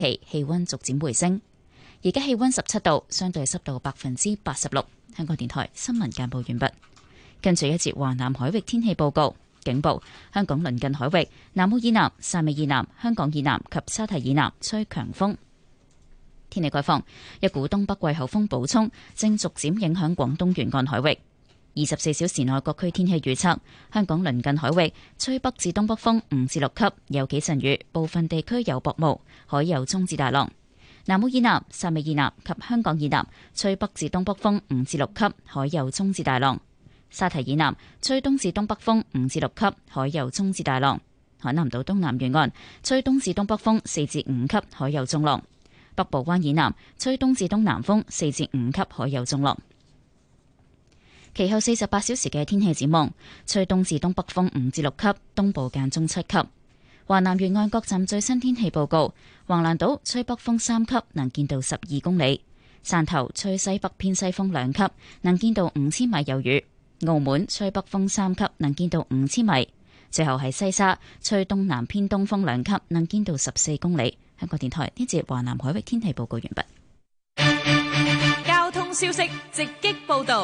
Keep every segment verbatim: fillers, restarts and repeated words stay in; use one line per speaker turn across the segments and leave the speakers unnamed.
期氣溫逐漸回升。而家氣溫十七度，相對濕度百分之八十六。香港電台新聞簡報完畢。跟住一節華南海域天氣報告。警報：香港鄰近海域、南澳以南、汕尾以南、香港以南及沙堤以南吹強風。天氣概況：一股東北季候風補充正逐漸影響廣東沿岸海域。二十四小時內各區天氣預測：香港鄰近海域吹北至東北風五至六級，有幾陣雨，部分地區有薄霧，海有中至大浪。南澳以南、汕尾以南及香港以南吹北至東北風五至六級，海有中至大浪。沙堤以南吹東至東北風五至六級，海有中至大浪。海南島東南沿岸吹東至東北風四至五級，海有中浪。北部灣以南吹東至東南風四至五級，海有中浪。其後四十八小時嘅天氣展望：吹東至東北風五至六級，東部間中七級。華南沿岸各站最新天氣報告：橫瀾島吹北風三級，能見度十二公里；汕頭吹西北偏西風兩級，能見度五千米有餘。澳門吹北風三級，能見度五千米。最後係西沙吹東南偏東風兩級，能見度十四公里。香港電台呢節華南海域天氣報告完畢。
交通消息直擊報道。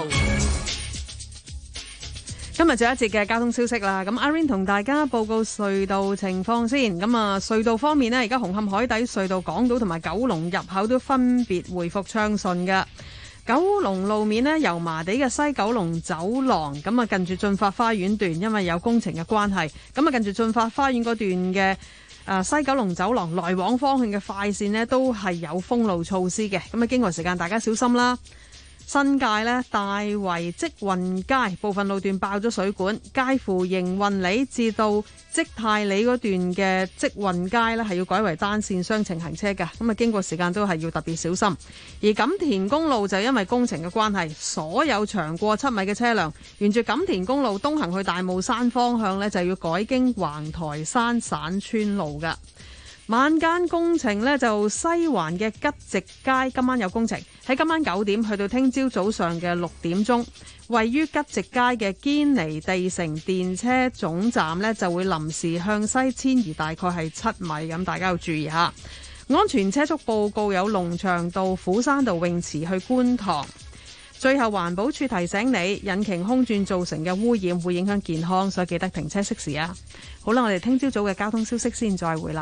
今日最後一節嘅交通消息啦，咁阿 Rain 同大家報告隧道情況先。咁啊，隧道方面呢，而家紅磡海底隧道港島同埋九龍入口都分別回復暢順嘅。九龍路面呢，油麻地嘅西九龍走廊，咁啊近住駿發花園段，因為有工程嘅關係，咁啊近住駿發花園嗰段嘅誒西九龍走廊來往方向嘅快線呢，都係有封路措施嘅，咁啊經過時間大家小心啦。新界呢，大圍積運街部分路段爆咗水管，介乎營運里至到積泰里嗰段嘅積運街呢，係要改為單線雙程行車嘅，咁啊經過時間都係要特別小心。而錦田公路就因為工程嘅關係，所有長過七米嘅車輛沿住錦田公路東行去大帽山方向呢，就要改經橫台山散村路㗎。晚間工程呢，就西環嘅吉直街今晚有工程，喺今晚九點去到聽朝早上嘅六點鐘，位於吉直街嘅堅尼地城電車總站呢，就會臨時向西遷移，大概係七米，咁大家要注意下。安全車速報告有龍翔道、虎山道泳池去觀塘。最後環保署提醒你，引擎空轉造成嘅污染會影響健康，所以記得停車熄匙啊！好啦，我哋聽朝早嘅交通消息先再會啦。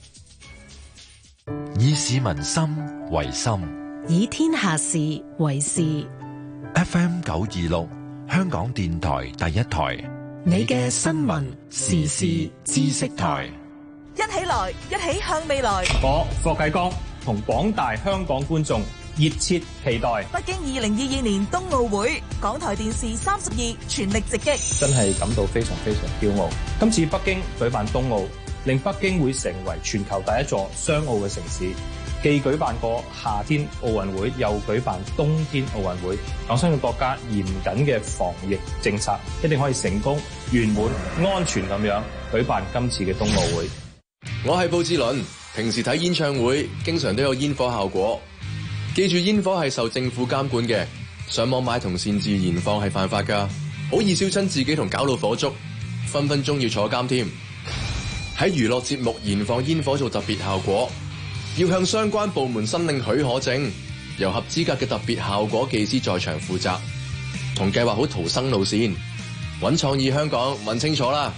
以市民心為心，
以天下事為事。
F M 九二六，香港電台第一台，
你嘅新聞時事知識台，
一起來，一起向未來。
我霍啟剛同廣大香港觀眾熱切期待
北京二零二二年冬奧會，港台電視三十二全力直擊，
真係感到非常非常驕傲。今次北京舉辦冬奧，令北京會成為全球第一座雙奧嘅城市，既舉辦過夏天奧運會，又舉辦冬天奧運會。我相信國家嚴謹嘅防疫政策，一定可以成功、圓滿、安全咁樣舉辦今次嘅冬奧會。
我係布志倫，平時睇演唱會經常都有煙火效果，記住煙火係受政府監管嘅，上網買同擅自燃放係犯法㗎，好易燒親自己同搞到火燭，分分鐘要坐監添。喺娛樂節目燃放煙火做特別效果，要向相關部門申領許可證，由合資格嘅特別效果技師在場負責，同計劃好逃生路線，搵創意香港問清楚啦。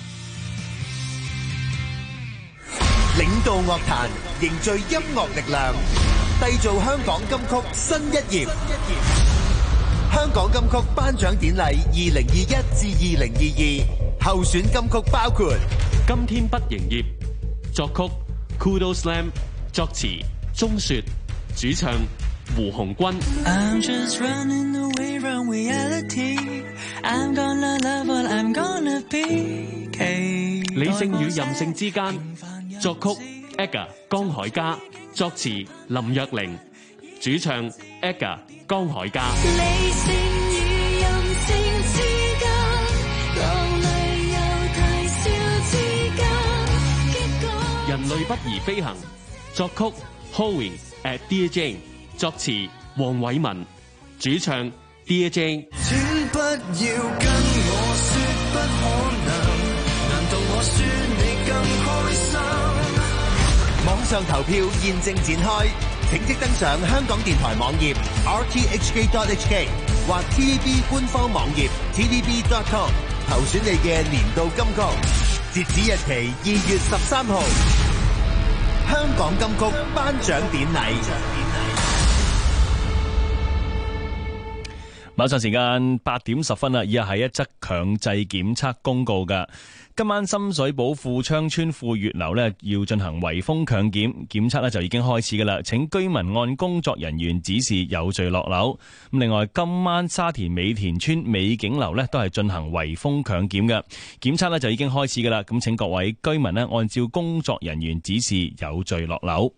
領導樂壇，凝聚音樂力量，締造香港金曲新一頁。香港金曲頒獎典禮二零二一至二零二二候選金曲包括
今天不營業，作曲 Kudo Slam， 作詞鐘雪，主唱胡鴻鈞。I'm just running away from reality. I'm gonna love what I'm gonna be. 理性與任性之間，作曲 Aga 江海嘉，作詞林若寧，主唱 Aga 江海嘉。理性與任性之間，當你有啼笑之間，結果人類不宜飛行，作曲 Hoeing at Dear Jane， 作詞黃偉文，主唱 Dear Jane。請不要跟我說不可能，難道我說你更開心？網
上投票現正展開，請即登上香港電台網頁 r t h k dot h k 或 T V B 官方網頁 t v b dot com 投選你嘅年度金曲，截止日期二月十三號。香港金曲頒獎典禮。
晚上時間八點十分啦，以下係一則強制檢測公告㗎。今晚深水埗富昌村富月樓呢要進行圍封強檢，檢測呢就已經開始㗎啦。請居民按工作人員指示有序落樓。咁另外，今晚沙田美田村美景樓呢都係進行圍封強檢嘅，檢測呢就已經開始㗎啦。咁請各位居民呢按照工作人員指示有序落樓。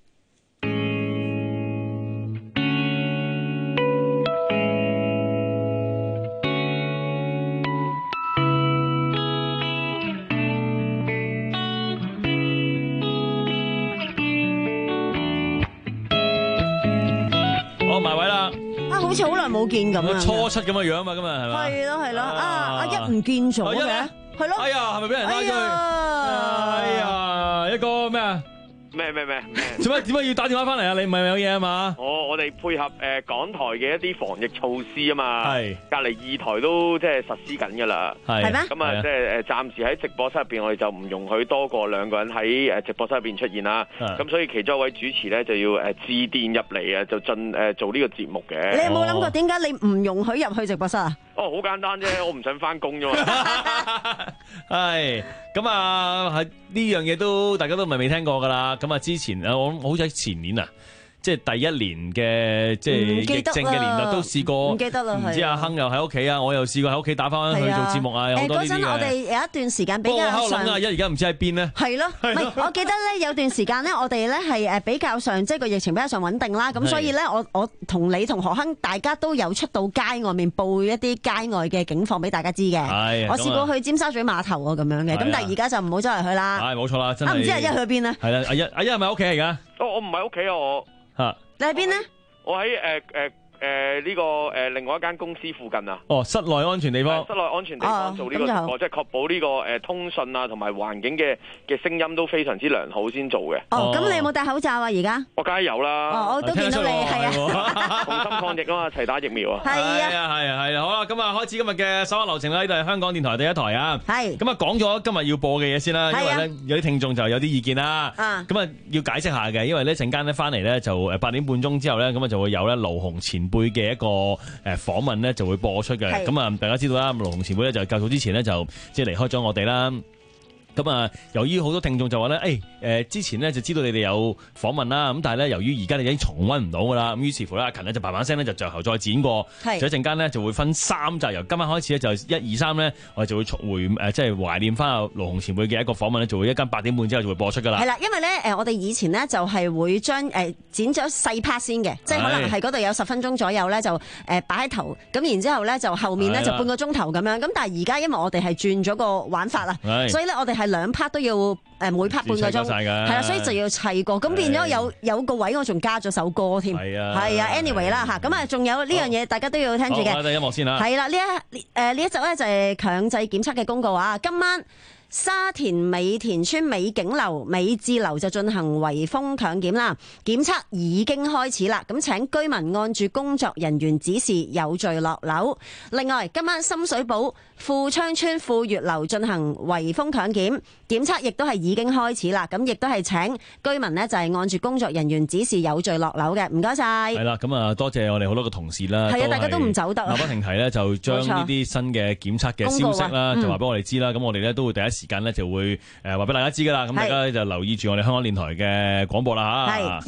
埋位啦！
啊，好似好耐冇見咁啊！
初七咁嘅樣嘛，今日係咪？
係咯係咯，啊阿一唔見咗嘅，係咯。
哎呀，係咪俾人拉咗去？哎呀，一個咩啊？
咩咩咩咩？
做咩點解要打電話翻嚟啊？你唔係有嘢啊嘛？
我我哋配合誒、呃、港台嘅一啲防疫措施啊嘛，
係
隔離二台都即係實施緊㗎啦，
係咩？
咁啊，即係誒暫時喺直播室入邊，我哋就唔容許多過兩個人喺誒直播室入邊出現啦。咁所以其中一位主持咧就要誒致電入嚟啊，就進誒做呢個節目嘅。
你有冇諗過點解你唔容許入去直播室啊？
哦，好簡單啫，我唔想翻工啫嘛。
係咁啊，係呢樣嘢都大家都唔係未聽過噶啦。咁啊，之前啊，我好似喺前年啊。即係第一年嘅即係疫症嘅年代都試過，
唔記得啦。
唔知阿亨又喺屋企啊，我又試過喺屋企打翻去做節目啊，有好多呢啲嘅。
誒嗰陣我哋有一段時間比較上，
我喺度諗啊，一而家唔知喺邊呢？
係咯，唔係我記得咧有段時間咧，我哋咧係誒比較上即係個疫情比較上穩定啦。咁所以咧，我我同你同何亨大家都有出到街外面報一啲街外嘅警況俾大家知嘅。我試過去尖沙咀碼頭啊咁樣嘅，咁但係而家就唔好周圍去啦。
係冇錯啦，真係。
唔知阿一去咗邊呢？
係啦，阿一阿一係咪喺屋企而家？
哦，我唔喺屋企啊，我
嚇。
你喺邊呢？
我喺誒誒誒呢個誒另外一間公司附近啊。
哦，室內安全地方。
室內安全地方做呢個直播，即係確保呢個誒通訊啊同埋環境嘅嘅聲音都非常之良好先做嘅。
哦，咁你有冇戴口罩啊？而家？
我梗係有啦。
哦，我都見到你，係啊。
同心抗疫啊嘛，齊打疫苗啊。
係啊，
係啊，係啊，好啦，咁啊開始今日嘅首個流程啦，呢度係香港電台第一台啊。
係。咁
啊講咗今日要播嘅嘢先啦，因為咧有啲聽眾就有啲意見啦。
啊。
咁啊要解釋下嘅，因為呢陣間咧翻嚟咧就誒八點半鐘之後咧，咁啊就會有咧盧鴻前輩嘅一個誒訪問咧就會播出嘅。咁啊大家知道啦，盧鴻前輩咧就較早之前咧就即係離開咗我哋啦。咁啊，由於好多聽眾就話咧，誒、哎，誒、呃，之前咧就知道你哋有訪問啦，咁但係咧，由於而家你已經重溫唔到噶啦，咁於是乎咧，阿勤咧就嘭嘭聲咧就最後再剪過，就一陣間咧就會分三集，由今晚開始咧就一二三咧，我哋就會重回誒，即係懷念翻阿盧鴻前輩嘅一個訪問咧，就會一間八點半之後就會播出噶啦。
係啦，因為咧誒，我哋以前咧就係會將誒剪咗細 part 先嘅，即係可能係嗰度有十分鐘左右咧就誒擺喺頭，咁然之後咧就後面咧就半個鐘頭咁樣，咁但係而家因為我哋係轉咗個玩法啦，所以咧我哋係兩 part 都要誒每 part 半個鐘，係啦，所以就要砌過，咁變咗有有個位我仲加咗首歌添，係啊，係啊 ，anyway 啦嚇，咁啊仲有呢樣嘢大家都要聽住嘅，
好，睇音樂先啦，
係啦，呢一誒呢一集咧就係強制檢測嘅公告啊，今晚沙田美田村美景樓美智樓就進行圍封強檢啦，檢測已經開始啦，咁請居民按住工作人員指示有序落樓。另外，今晚深水埗富昌村富月樓進行圍封強檢，檢測亦都係已經開始啦，咁亦都係請居民呢就係按住工作人員指示有序落樓嘅。唔該晒。係
啦，咁啊多謝我哋好多個同事啦，
係啊，大家都唔走得啊，
馬不停蹄咧就將呢啲新嘅檢測嘅消息啦，就話俾我哋知啦，咁、嗯、我哋咧都會第一時間咧就會誒話俾大家知噶啦，咁大家就留意住我哋香港電台嘅廣播啦吓。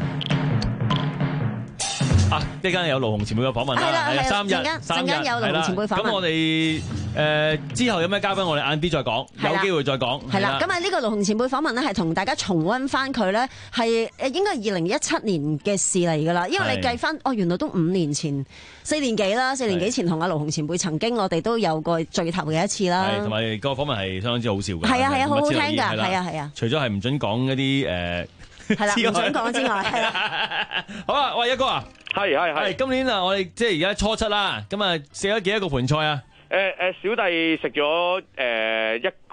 啊！呢間有盧鴻前輩嘅訪問啦，係三日，三日
有盧鴻前輩訪問。
咁我哋誒之後有咩嘉賓，我哋晏啲再講，有機會再講。
係啦，咁啊呢個盧鴻前輩訪問咧，係同大家重溫翻佢咧，係誒應該係二零一七年嘅事嚟噶啦，因為你計翻哦，原來都五年前、四年幾啦，四年幾前同阿盧鴻前輩曾經我哋都有個聚頭嘅一次啦。
係，同埋個訪問係相當之好笑嘅。
係啊係啊，好好聽㗎，係啊係啊。
除咗係唔準講一啲誒。
係啦，唔想講之外，係啦。
好啊，喂，一哥啊，
係係係。
今年啊，我哋即係而家初七啦，咁啊食咗幾多個盤菜啊？
誒誒，小弟食咗誒一個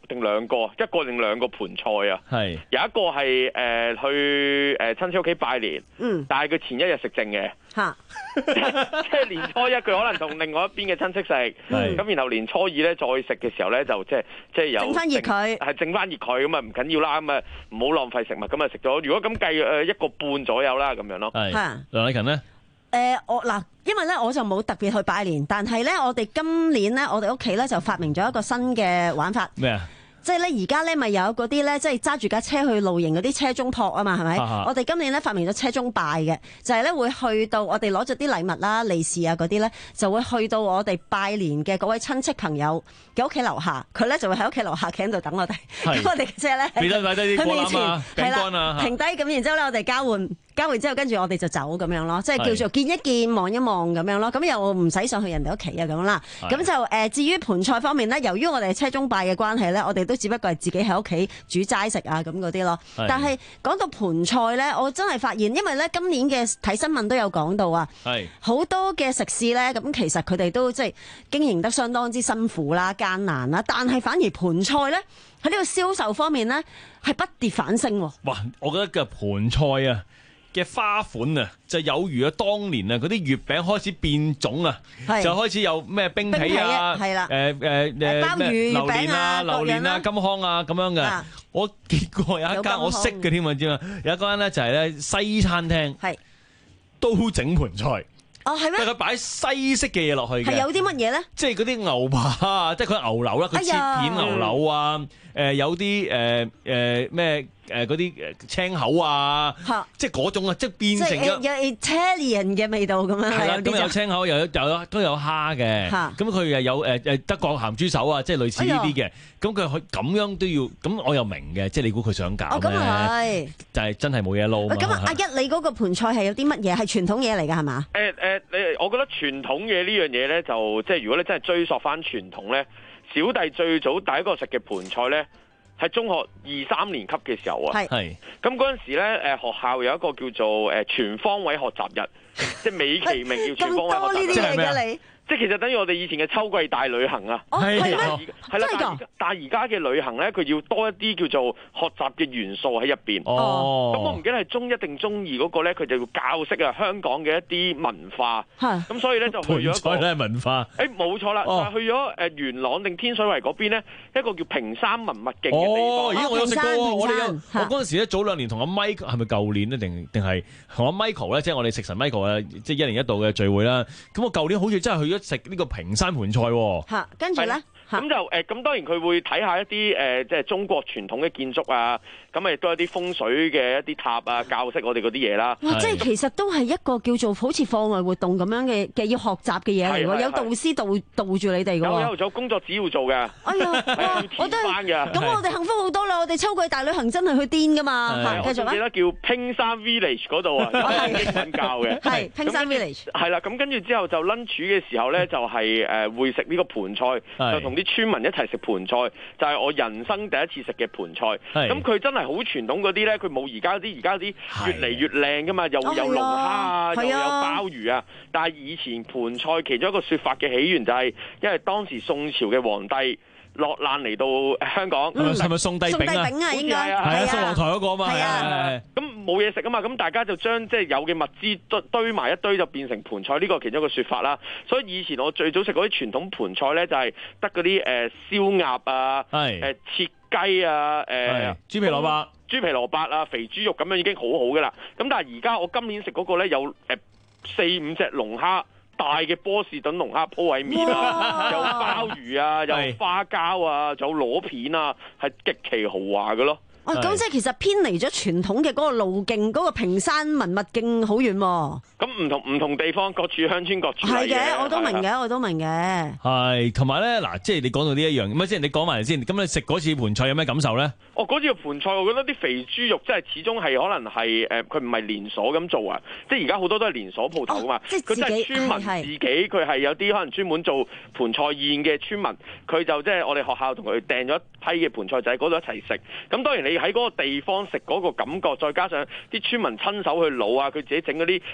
定兩個，一個定兩個盤菜啊。
係
有一個係誒、呃、去誒親戚屋企拜年，
嗯，
但係佢前一日食剩嘅。
嚇，
即係年初一佢可能同另外一邊嘅親戚食，咁然後年初二咧再食嘅時候咧就即係即係有
整翻熱佢，
係整翻熱佢咁啊唔緊要啦，咁啊唔好浪費食物，咁啊食咗。如果咁計誒一個半左右啦咁樣咯。
係梁禮勤咧？
誒我嗱，因為咧我就冇特別去拜年，但係咧我哋今年咧我哋屋企咧就發明咗一個新嘅玩法。
咩啊？
即係咧，而家咧咪有嗰啲咧，即係揸住架車去露營嗰啲車中泊啊嘛，係咪？我哋今年咧發明咗車中拜嘅，就係咧會去到我哋攞咗啲禮物啦、利是啊嗰啲咧，就會去到我哋拜年嘅嗰位親戚朋友嘅屋企樓下，佢咧就會喺屋企樓下企喺度等我哋。咁我哋嘅車咧，
俾得擺低啲果籃啊、餅乾啊，
停低咁，然之後咧我哋交換。交完之後，跟住我哋就走咁樣咯，即係叫做見一見、望一望咁樣咯。咁又唔使上去人哋屋企啊咁啦。咁就誒，至於盤菜方面咧，由於我哋係車中拜嘅關係咧，我哋都只不過係自己喺屋企煮齋食啊咁嗰啲咯。但係講到盤菜咧，我真係發現，因為咧今年嘅睇新聞都有講到啊，好多嘅食肆咧，咁其實佢哋都即係經營得相當之辛苦啦、艱難啦，但係反而盤菜咧喺呢個銷售方面咧係不跌反升。
哇！我覺得嘅盤菜啊〜嘅花款啊，就有如啊當年啊嗰啲月餅開始變種啊，就開始有咩冰皮啊，
係啦，
誒誒誒咩榴蓮啊、榴蓮啊、金康啊咁樣嘅。我見過有一間我識嘅添啊，知嘛？有一間咧就係咧西餐廳，係都整盤菜。
哦，係咩？
但係佢擺西式嘅嘢落去嘅，
係有啲乜嘢咧？
即係嗰啲牛扒啊，即係佢牛柳啦，佢切片牛柳啊，誒、呃、有啲誒誒咩誒嗰啲誒青口啊，即係嗰種啊，即係變成咗
有 Italian 嘅味道咁樣。
係啦，咁有青口，又有又有都有蝦嘅，咁佢又有誒誒德國鹹豬手啊，即係類似呢啲嘅。咁佢佢咁樣都要，咁我又明嘅，即係你估佢想搞咩？
係，
就係真係冇嘢撈。
咁阿一，你嗰個盤菜係有啲乜嘢？係傳統嘢嚟㗎係嘛？
誒誒，你我覺得傳統嘢呢樣嘢咧，就即係如果你真係追溯翻傳統咧，小弟最早第一個食嘅盤菜咧，係中學二三年級嘅時候啊。係。咁嗰陣時咧，誒學校有一個叫做誒全方位學習日，即係美其名叫全方位學習日。咁多呢啲嘢嘅你？即係其實等於我哋以前嘅秋季大旅行啊，
係咩？
係啦，但係而家嘅旅行咧，佢要多一啲叫做學習嘅元素喺入邊。
哦，
咁我唔記得係中一定中二嗰個咧，佢就要教識啊香港嘅一啲文化。咁所以咧就去咗一個。
盤菜咧文化。
誒冇錯啦，就係去咗誒元朗定天水圍嗰邊咧，一個叫平山文物徑嘅地方。
哦，咦，我有食過喎，我哋有。我嗰陣時咧，早兩年同阿 Mike 係咪舊年咧，定定係同阿 Michael 咧，即係我哋食神 Michael 啊，即係一年一度嘅聚會啦。咁我舊年好似真係去咗食呢個平山盤菜喎。
嚇，跟住咧。
咁就誒，咁當然佢會睇下一啲誒，即係中國傳統嘅建築啊，咁亦都有啲風水嘅一啲塔啊，教識我哋嗰啲嘢啦。
哇！即係其實都係一個叫做好似課外活動咁樣嘅嘅要學習嘅嘢嚟喎，有導師導導住你哋㗎喎。
有有工作紙要做嘅。
哎呀，我都係咁，我哋幸福好多啦！我哋秋季大旅行真係去癲㗎嘛。係，繼續啊！
我記得叫拼山 Village 嗰度啊，有英文教嘅。
係拼山 Village。
係啦，咁跟住之後就 lunch 嘅時候咧，就係誒會食呢個盤菜，就同啲村民一齊食盤菜，就係、是、我人生第一次食嘅盤菜。咁佢真係好傳統嗰啲咧，佢冇而家啲而家啲越嚟越靚噶嘛，又有龍蝦啊，又有鮑魚啊。但係以前盤菜其中一個說法嘅起源就係，因為當時宋朝嘅皇帝落難嚟到香港，
係咪宋帝昺啊？
宋帝昺啊，應該係
啊，宋皇台嗰個啊嘛。係啊，
咁冇嘢食啊嘛，咁大家就將即係有嘅物資堆堆埋一堆，就變成盤菜。呢個其中一個說法啦。所以以前我最早食嗰啲傳統盤菜咧，就係得嗰啲誒燒鴨啊，誒切雞啊，誒
豬皮蘿蔔、
豬皮蘿蔔啊，肥豬肉咁樣已經好好噶啦。咁但係而家我今年食嗰個咧有誒四五隻龍蝦。大嘅波士頓龍蝦鋪喺面啊，有鮑魚啊，有花膠啊，仲有螺片啊，係極其豪華嘅咯。
哦，咁即係其實偏離咗傳統嘅嗰個路徑，嗰、嗰個平山文物徑好遠喎。
咁唔同唔同地方，各處鄉村各處
係嘅，我都明嘅，我都明嘅。
係，同埋咧嗱，即係你講到呢一樣，咁啊，即係你講埋先。咁你食嗰次盤菜有咩感受咧？
哦，嗰次嘅盤菜，我覺得啲肥豬肉即係始終係可能係誒，佢唔係連鎖咁做啊。即係而家好多都係連鎖鋪頭噶嘛。佢真係村民自己，佢係有啲可能專門做盤菜宴嘅村民，佢就即係我哋學校同佢訂咗一批嘅盤菜，就喺嗰度一齊食。咁當然你喺嗰個地方食嗰個感覺，再加上啲村民親手去滷啊，佢自己整嗰啲燒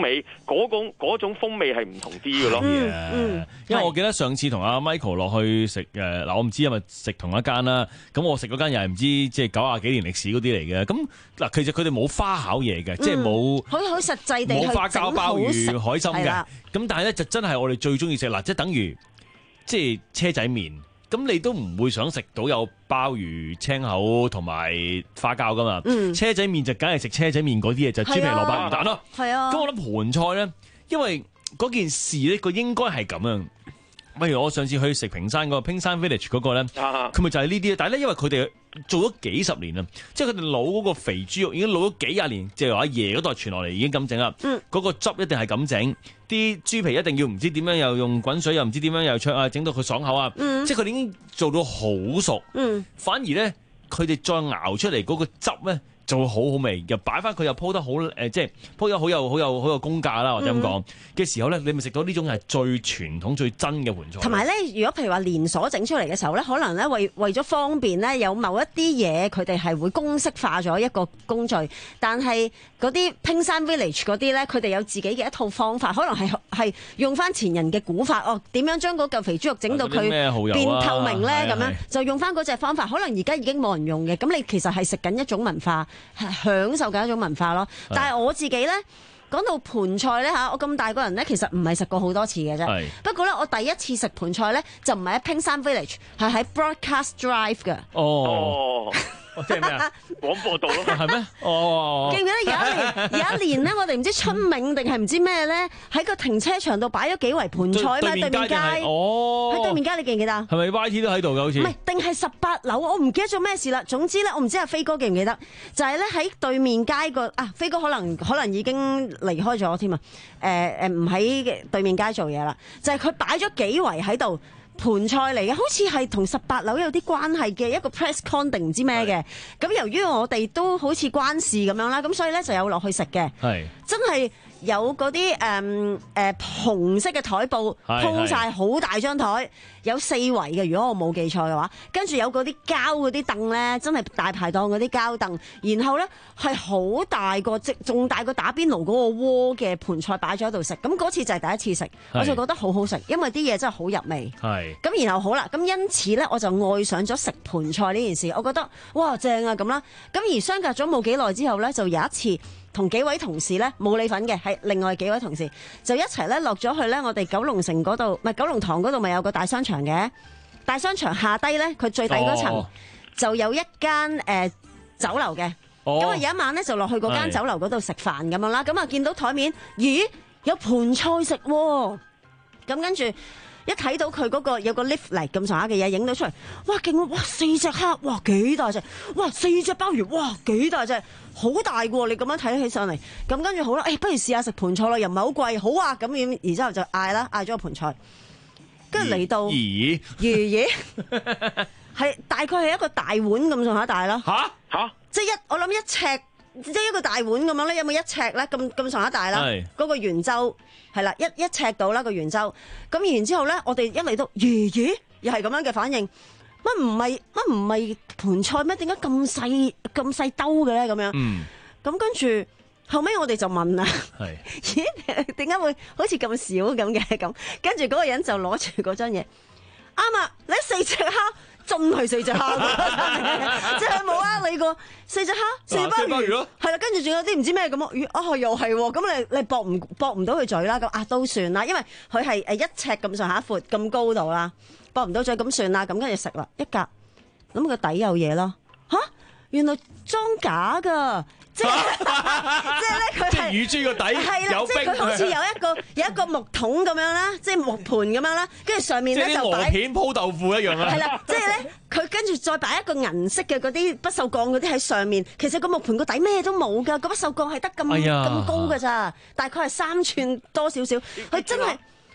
味，嗰種嗰種風味係唔同啲嘅咯。
嗯嗯，因為我記得上次同阿 Michael 落去食誒嗱，我唔知係咪食同一間啦。咁我食嗰間又係唔知即係九廿幾年歷史嗰啲嚟嘅。咁嗱，其實佢哋冇花巧嘢嘅，即係冇
好好實際地
冇花膠鮑魚、海參嘅。咁但係咧就真係我哋最中意食嗱，即係等於即係車仔麵。咁你都唔會想食到有鮑魚、青口同埋花膠噶嘛？嗯、車仔麵就梗係食車仔麵嗰啲嘢，就豬皮、蘿蔔、魚蛋咯。係啊。咁我諗盤菜咧，因為嗰件事咧，佢應該係咁樣。例如我上次去食平山嗰個冰山 Village 嗰個咧，佢咪就係呢啲。但係咧，因為佢哋做咗幾十年啦，即係佢哋老嗰個肥豬肉已經老咗幾廿年，即係話阿爺嗰代傳落嚟已經咁整啦。嗰、嗯、個汁一定係咁整，啲豬皮一定要唔知點樣又用滾水，又唔知點樣又灼啊，整到佢爽口啊。嗯、即係佢哋已經做到好熟。嗯、反而咧，佢哋再熬出嚟嗰個汁咧，就會好好味，又擺翻佢又鋪得好誒，即係鋪得好有好有好有功架啦，或者咁講嘅時候咧，你咪食到呢種係最傳統最真嘅盤菜。同埋咧，如果譬如話連鎖整出嚟嘅時候咧，可能咧為為咗方便咧，有某一啲嘢佢哋係會公式化咗一個工序，但係嗰啲冰山 Village 嗰啲咧，佢哋有自己嘅一套方法，可能係係用翻前人嘅古法哦，點樣將嗰嚿肥豬肉整到佢變透明咧？咁樣就用翻嗰隻方法，可能而家已經冇人用嘅，咁你其實係食緊一種文化。享受緊一種文化咯，但係我自己咧講到盤菜咧嚇，我咁大個人咧，其實唔係食過好多次嘅啫。不過咧，我第一次食盤菜咧，就唔係喺冰山 Village，係喺 Broadcast Drive 嘅。哦。 即係咩啊？
廣播道咯，
係咩？哦，
記唔記得有一年有一年咧，我哋唔知春茗定係唔知咩咧，喺個停車場度擺咗幾圍盤菜嘛，對面街哦，喺對面街你記唔記得？係
咪 Y T 都喺度㗎？好似唔係，
定係十八樓？我唔記得咗咩事啦。總之咧，我唔知阿飛哥記唔記得，就係咧喺對面街個啊，飛哥可能可能已經離開咗添啊。誒誒，唔喺對面街做嘢啦，就係佢擺咗幾圍喺度。盤菜嚟嘅，好似係同十八樓有啲關係嘅一個 press con 定唔知咩嘅。咁由於我哋都好似關事咁樣啦，咁所以咧就有落去食嘅。係真係有嗰啲誒誒紅色嘅台布鋪晒好大張台，有四圍嘅。如果我冇記錯嘅話，跟住有嗰啲膠嗰啲凳咧，真係大排檔嗰啲膠凳。然後咧係好大個，即仲大過打邊爐嗰個鍋嘅盤菜擺咗喺度食。咁嗰次就係第一次食，我就覺得好好食，因為啲嘢真係好入味。係。咁然後好啦，咁因此咧，我就愛上咗食盤菜呢件事。我覺得哇正啊咁啦。咁而相隔咗冇幾耐之後咧，就有一次同幾位同事咧冇你份嘅，係另外幾位同事就一齊咧落咗去咧，我哋九龍城嗰度，唔係九龍塘嗰度咪有個大商場嘅？大商場下低咧，佢最底嗰層、哦、就有一間誒、呃、酒樓嘅。咁啊、哦、有一晚咧就落去嗰間酒樓嗰度食飯咁樣啦。咁啊見到台面，咦有盤菜食喎。咁跟住。一睇到佢嗰個有個 lift 嚟咁上下嘅嘢影到出嚟，哇勁喎！哇四隻蝦，哇幾大隻！哇四隻鮑魚，哇幾大隻，好大嘅喎！你咁樣睇起上嚟，咁跟住好啦，誒不如試下食盤菜啦，又唔係好貴，好啊！咁然然之後就嗌啦，嗌咗個盤菜，跟住嚟到魚魚係大概係一個大碗咁上下大啦。吓吓，即係一我諗一尺。即係一個大碗咁樣咧，有冇一尺咧？咁咁上下大啦，嗰個圓周係啦，一一尺到啦個圓周。咁然之後咧，我哋一嚟到，咦咦，又係咁樣嘅反應。乜唔係乜唔係盤菜咩？點解咁細咁細兜嘅咧？咁樣。嗯。咁跟住後尾我哋就問啦，咦點解會好似咁少咁嘅咁？跟住嗰個人就攞住嗰張嘢，啱啊！你四隻蝦。真係四隻蝦，即係冇呃你個四隻蝦，四隻鮑魚咯，係啦，跟住仲有啲唔知咩咁啊，哦又係，咁你你駁唔駁唔到佢嘴啦，咁啊都算啦，因為佢係誒一尺咁上下闊咁高度啦，駁唔到嘴咁算啦，咁跟住食啦，一格，咁個底有嘢咯，吓，原來裝假噶。即係即係咧，佢係乳豬個底有冰，即係佢好似有一個有一個木桶咁樣啦，即係木盤咁樣啦，跟住上面咧就擺片鋪豆腐一樣啦。係啦，即係咧，佢跟住再擺一個銀色嘅嗰啲不鏽鋼嗰啲喺上面。其實個木盤個底咩都冇㗎，個不鏽鋼係得咁咁高㗎咋，大概係三寸多少少。佢真係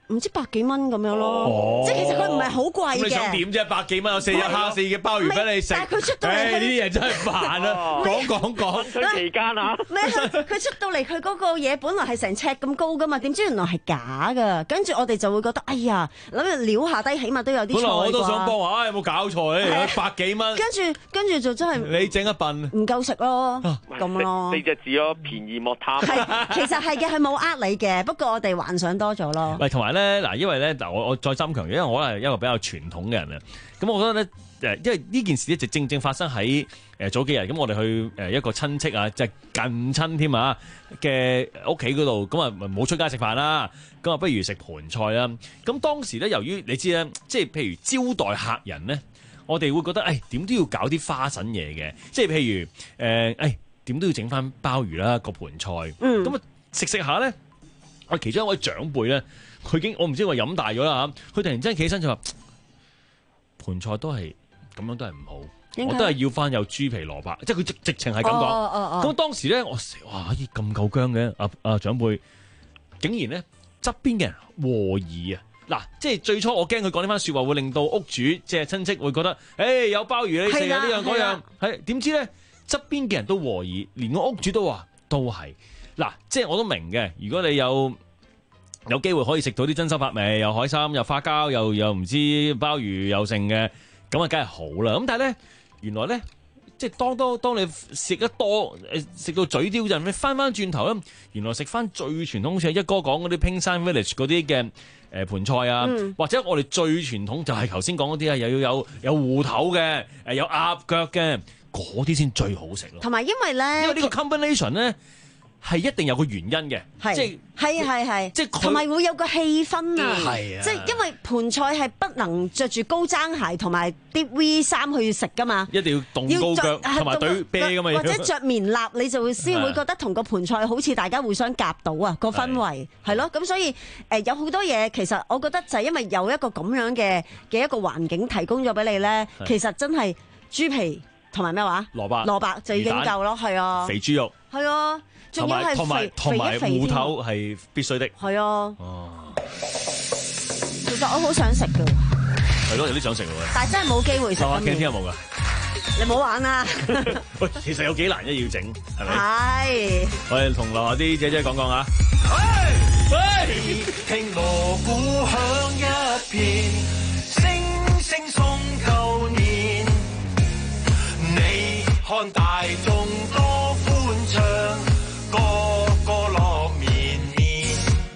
唔知百幾蚊咁樣咯，
哦、
即係其實佢唔係好貴嘅。
你想點啫？百幾蚊有四隻蝦四嘅鮑魚俾你食，
但係佢出到嚟，
呢啲嘢真係煩啊！講講講，
分水期間啊！
咩？佢出到嚟，佢嗰個嘢本來係成尺咁高噶嘛，點知原來係假噶。跟住我哋就會覺得，哎呀，諗住撩下低，起碼都有啲菜啩。本來我
都想幫下，有冇搞錯咧？百幾蚊，
跟住跟住就真係
你整一笨，
唔夠食咯，咁咯。
四隻字咯，便宜莫貪。
係，其實係嘅，係冇呃你嘅，不過我哋幻想多咗咯。
喂，同埋咧嗱，因為咧嗱，我我再增強，因為我係一個比較傳統嘅人啊，咁我覺得咧誒，因為呢件事咧就正正發生喺誒早幾日，咁我哋去誒一個親戚啊，即係近親添啊嘅屋企嗰度，咁啊冇出街食飯啦，咁啊不如食盤菜啦。咁當時咧，由於你知咧，即係譬如招待客人咧，我哋會覺得誒點都要搞啲花神嘢嘅，即係譬如誒誒點都要整翻鮑魚啦個盤菜，咁啊食食下咧，我其中一位長輩咧。佢已經我唔知話飲大咗啦嚇，佢突然之間起身就話盤菜都係咁樣都係唔好，我都係要翻有豬皮蘿蔔，即係佢直直情係咁講。咁、哦哦哦、當時咧，我哇咦咁夠薑嘅，阿、啊、阿、啊、長輩竟然咧側邊嘅人和議啊！嗱，即係最初我驚佢講呢番説話會令到屋主即係親戚會覺得，誒、欸、有鮑魚你食啊呢樣嗰樣，係點知咧側邊嘅人都和議，連個屋主都話都係嗱，即係我都明嘅，如果你有。有機會可以食到啲珍饈百味，又海參，又花膠，又又唔知鮑魚又剩嘅，咁啊梗係好啦。咁但係咧，原來咧，即係當當當你食得多，誒食到嘴刁陣，你翻翻轉頭咧，原來食翻最傳統，好似一哥講嗰啲 Pink Sun Village 嗰啲嘅誒盤菜啊，嗯、或者我哋最傳統就係頭先講嗰啲啊，又要有有芋頭嘅，誒有鴨腳嘅，嗰啲先最好食咯。
同埋因為咧，
因為呢個 combination 咧。係一定有個原因嘅，即
係係係係，
即係
同埋會有個氣氛啊！
係啊，
即係因為盤菜係不能着住高踭鞋同埋啲 V 衫去食噶嘛，
一定要凍高腳同埋對啤噶嘛，
或者着棉襪你就會先會覺得同個盤菜好似大家互相夾到啊個氛圍係咯，咁所以誒有好多嘢其實我覺得就係因為有一個咁樣嘅嘅一個環境提供咗俾你咧，其實真係豬皮同埋咩話蘿蔔蘿蔔就已經夠咯，係啊，
肥豬肉
係啊。仲要係肥
同埋
肥
芋頭係必須的。
係啊。哦。其實我好想食㗎。
係咯，有啲想食喎。但
係真係冇機會食。我
驚天有冇㗎？
你唔好玩啊！
喂，其實有幾難啫，要整係咪？
係。
我哋同樓下啲姐姐講講啊。
喂！聽鑼鼓響一片，聲聲送舊年。你看大眾多歡唱，個個樂綿綿，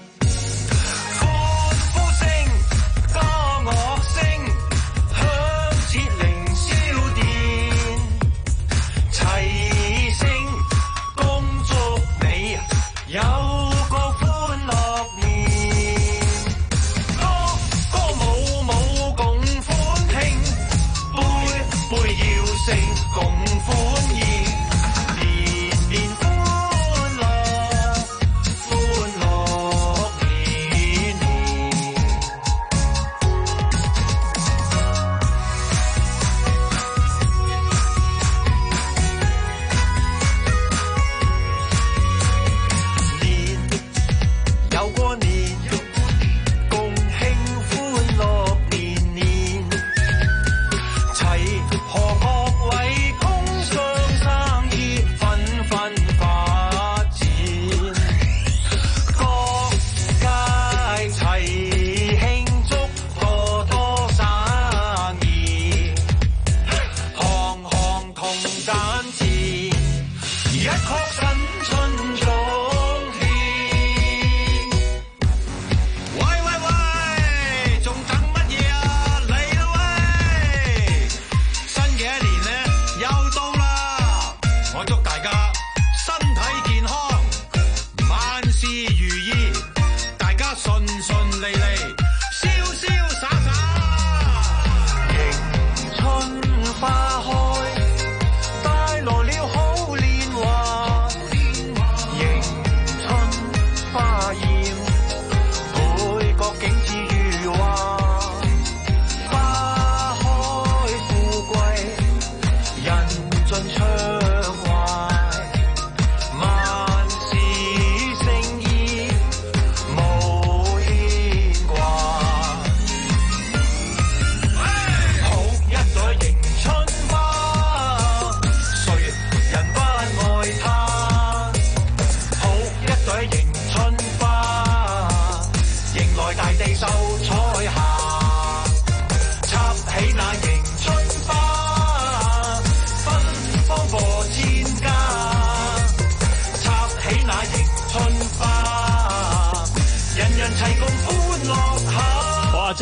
歡呼聲、歌樂聲，響徹凌霄殿，齊聲恭祝你有個歡樂年，歌歌舞舞共歡慶，杯杯要勝共歡宴。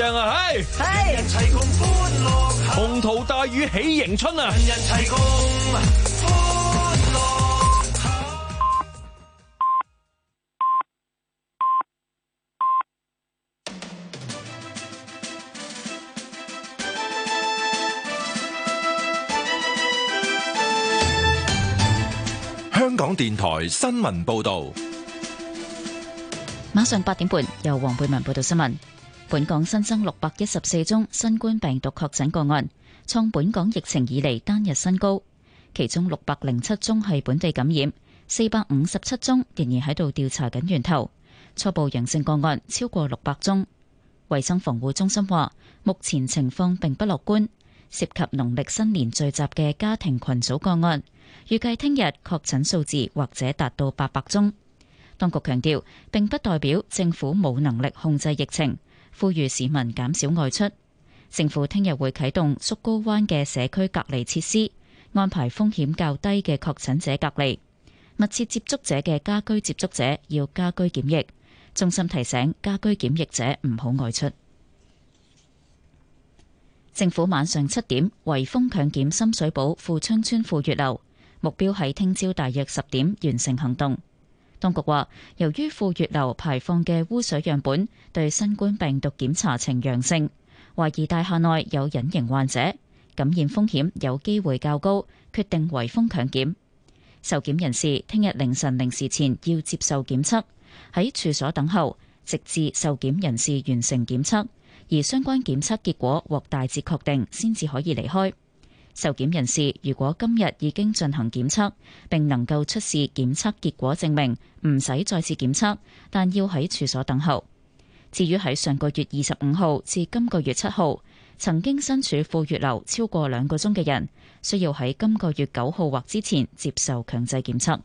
正啊！係
係人齊共歡樂，
宏圖大雨喜迎春啊！
人人齊共歡樂。
香港電台新聞報道，
晚上八點半由黃貝文報道新聞。本港新增六百一十四宗新冠病毒確診個案，創本港疫情以嚟單日新高。其中六百零七宗係本地感染，四百五十七宗仍然喺度調查緊源頭。初步陽性個案超過六百宗。衛生防護中心話，目前情況並不樂觀，涉及農曆新年聚集嘅家庭群組個案。預計聽日確診數字或者達到八百宗。當局強調，並不代表政府冇能力控制疫情，呼籲市民減少外出。政府聽日會啟動竹篙灣嘅社區隔離設施，安排風險較低嘅確診者隔離，密切接觸者嘅家居接觸者要家居檢疫。中心提醒家居檢疫者唔好外出。政府晚上七點圍封強檢深水埗富昌邨富月樓。目標喺聽朝大約十點完成行動。當局話，由於富月樓排放嘅污水樣本對新冠病毒檢查呈陽性，懷疑大廈內有隱形患者，感染風險有機會較高，決定圍封強檢。受檢人士聽日凌晨零時前要接受檢測，喺處所等候，直至受檢人士完成檢測，而相關檢測結果獲大致確定，先至可以離開。受檢人士如果今日已經進行檢測，並能夠出示檢測結果證明，唔使再次檢測，但要喺處所等候。至於喺上個月二十五號至今個月七號曾經身處富月樓超過兩個鐘嘅人，需要喺今個月九號或之前接受強制檢測。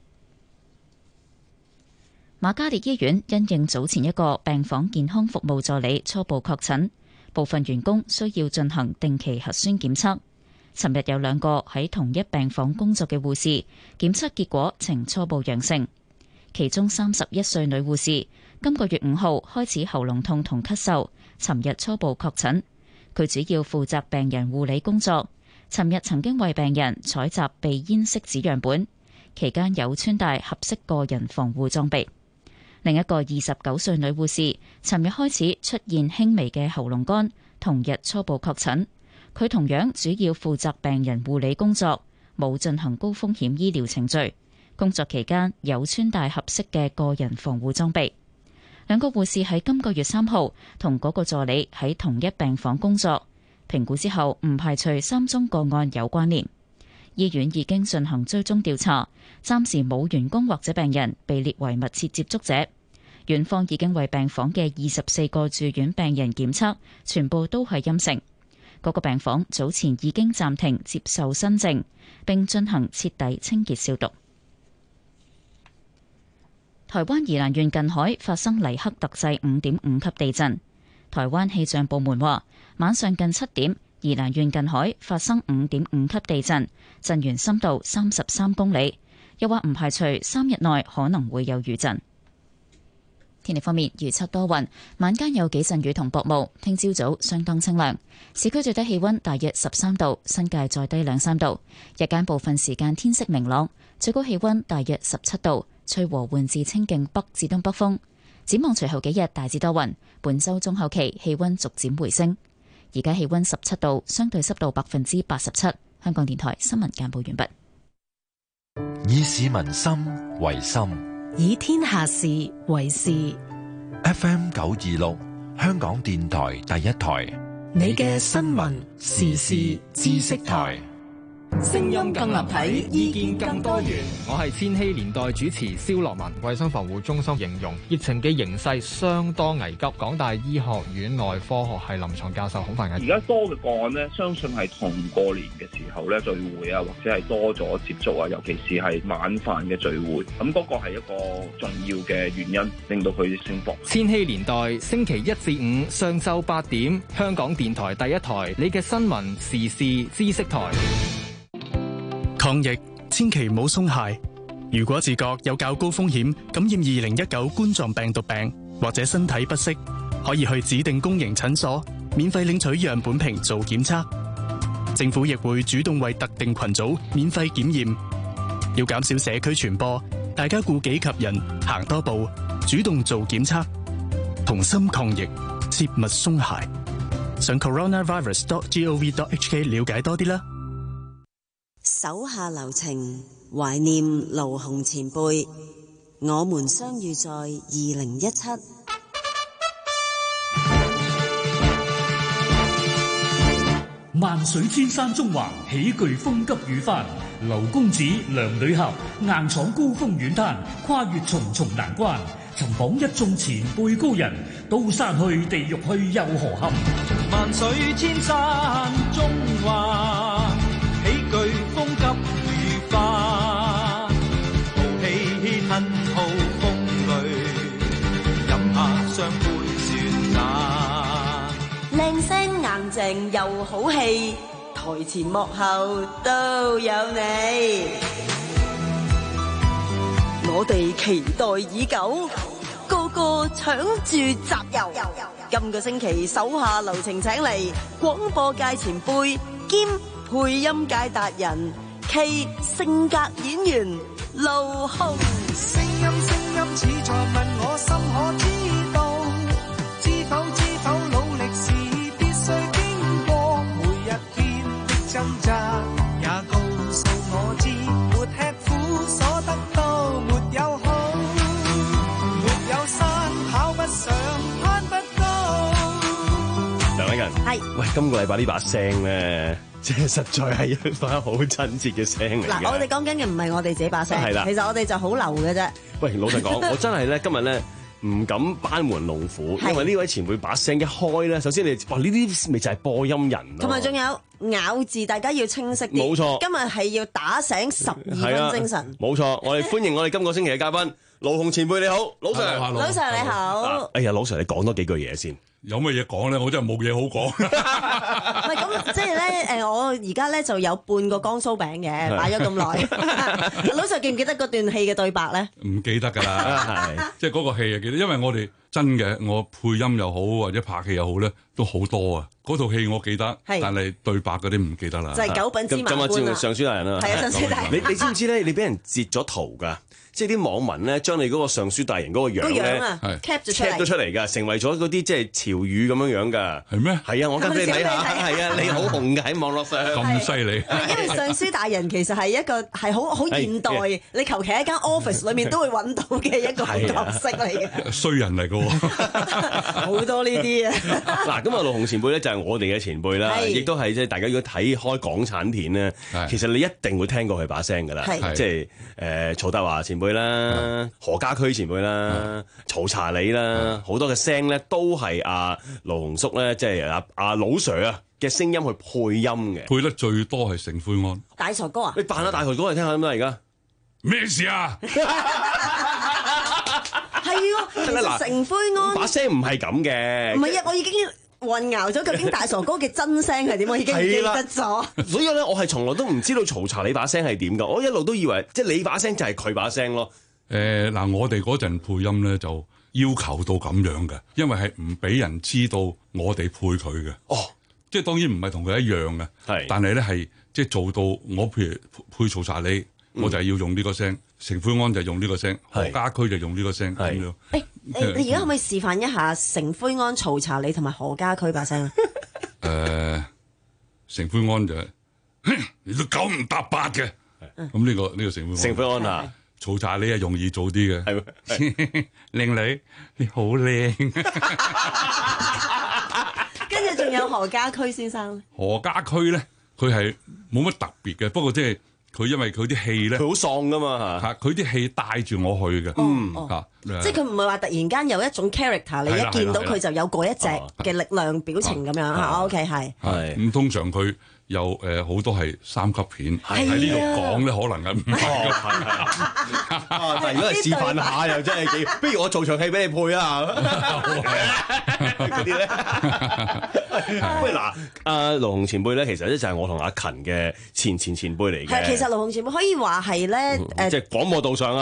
瑪嘉烈醫院因應早前一個病房健康服務助理初步確診，部分員工需要進行定期核酸檢測。尋日有兩個喺同一病房工作嘅護士檢測結果呈初步陽性，其中三十一歲女護士今個月五號開始喉嚨痛同咳嗽，尋日初步確診。佢主要負責病人護理工作，尋日曾經為病人採集鼻咽拭子樣本，期間有穿戴合適個人防護裝備。另一個二十九歲女護士尋日開始出現輕微嘅喉嚨乾，同日初步確診。佢同樣主要負責病人護理工作，冇進行高風險醫療程序。工作期間有穿戴合適嘅個人防護裝備。兩個護士喺今個月三號同嗰個助理喺同一病房工作，評估之後唔排除三宗個案有關聯。醫院已經進行追蹤調查，暫時冇員工或者病人被列為密切接觸者。院方已經為病房嘅二十四個住院病人檢測，全部都係陰性。嗰個病房早前已經暫停接受新症，並進行徹底清潔消毒。台灣宜蘭縣近海發生黎克特制五點五級地震。台灣氣象部門話，晚上近七點，宜蘭縣近海發生五點五級地震，震源深度三十三公里。又話唔排除三日內可能會有餘震。天氣方面，預測多雲，晚間有幾陣雨同薄霧。聽朝早相當清涼，市區最低氣溫大約十三度，新界再低兩三度。日間部分時間天色明朗，最高氣溫大約十七度，吹和緩至清勁北至東北風。展望隨後幾日大致多雲，本周中後期氣溫逐漸回升。而家氣溫十七度，相對濕度百分之八十七。香港電台新聞簡報完畢。
以市民心為心，
以天下事為事。
F M 九二六，香港電台第一台，
你嘅新聞時事知識台。
聲音更立體，意見更多元。
我係千禧年代主持蕭樂文。衛生防護中心形容疫情嘅形勢相當危急。港大醫學院內科學系臨床教授孔繁毅，
而家多嘅個案呢，相信係同過年嘅時候咧聚會啊，或者係多咗接觸啊，尤其是係晚飯嘅聚會，咁嗰個係一個重要嘅原因，令到佢升幅。
千禧年代星期一至五上晝八點，香港電台第一台，你嘅新聞時事知識台。
抗疫千祈唔好鬆懈。如果自覺有較高風險感染二零一九冠狀病毒病或者身體不適，可以去指定公營診所、 免費領取樣本瓶做檢測。政府亦會主動為特定群組免費檢驗。要減少社區傳播，大家顧己及人，行多步，主動做檢測，同心抗疫，切勿鬆懈。上 coronavirus dot gov dot hk 了解多啲啦。
手下留情，懷念盧鴻前輩。我們相遇在二零一七。
萬水千山中橫，喜巨風急雨翻。劉公子、梁女俠硬闖高峰遠灘，跨越重重難關，尋訪一眾前輩高人。刀山去，地獄去，又何憾？
萬水千山中橫，喜巨風急雨翻。豪氣吞吐風雷，飲下雙杯雪盞。
靚聲硬淨又好氣，台前幕後都有你。我哋期待已久，個個搶住集郵。今個星期手下留情請嚟廣播界前輩兼配音界達人，K性格演員盧鴻。
聲音聲音似在問我心可知道，知否知否努力是必須經過，每一天的掙扎也告訴我知，沒吃苦所得到沒有好，沒有山跑不上攀不高。
梁偉勤，
係
喂，今個禮拜呢把聲咧，即係實在係一把好親切嘅聲嚟嘅。
嗱，我哋講緊嘅唔係我哋自己把聲，
係啦，
其實我哋就好流嘅啫。
喂，老實講，我真係咧今日咧唔敢班門弄斧，因為呢位前輩把聲一開咧，首先你哇呢啲咪就係播音人咯，
同埋仲有咬字，大家要清晰啲。
冇錯，
今日係要打醒十二分精神。
冇錯，我哋歡迎我哋今個星期嘅嘉賓盧鴻前輩，你好，老 Sir。
老 Sir 你好。
哎呀，老 Sir 你講多幾句嘢先。
有乜嘢講咧？我真係冇嘢好講。
唔係咁，即係咧誒，我而家咧就有半個江蘇餅嘅，擺咗咁耐。老 Sir 記唔記得嗰段戲嘅對白咧？
唔記得㗎啦，係即係嗰個戲啊記得，因為我哋真嘅，我配音又好或者拍戲又好咧，都好多啊。嗰套戲我記得，但係對白嗰啲唔記得啦。
就係九品芝麻官啊！
今日尚書大人啊，
係啊，尚書大人。
你你知唔知咧？你俾人截咗圖㗎？即係啲網民咧，將你嗰個尚書大人嗰個樣咧
，cap 咗
cap 咗出嚟㗎，成為咗嗰啲即係潮語咁樣樣㗎。
係咩？
係啊，我跟俾你睇下。係啊，你好紅㗎喺網絡上。
咁犀利！
因為尚書大人其實係一個係好好現代，你求其喺間 office 裏面都會揾到嘅一個角色嚟嘅。
衰人嚟㗎喎，
好多呢啲啊！
嗱，咁啊，盧鴻前輩咧就係我哋嘅前輩啦，亦都係即係大家如果睇開港產片咧，其實你一定會聽過佢把聲㗎啦，即係誒曹德華前輩啦、何家駒前輩啦、曹查理啦，好多嘅聲咧都係阿盧鴻叔咧，即係阿阿老 Sir 啊嘅聲音去配音嘅，
配得最多係成奎安。
大傻哥啊！
你扮下大傻哥嚟聽下得唔得？而家
咩事啊？
係喎，其實成奎安
把聲唔係咁嘅。
唔係啊，我已經混淆咗究竟大傻哥嘅真聲係點，我已經唔記得咗。
所以咧，我係從來都唔知道曹查理把聲係點㗎，我一路都以為即係你把聲就係佢把聲咯。
誒嗱、呃，我哋嗰陣配音咧就要求到咁樣嘅，因為係唔俾人知道我哋配佢嘅。哦，即係當然唔係同佢一樣嘅，係，但係咧係即係做到我譬如配曹查理，嗯、我就係要用呢個聲；成奎安就用呢個聲，何家駒就用呢個聲咁樣。
誒，你你而家可唔可以示範一下成奎安、曹查理同埋何家駒把聲啊？
誒、呃，成奎安就你都九唔搭八嘅，咁呢、呢個呢、呢個成奎安。
成奎安啊！
曹查理係容易做啲嘅，係靚女你好靚，
跟住仲有何家駒先生。
何家駒咧，佢係冇乜特別嘅，不過即係佢因為佢啲戲咧，
佢好喪噶嘛嚇，
佢啲戲帶住我去嘅，
嗯嚇，即係佢唔係話突然間有一種 character，你一見到佢就有嗰一隻嘅力量表情咁樣嚇。OK 係
係咁通常佢。有誒好多係三級片喺呢度講咧，可能係唔係
啊！但係如果係示範下又真係幾，不如我做場戲俾你配啊！嗰啲咧，喂嗱，阿盧鴻前輩咧，其實咧就係我同阿勤嘅前前前輩嚟嘅。
係，其實盧鴻前輩可以話係咧誒，
即係廣播道上啊。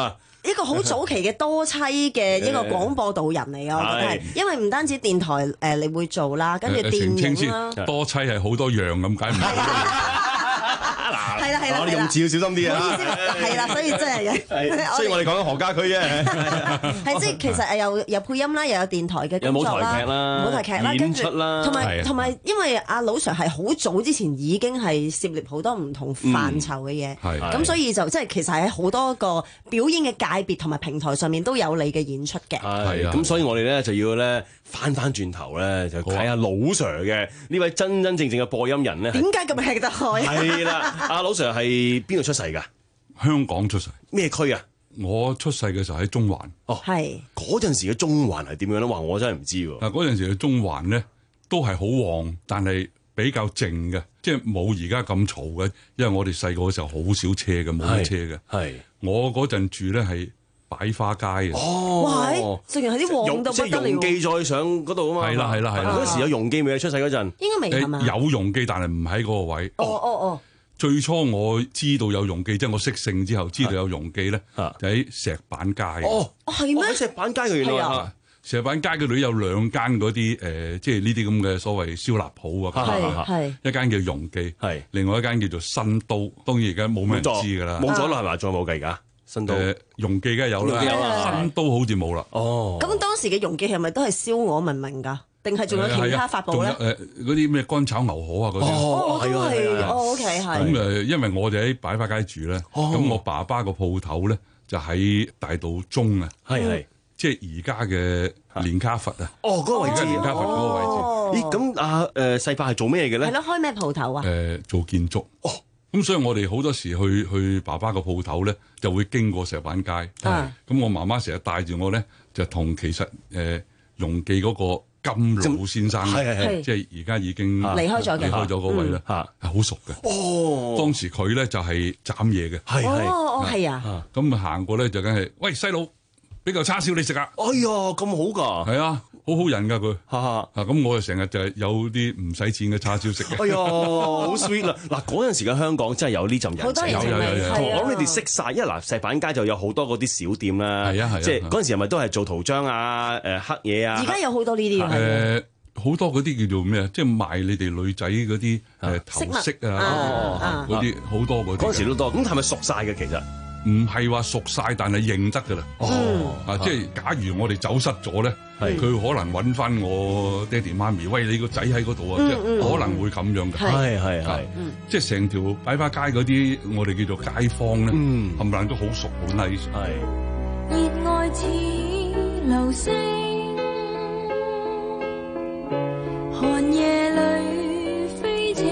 一個好早期嘅多棲嘅一個廣播道人嚟嘅，我覺得係，因為唔單止電台誒你會做啦，跟住電影啦，
多棲係好多樣咁解唔係？
係啦係啦，
我哋用字要小心啲啊！
唔好意思，係啦，所以真係嘅。
所以我哋講緊何家駒啫。
係即係其實誒有有配音啦，又有電台嘅工作啦，
有舞台劇啦，
舞台劇啦，
演出啦，
同埋同埋，因為阿老 Sir 係好早之前已經係涉獵好多唔同範疇嘅嘢，咁所以就即係其實喺好多個表演嘅界別同埋平台上面都有你嘅演出嘅。
係啊，咁所以我哋咧就要咧翻翻轉頭咧，就睇下老 Sir 嘅呢位真真正正嘅播音人咧。
點解咁吃得開？
係啦，阿老 Sir 係邊度出世㗎？
香港出世。
咩區啊？
我出世嘅時候喺中環。
哦，係嗰陣時嘅中環係點樣咧？話我真係唔知喎。
嗱，嗰陣時嘅中環咧都係好旺，但係比較靜嘅，即係冇而家咁嘈嘅。因為我哋細個嘅時候好少車嘅，冇乜車嘅。係我嗰陣住咧係擺花街嘅。
哦，哇！淨係啲旺到不得了。
即係容記再上嗰度啊嘛。
係啦係啦係啦。
嗰時有容記未？出世嗰陣
應該未係嘛？
有容記，但係唔喺嗰個位。
哦哦哦。
最初我知道有容記，即係我識性之後知道有容記咧，就喺石板街。
哦，
係咩？
喺石板街嘅原來。
石板街嗰度有兩間嗰啲誒，即係呢啲咁嘅所謂燒臘鋪啊。係一間叫容記，係另外一間叫做新都。當然而家冇咩人知㗎啦，
冇咗啦係嘛？仲有冇計㗎？新都
誒容記梗係有啦，新都好似冇啦。
哦，
咁當時嘅容記係咪都係燒鵝聞名㗎？定係仲有其他法寶咧？
誒嗰啲咩乾炒牛河啊嗰啲。
哦，都係。哦，OK，係。
咁誒，因為我哋喺擺花街住咧，咁我爸爸個鋪頭咧就喺大道中啊。係係。即係而家嘅連卡佛啊。
哦，嗰個位置。
連卡佛嗰個位置。
咦？咁阿誒細伯係做咩嘅咧？
係咯，開咩鋪頭啊？
誒，做建築。哦。咁所以我哋好多時去去爸爸個鋪頭咧，就會經過石板街。係。咁我媽媽成日帶住我咧，就同其實誒容記嗰個金老先生，係係係，即係而家已經
離開咗嘅，
離開咗嗰位咧，係好熟嘅。哦，當時佢咧就係斬嘢嘅，
係係，
哦係啊。
咁啊行過咧就梗係，喂細佬，俾嚿叉燒你食啊！
哎呀，咁好㗎，
係啊，好好人㗎佢。
嚇
啊咁我就成日就係有啲唔使錢嘅叉燒食嘅。
哎呀，好 sweet 啦！嗱嗰陣時嘅香港真係有呢陣人情，
有有有有。
我諗你哋識晒，因為嗱石板街就有好多嗰啲小店啦。係啊係啊，即係嗰陣時係咪都係做塗漿啊、誒黑嘢啊？
而家有好多呢啲
嘅。誒好多嗰啲叫做咩啊？即係賣你哋女仔嗰啲誒頭飾啊，嗰啲好多嗰啲。
嗰陣時都多，咁係咪熟晒嘅其實？
唔係話熟晒，但係認得㗎啦。哦，啊，即係假如我哋走失咗咧，佢可能揾翻我爹哋媽咪，喂，你個仔喺嗰度啊，即係可能會咁樣嘅。
係係係，
即係成條擺花街嗰啲，我哋叫做街坊咧，冚唪唥都好熟好 nice。
係。熱愛似流星，寒夜裏飛情，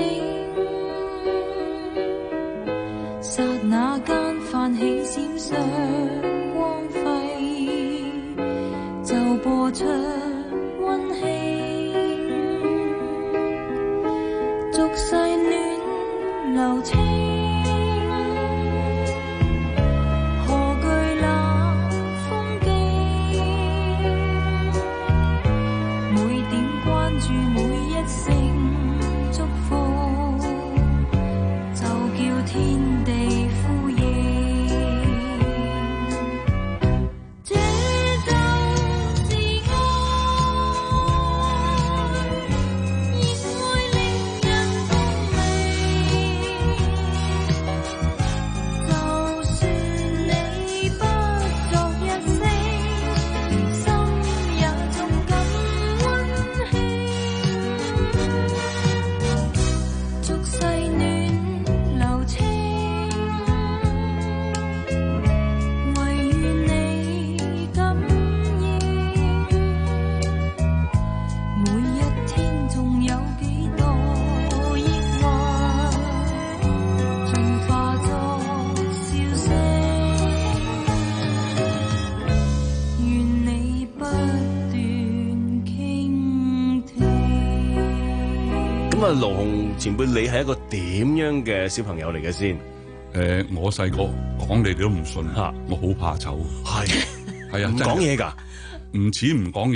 剎那間泛起閃爍光輝，就播出溫馨，俗世暖流清，何懼冷風景，每點關注每一聲祝福，就叫天地呼應。這就是愛，熱愛令人共鳴。就算你不作一聲，心也仲感溫馨。俗世暖流清，唯願你感應。每一天仲有幾多抑鬱，盡化作笑聲。願你不斷傾聽。
咁啊，盧鴻前輩，你係一個點樣嘅小朋友嚟嘅先？
誒，我細個講你哋都唔信嚇，我好怕醜。
係
係啊，
唔講嘢㗎，
唔似唔講嘢，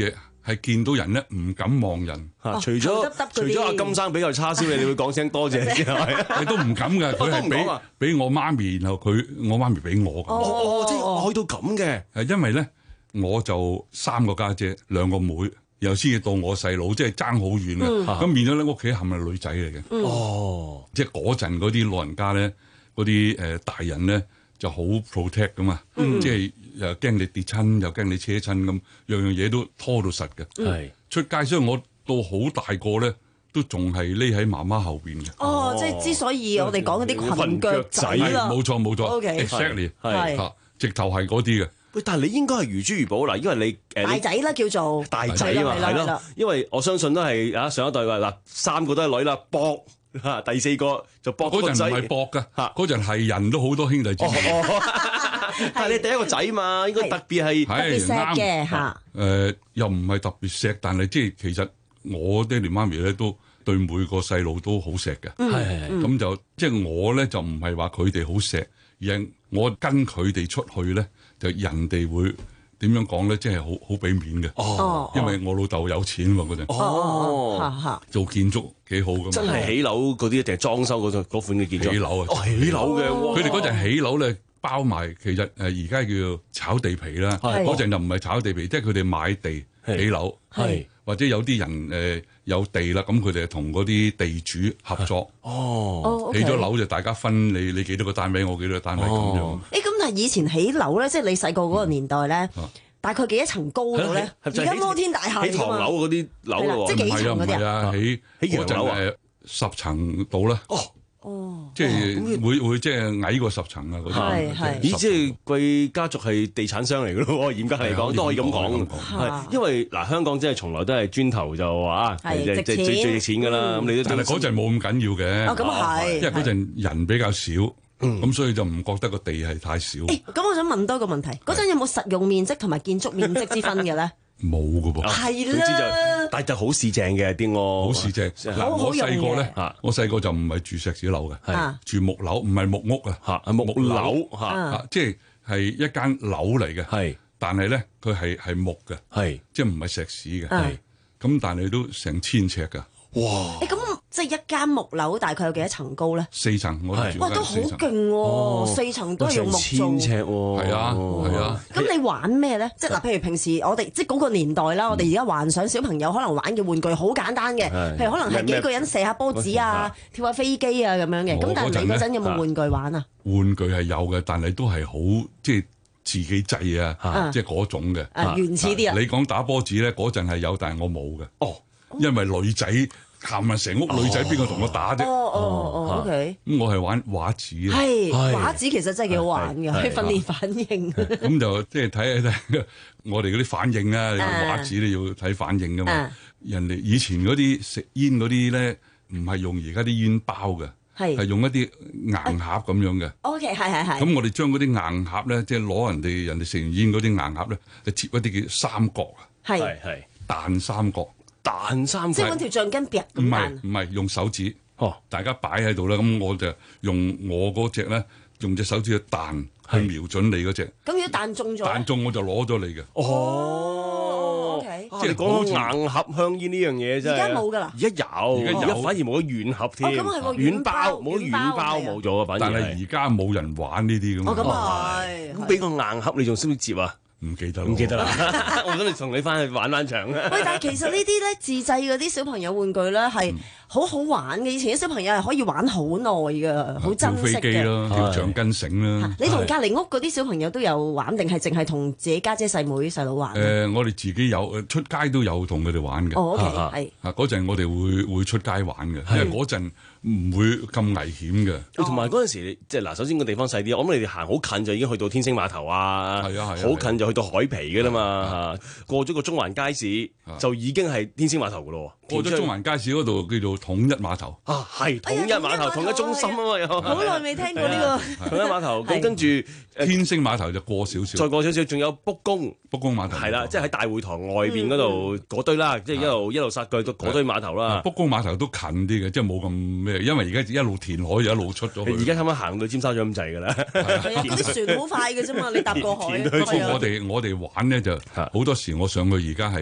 係見到人咧唔敢望人。
嚇，除咗除咗阿金生俾嚿叉燒你，你會講聲多謝先係。
你都唔敢㗎，佢係俾俾我媽咪，然後佢我媽咪俾我㗎。
哦，即係愛到咁嘅。
係因為咧，我就三個家姐，兩個妹。又先至到我細佬，即係爭好遠啊！咁變咗咧，屋企係咪女仔嚟嘅？哦，即係嗰陣嗰啲老人家咧，嗰啲誒大人咧就好 protect 噶嘛，即係又驚你跌親，又驚你車親咁，樣樣嘢都拖到實嘅。係出街，所以我到好大個咧，都仲係匿喺媽媽後邊嘅。
哦，即係之所以我哋講嗰啲裙腳仔啦，
冇錯冇錯
，exactly
係嚇，直頭係嗰啲嘅。
喂，但係你應該係如珠如寶嗱，因為你誒
大仔啦叫做
大仔啊嘛，係咯，因為我相信都係啊上一代話嗱，三個都係女啦，搏嚇第四個就搏個仔。
嗰陣唔係搏㗎，嗰陣係人都好多兄弟姊妹。
但係你第一個仔嘛，應該特別係
特別錫嘅嚇。
誒又唔係特別錫，但係即係其實我爹哋媽咪咧都對每個細路都好錫嘅。係係係。咁就即係我咧就唔係話佢哋好錫，而係我跟佢哋出去咧。就人哋會點樣講咧？即係好好俾面嘅。哦，因為我老豆有錢喎嗰陣。哦，做建築幾好㗎。
真係起樓嗰啲定係裝修嗰種嗰款嘅建築？
起樓啊！
哦，起樓嘅。
佢哋嗰陣起樓咧，包埋其實誒而家叫炒地皮啦。嗰陣就唔係炒地皮，即係佢哋買地起樓。係或者有啲人誒有地啦，咁佢哋同嗰啲地主合作。哦，起咗樓就大家分你你幾多個單位，我幾多個單位咁樣。
誒咁但係以前起樓咧，即係你細個嗰個年代咧，大概幾多層高度咧？而家摩天大廈
起唐樓嗰啲樓喎，
即係幾層嗰啲
啊？起
起洋樓啊？
十層到啦。哦。哦，即係會會即係矮過十層啊！嗰啲
係係，
咦，即係貴家族係地產商嚟嘅咯，嚴格嚟講都可以咁講。係因為嗱，香港真係從來都係磚頭就話即係最最值錢㗎啦。咁你都
但係嗰陣冇咁緊要嘅。
哦，咁係，
因為嗰陣人比較少，咁所以就唔覺得個地係太少。
誒，咁我想問多個問題，嗰陣有冇實用面積同埋建築面積之分嘅咧？
冇㗎噃，
係啦，
但係就好市正嘅啲屋，
好市正。嗱，我細個咧，我細個就唔係住石屎樓嘅，係住木樓，唔係木屋啊，嚇，木樓嚇，即係係一間樓嚟嘅，係，但係咧佢係係木嘅，係，即係唔係石屎嘅，係，咁但係都成千尺㗎。哇！
誒咁即係一間木樓大概有幾多層高咧？
四層，我係
哇，都好勁喎！四層都係用木做，
千尺喎，
係啊係啊。
咁你玩咩咧？即係嗱，譬如平時我哋即係嗰個年代啦，我哋而家幻想小朋友可能玩嘅玩具好簡單嘅，譬如可能係幾個人射下波子啊、跳下飛機啊咁樣嘅。咁但係你嗰陣有冇玩具玩啊？
玩具係有嘅，但係都係好即係自己製啊，即係嗰種嘅。
原始啲啊！
你講打波子咧，嗰陣係有，但係我冇嘅。哦，因為女仔。冚啊！成屋女仔邊個同我打啫？
哦哦哦，OK。
咁我係玩畫紙啊。
係畫紙其實真係幾好玩嘅，去訓練反應。
咁就即係睇下睇我哋嗰啲反應啊！畫紙你要睇反應噶嘛。人哋以前嗰啲食煙嗰啲咧，唔係用而家啲煙包嘅，係用一啲硬盒咁樣嘅。
OK，係係係。
咁我哋將嗰啲硬盒咧，即係攞人哋人哋食完煙嗰啲硬盒咧，就切一啲叫三角啊。
係
係
彈三角。
彈三角，
即係揾條橡筋劈咁彈。
唔係唔係用手指，哦，大家擺喺度啦。咁我就用我嗰隻咧，用隻手指去彈，去瞄準你嗰隻。
咁如果彈中咗，
彈中我就攞咗你嘅。
哦，OK。
即係講硬盒香煙呢樣嘢真係。
而家冇㗎啦。
而家有，而家反而冇咗軟盒添。
咁係個
軟包，冇咗軟包冇咗啊！反而。
但係而家冇人玩呢啲咁。
哦，咁啊係。
咁俾個硬盒，你仲識唔識接啊？
唔記得啦，
唔記得啦。我諗你同你翻去玩翻場啊！
喂，但係其實呢啲咧自製嗰啲小朋友玩具咧係好好玩嘅。以前啲小朋友係可以玩好耐㗎，好珍惜嘅。跳飛機啦，
跳橡筋繩啦。
你同隔離屋嗰啲小朋友都有玩，定係淨係同自己家姐細妹細佬玩？
誒，我哋自己有，出街都有同佢哋玩嘅。
哦，OK，係。
啊，嗰陣我哋會會出街玩嘅，因為嗰陣唔會咁危險嘅。
同埋嗰陣時，即係嗱，首先個地方細啲，我諗你哋行好近就已經去到天星碼頭啊，係啊係，好近就去到海皮㗎啦嘛。過咗個中環街市就已經係天星碼頭㗎咯。
過咗中環街市嗰度叫做統一碼頭
啊，係統一碼頭，統一中心啊嘛，又
好耐未聽過呢
個統一碼頭。咁跟住
天星碼頭就過少少，
再過少少，仲有卜公
卜公碼頭，
係啦，即係喺大會堂外邊嗰度嗰堆啦，即係一路一路殺過去到嗰堆碼頭啦。
卜公碼頭都近啲嘅，即係冇咁咩，因為而家一路填海就一路出咗去。
而家差唔多行到尖沙咀咁滯㗎啦。
係啊，啲船好快嘅啫嘛，你搭過海。
我哋我哋玩咧就好多時，我上去而家係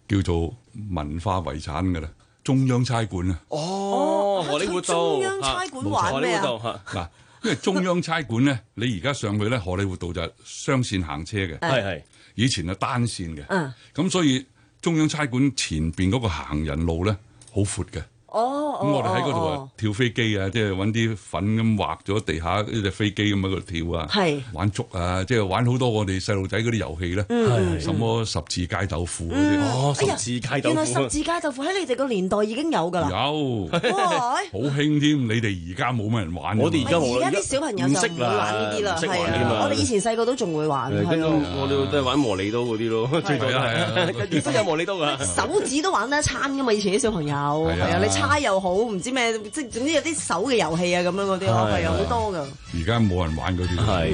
叫做文化遺產㗎啦，中央差館啊。
哦，荷里活道
中央差館玩咩啊？
嗱，因為中央差館咧，你而家上去咧，荷里活道就係雙線行車嘅，
係係
以前係單線嘅，
嗯，
咁所以中央差館前邊嗰個行人路咧好闊嘅。
哦，
咁我哋喺嗰度啊跳飛機啊，即係揾啲粉咁畫咗地下呢隻飛機咁喺度跳啊，
係
玩捉啊，即係玩好多我哋細路仔嗰啲遊戲咧，
嗯
什麼十字街豆腐嗰
嗯
啲，
哦，
哎呀
十字街豆
原來
腐
十字街豆腐喺你哋個年代已經有㗎啦。
有，
哇
好興添。你哋而家冇乜人玩，
我哋而家冇
而家啲小朋友就唔會玩呢啲啦，
唔識玩
係啊，我哋以前細個都仲會玩，
跟住
係啊，
我哋都係玩磨利刀嗰啲咯，最早
係啊係啊
而家有磨利刀㗎。
手指都玩得一餐㗎嘛，以前啲小朋友係啊，你猜又好，唔知咩，即係總之有啲手嘅遊戲啊咁樣嗰啲咯，係啊，好多㗎。
而家冇人玩嗰啲。
係。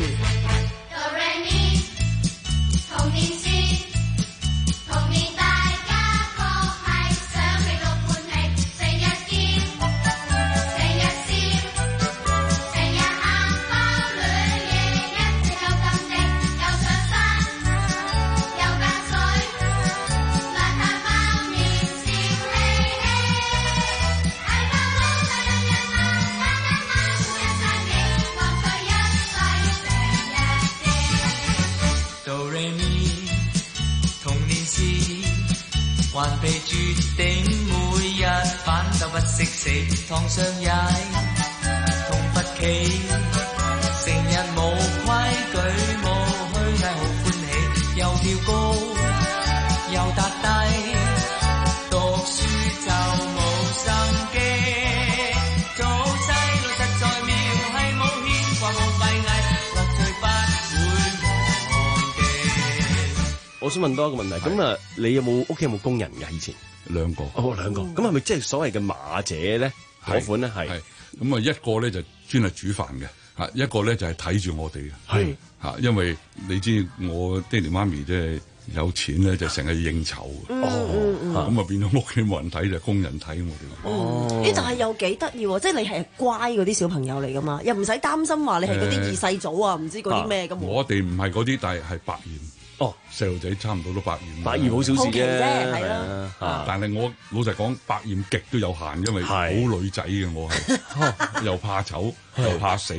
童年時，童年大家確係想起到歡喜，成日見，成日笑，成日行包裏嘢，一直又咁直，又上山，又隔水，邋遢包面笑嘻嘻，係包好多人人啊，大家晚每一餐幾，放佢一世成日見。
哆唻咪童年時，頑皮絕頂，每日反斗不識死，堂上踩，同不企，成日冇規矩，冇虛偽，好歡喜，又跳高，又踏低，讀書就冇心機，做細路實在妙，係冇牽掛冇閉翳，樂趣不會忘記。
我想問多一個問題，咁啊，你有冇屋企有冇工人㗎？以前
兩個，
哦兩個，咁係咪即係所謂嘅馬姐咧？嗰款咧係，
咁啊一個咧就專係煮飯嘅，嚇一個咧就係睇住我哋嘅，
係
嚇，因為你知我爹哋媽咪即係有錢咧，就成日應酬，哦，咁啊變咗屋企冇人睇，就工人睇我哋。
哦，咦，但係又幾得意喎！即係你係乖嗰啲小朋友嚟噶嘛，又唔使擔心話你係嗰啲二世祖啊，唔知嗰啲咩咁。
我哋唔係嗰啲，但係係百厭。哦，細路仔差唔多都百厭。
百厭好小事啫，
係啦。
但係我老實講，百厭極都有限，因為好女仔嘅我係，又怕醜又怕死。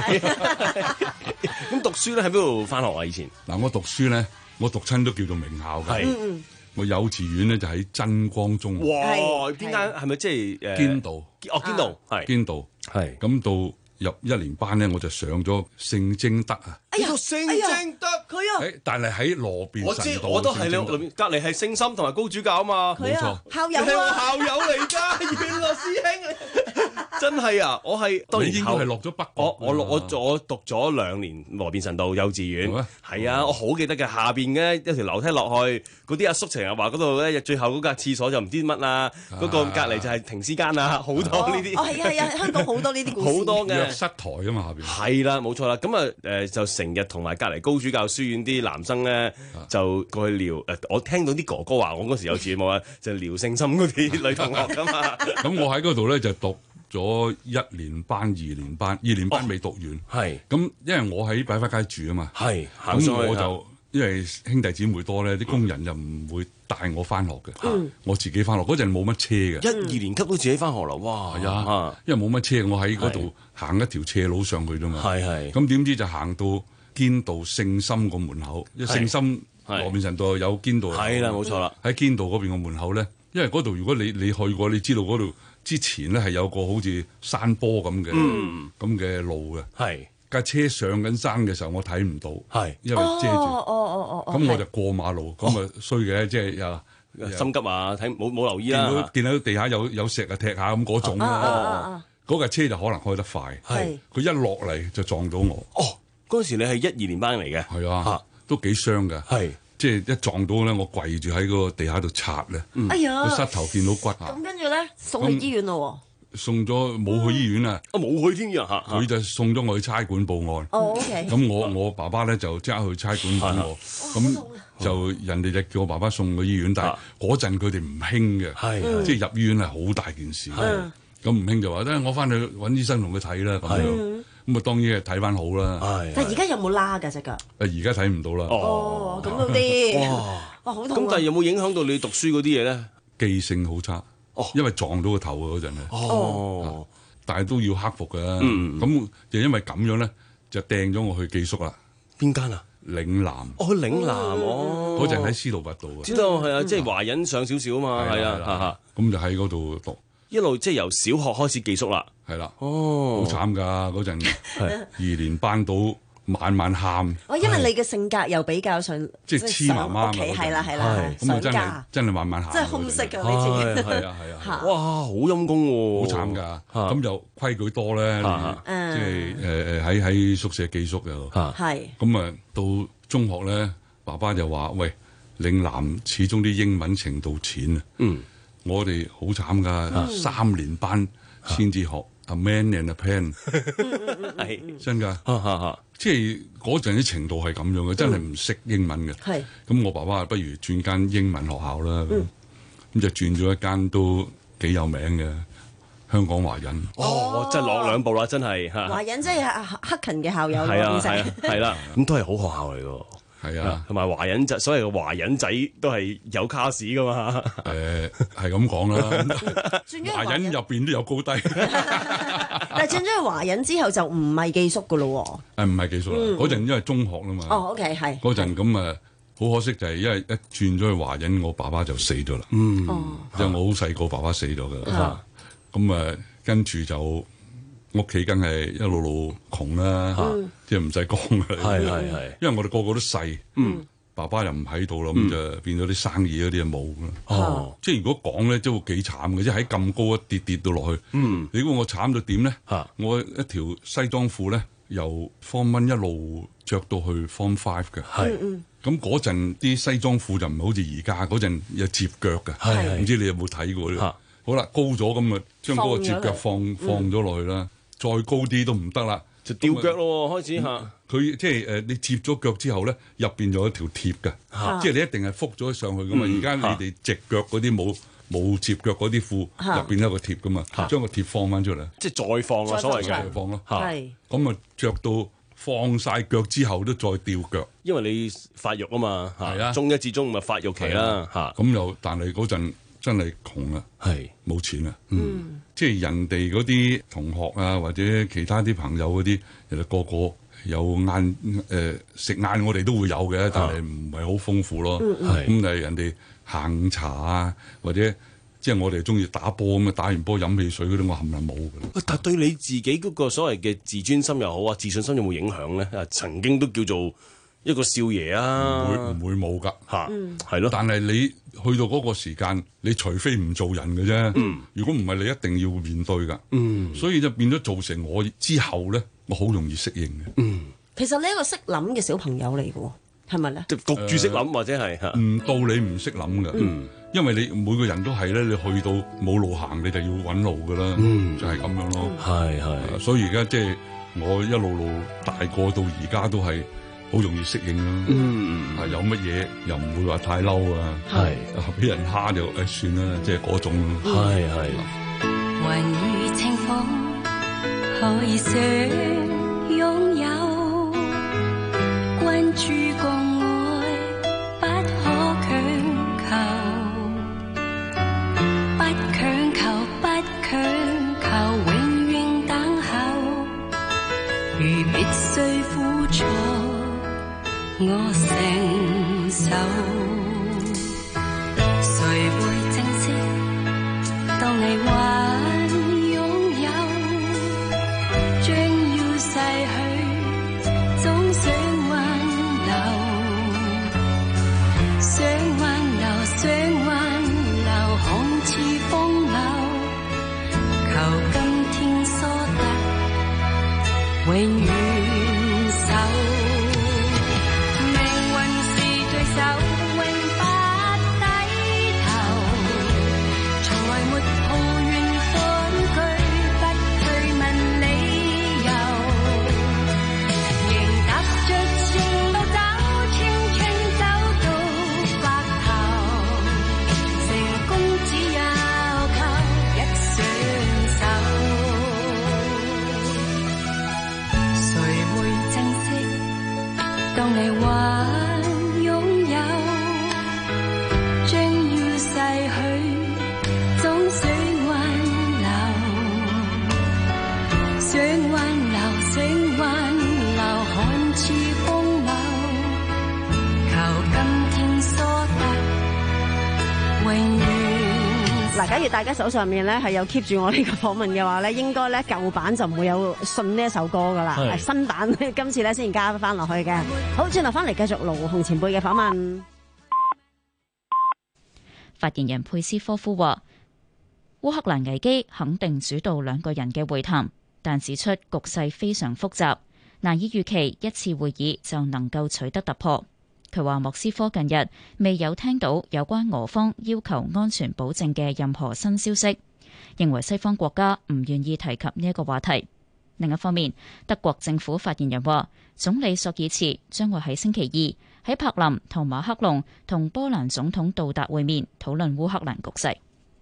咁讀書咧喺邊度返學啊？以前
嗱，我讀書咧，我讀親都叫做名校嘅。我幼稚園咧就喺真光中學。
哇！邊間係咪即係誒？
堅道。
哦，堅道係。
堅道係。咁到入一年班咧，我就上咗聖貞德啊！
哎呀，聖貞德
佢啊！
誒，但係喺羅便
我知，
臣道
我都係你裏面隔離係聖心同埋高主教啊嘛。
佢啊，校友
你係我
啊，
校友嚟㗎，原來師兄真係啊！我係當然
你應該係落咗北角。
我我我我讀咗兩年羅便臣道幼稚園，係啊，我好記得嘅。下邊嘅一條樓梯落去，嗰啲阿叔成日話嗰度咧，最後嗰間廁所就唔知乜啦，嗰個隔離就係停屍間啊，好多呢啲。
哦，係啊係啊，香港好多呢啲故事。
好多嘅
約室台啊嘛，下邊。
係啦，冇錯啦。咁啊誒就成日同埋隔離高主教書院啲男生咧，就過去撩誒。我聽到啲哥哥話，我嗰時幼稚園冇啊，就撩聖心嗰啲女同學噶嘛。
咁我喺嗰度咧就讀咗一年班、二年班，二年班未讀完。
係。
咁因為我喺擺花街住啊嘛。
係。
咁我就因為兄弟姊妹多咧，啲工人就唔會帶我翻學嘅。我自己翻學嗰陣冇乜車嘅。
一二年級都自己翻學啦，哇！
係啊，因為冇乜車，我喺嗰度行一條斜路上去啫嘛。
係係。
咁點知就行到堅道聖心個門口，因為聖心羅便臣道有堅道。
係啦，冇錯啦。
喺堅道嗰邊個門口咧，因為嗰度如果你你去過，你知道嗰度之前咧係有個好似山坡咁嘅咁嘅路嘅。
係
架車上緊山嘅時候，我睇唔到，
係
因為遮住。
哦哦哦
咁我就過馬路，咁啊衰嘅，即係又
心急啊！睇冇冇留意啦。
見到見到地下有有石啊踢下咁嗰種啦。嗰架車就可能開得快，
係
佢一落嚟就撞到我。
哦，嗰陣時你係一二年班嚟嘅，
係啊，都幾傷㗎。
係
即係一撞到咧，我跪住喺個地下度擦咧，
哎呀，
個膝頭見到骨啊。
咁跟住咧送去醫院咯喎。
送咗冇去醫院啊！
啊冇去添啊！
佢就送咗我去差館報案。
哦，OK。
咁我我爸爸咧就即刻去差館揾我，咁就人哋就叫我爸爸送去醫院，但係嗰陣佢哋唔興嘅，即係入醫院係好大件事。咁唔興就話咧，我翻去揾醫生同佢睇啦咁樣。咁啊當然係睇翻好啦。
但係而家有冇拉㗎隻腳？
誒而家睇唔到啦。
哦，咁都啲。 哇，好痛啊！
咁但係有冇影響到你讀書嗰啲嘢咧？
記性好差，
哦，
因為撞到個頭嗰陣咧，
哦，
但係都要克服嘅。
嗯
咁就因為咁樣咧，就掟咗我去寄宿啦。
邊間啊？
嶺南。
哦，嶺南哦，
嗰陣喺司徒拔道啊。
知道係啊，即係華人上少少啊嘛，係啊，
咁就喺嗰度讀。
一路即係由小學開始寄宿啦。
係啦。
哦，
好慘㗎嗰陣，二年班到。晚晚喊，
哦，因為你嘅性格又比較上
即係黐媽媽嘛，
係啦係啦，
咁啊真係真係晚晚喊，
真係空色㗎呢次，
係啊係啊，
哇好陰公喎，
好慘㗎，咁就規矩多咧，即係誒誒喺喺宿舍寄宿又
係，
咁啊到中學咧，爸爸就話喂，嶺南始終啲英文程度淺啊，嗯，我哋好慘㗎，三年班先至學 a man and a pen， 係真㗎。即係嗰陣啲程度係咁樣嘅，真係唔識英文嘅。係、嗯，咁我爸爸不如轉間英文學校啦。咁、嗯、就轉咗一間都幾有名嘅香港華仁。
哦，真係落兩步啦，真係嚇。
華仁即係克勤嘅校友
係啊係啊係啦，咁都係好學校嚟㗎。
係啊，
同埋華仁仔，所謂嘅華仁仔都係有卡士㗎嘛。
誒係咁講啦，華仁入邊都有高低。
但係轉咗去華仁之後就唔係寄宿㗎咯喎。
誒唔係寄宿啦，嗰陣因為中學啦嘛。
哦 OK 係。
嗰陣咁誒，好可惜就係因為一轉咗去華仁，我爸爸就死咗啦。
嗯。
即係我好細個，爸爸死咗㗎。咁誒跟住就屋企梗係一路路窮啦，即係唔使講㗎。
係係係。
因為我哋個個都細。嗯。爸爸又唔喺度啦，咁就變咗啲生意嗰啲就冇啦。哦，即係如果講咧，都幾慘嘅，即係喺咁高一跌跌到落去。嗯，你估我慘到點咧？嚇，我一條西裝褲咧，由 Form One 一路着到去 Form Five 嘅。係，咁嗰陣啲西裝褲就唔係好似而家嗰陣有摺腳嘅。係，唔知你有冇睇過咧？嚇，好啦，高咗咁啊，將嗰個摺腳放放咗落去啦，再高啲都唔得啦。
就吊腳咯，開始嚇。
佢即係誒，你接咗腳之後咧，入邊仲有一條貼嘅，即係你一定係覆咗上去噶嘛。而家你哋直腳嗰啲冇冇接腳嗰啲褲，入邊有個貼噶嘛，將個貼放翻出嚟，
即係再放啊，所謂嘅
放咯。
係
咁啊，着到放晒腳之後都再吊腳，
因為你發育啊嘛。係啊，中一至中五咪發育期啦。嚇，
咁又但係嗰陣真係窮啊，係冇錢啊。嗯。即係人哋嗰啲同學啊，或者其他啲朋友嗰啲，其實個個有晏誒食晏，我哋都會有嘅，但係唔係好豐富咯。係咁，但係人哋下午茶啊，或者即係我哋中意打波咁啊，打完波飲汽水嗰啲，我冚唪唥冇嘅。
但係對你自己嗰個所謂嘅自尊心又好啊，自信心有冇影響咧？啊，曾經都叫做一個少爺啊，
唔會唔會冇㗎
嚇，係咯。
但係你去到嗰個時間，你除非唔做人嘅啫。嗯，如果唔係，你一定要面對㗎。嗯，所以就變咗造成我之後咧，我好容易適應嘅。嗯，
其實你一個識諗嘅小朋友嚟嘅喎，係咪咧？
即係焗住識諗或者係嚇，
唔到你唔識諗㗎。嗯，因為你每個人都係咧，你去到冇路行，你就要揾路㗎啦。嗯，就係咁樣咯。
係係。
所以而家即係我一路路大個到而家都係。好容易適應啦，嗯，係有乜嘢又唔會話太嬲啊，係俾人蝦就誒算啦，即係嗰種，
係係。
雲雨清風可以想擁有，關注共愛不可強求，不強求不強求，永遠等候，如必須付出。我承受，誰會珍惜？當你還擁有，將要逝永遠。
嗱，假如大家手上面咧係有 keep 住我呢個訪問嘅話咧，應該咧舊版就唔會有信呢一首歌噶啦，係新版今次咧先加翻落去嘅。好，轉頭翻嚟繼續盧鴻前輩嘅訪問。
發言人佩斯科夫話：烏克蘭危機肯定主導兩個人嘅會談，但指出局勢非常複雜，難以預期一次會議就能夠取得突破。佢話莫斯科近日未有聽到有關俄方要求安全保證嘅任何新消息，認為西方國家唔願意提及呢一個話題。另一方面，德國政府發言人話，總理朔爾茨將會喺星期二喺柏林同馬克龍同波蘭總統杜達會面，討論烏克蘭局勢。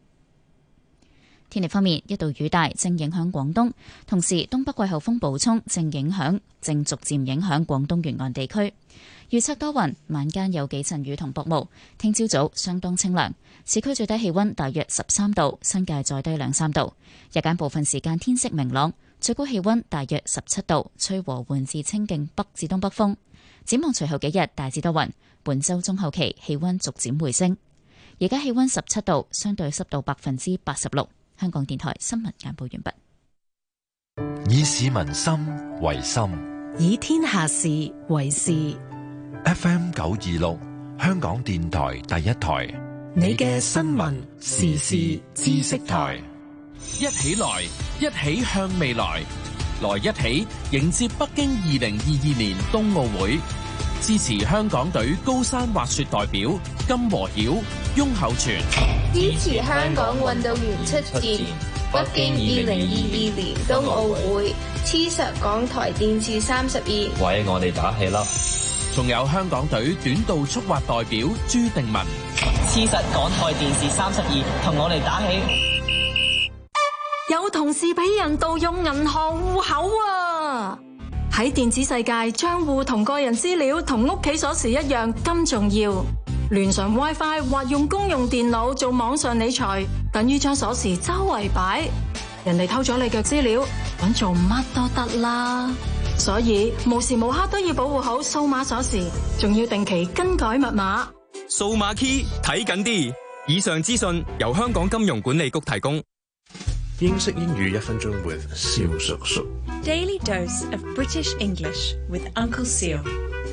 天氣方面，一道雨帶正影響廣東，同時東北季候風補充正影響，正逐漸影響廣東沿岸地區。預測多雲，晚間有幾陣雨同薄霧。聽朝早相當清涼，市區最低氣溫大約十三度，新界再低兩三度。日間部分時間天色明朗，最高氣溫大約十七度，吹和緩至清勁北至東北風。展望隨後幾日大致多雲，本週中後期氣溫逐漸回升。而家氣溫十七度，相對濕度百分之八十六。香港電台新聞簡報完畢。
以市民心為心，
以天下事為事。
F M 九二六，香港電台第一台，
你嘅新聞時事知識台，
一起來，一起向未來，來一起迎接北京二零二二年冬奧會，支持香港隊高山滑雪代表金和曉、翁厚全，
支持香港運動員出戰北京二零二二年冬奧會，黐實港台電視三十二，
為我哋打氣啦！
仲有香港隊短道速滑代表朱定文，
黐實港台電視三十二，同我哋打氣。
有同事俾人盜用銀行戶口啊！喺電子世界，賬戶同個人資料同屋企鎖匙一樣咁重要。連上 WiFi 或用公用電腦做網上理財，等於將鎖匙周圍擺，人哋偷咗你嘅資料，搵做乜都得啦。所以無時無刻都要保護好數碼鎖匙，仲要定期更改密碼。
數碼 key 睇緊啲。以上資訊由香港金融管理局提供。
英式英語一分鐘 with 蕭叔叔。
Daily dose of British English with Uncle Seal。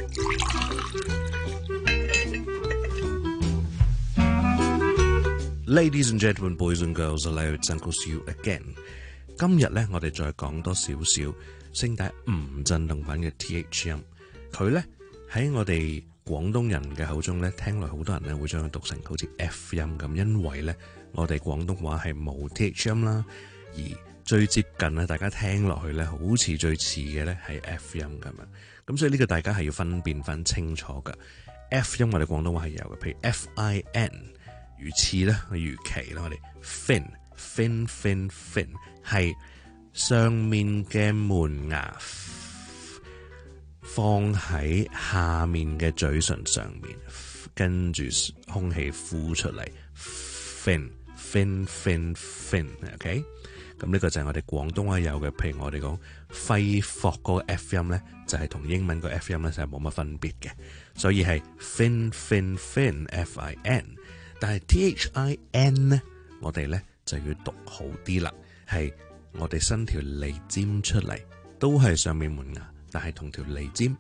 Ladies and gentlemen, boys and girls, hello, it's Uncle Seal again。今日咧，我哋再講多少少聲帶唔震動版嘅 T H 音。佢咧喺我哋廣東人嘅口中咧，聽落好多人咧會將佢讀成好似 F 音咁，因為咧我哋廣東話係冇 T H 音啦，而最接近咧大家聽落去咧，好似最似嘅咧係 F 音咁樣。咁所以呢個大家係要分辨翻清楚㗎。F 音我哋廣東話係有嘅，譬如 F I N。如似咧，如期啦，我哋 fin fin fin fin 係上面嘅門牙放喺下面嘅嘴唇上面，跟住空氣呼出嚟 fin fin fin fin，OK？ 咁呢個就係我哋廣東話有嘅，譬如我哋講揮霍嗰個 F 音咧，就係同英文個 F 音咧就係冇乜分別嘅，所以係 fin fin fin F I N。但係 T H I N 咧，我哋咧就要讀好啲啦，係我哋伸條脷尖出嚟，都係上面門牙，但係同條脷尖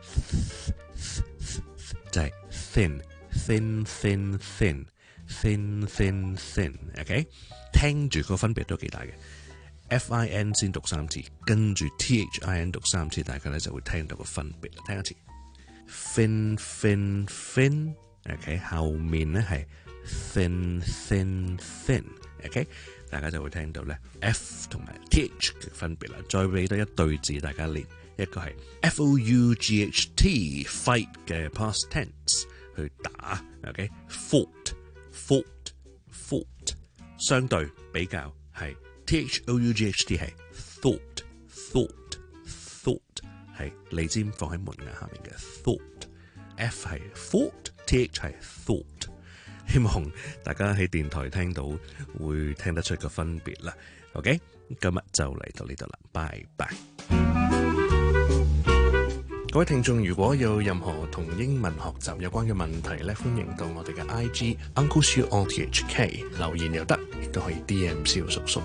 就係 thin thin thin thin thin thin thin，OK？ 聽住個分別都幾大嘅。F I N 先讀三次，跟住 T H I N 讀三次，大家咧就會聽到個分別啦。聽一次 fin fin fin，OK？ 後面咧係thin thin thin，OK？ 大家就會聽到咧 F 同埋 T H 嘅分別啦。再俾多一對字大家練，一個係 F O U G H T fight 嘅 past tense 去打 ，OK？ fought fought fought， 相對比較係 T H O U G H T 係 thought thought thought， 係脷尖放喺門牙下面嘅 thought，F 係 fought，T H 係 thought。希望大家喺電台聽到會聽得出個分別啦。OK， 今日就嚟到呢度啦，拜拜。 各位聽眾，如果有任何同英文學習有關嘅問題咧，歡迎到我哋嘅 I G Uncle Siu O T H K 留言又得，亦都可以 D M 蕭叔叔。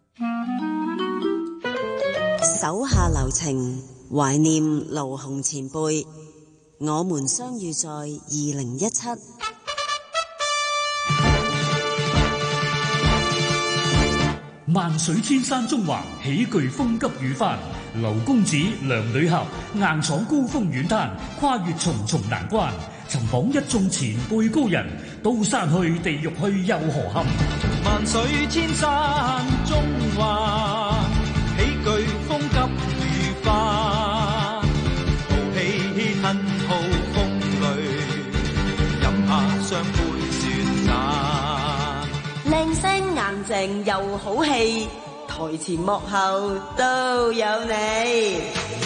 手下留情，懷念盧鴻前輩。我們相遇在二零一七。
萬水千山中橫，喜巨風急雨翻。劉公子、梁女俠，硬闖高峰遠灘，跨越重重難關，尋訪一眾前輩高人，刀山去，地獄去，又何憾？
萬水千山中橫，喜巨風急雨翻，豪氣吞吐風雷，飲下雙杯雪盞。
靚聲硬淨又好氣，台前幕後都有你。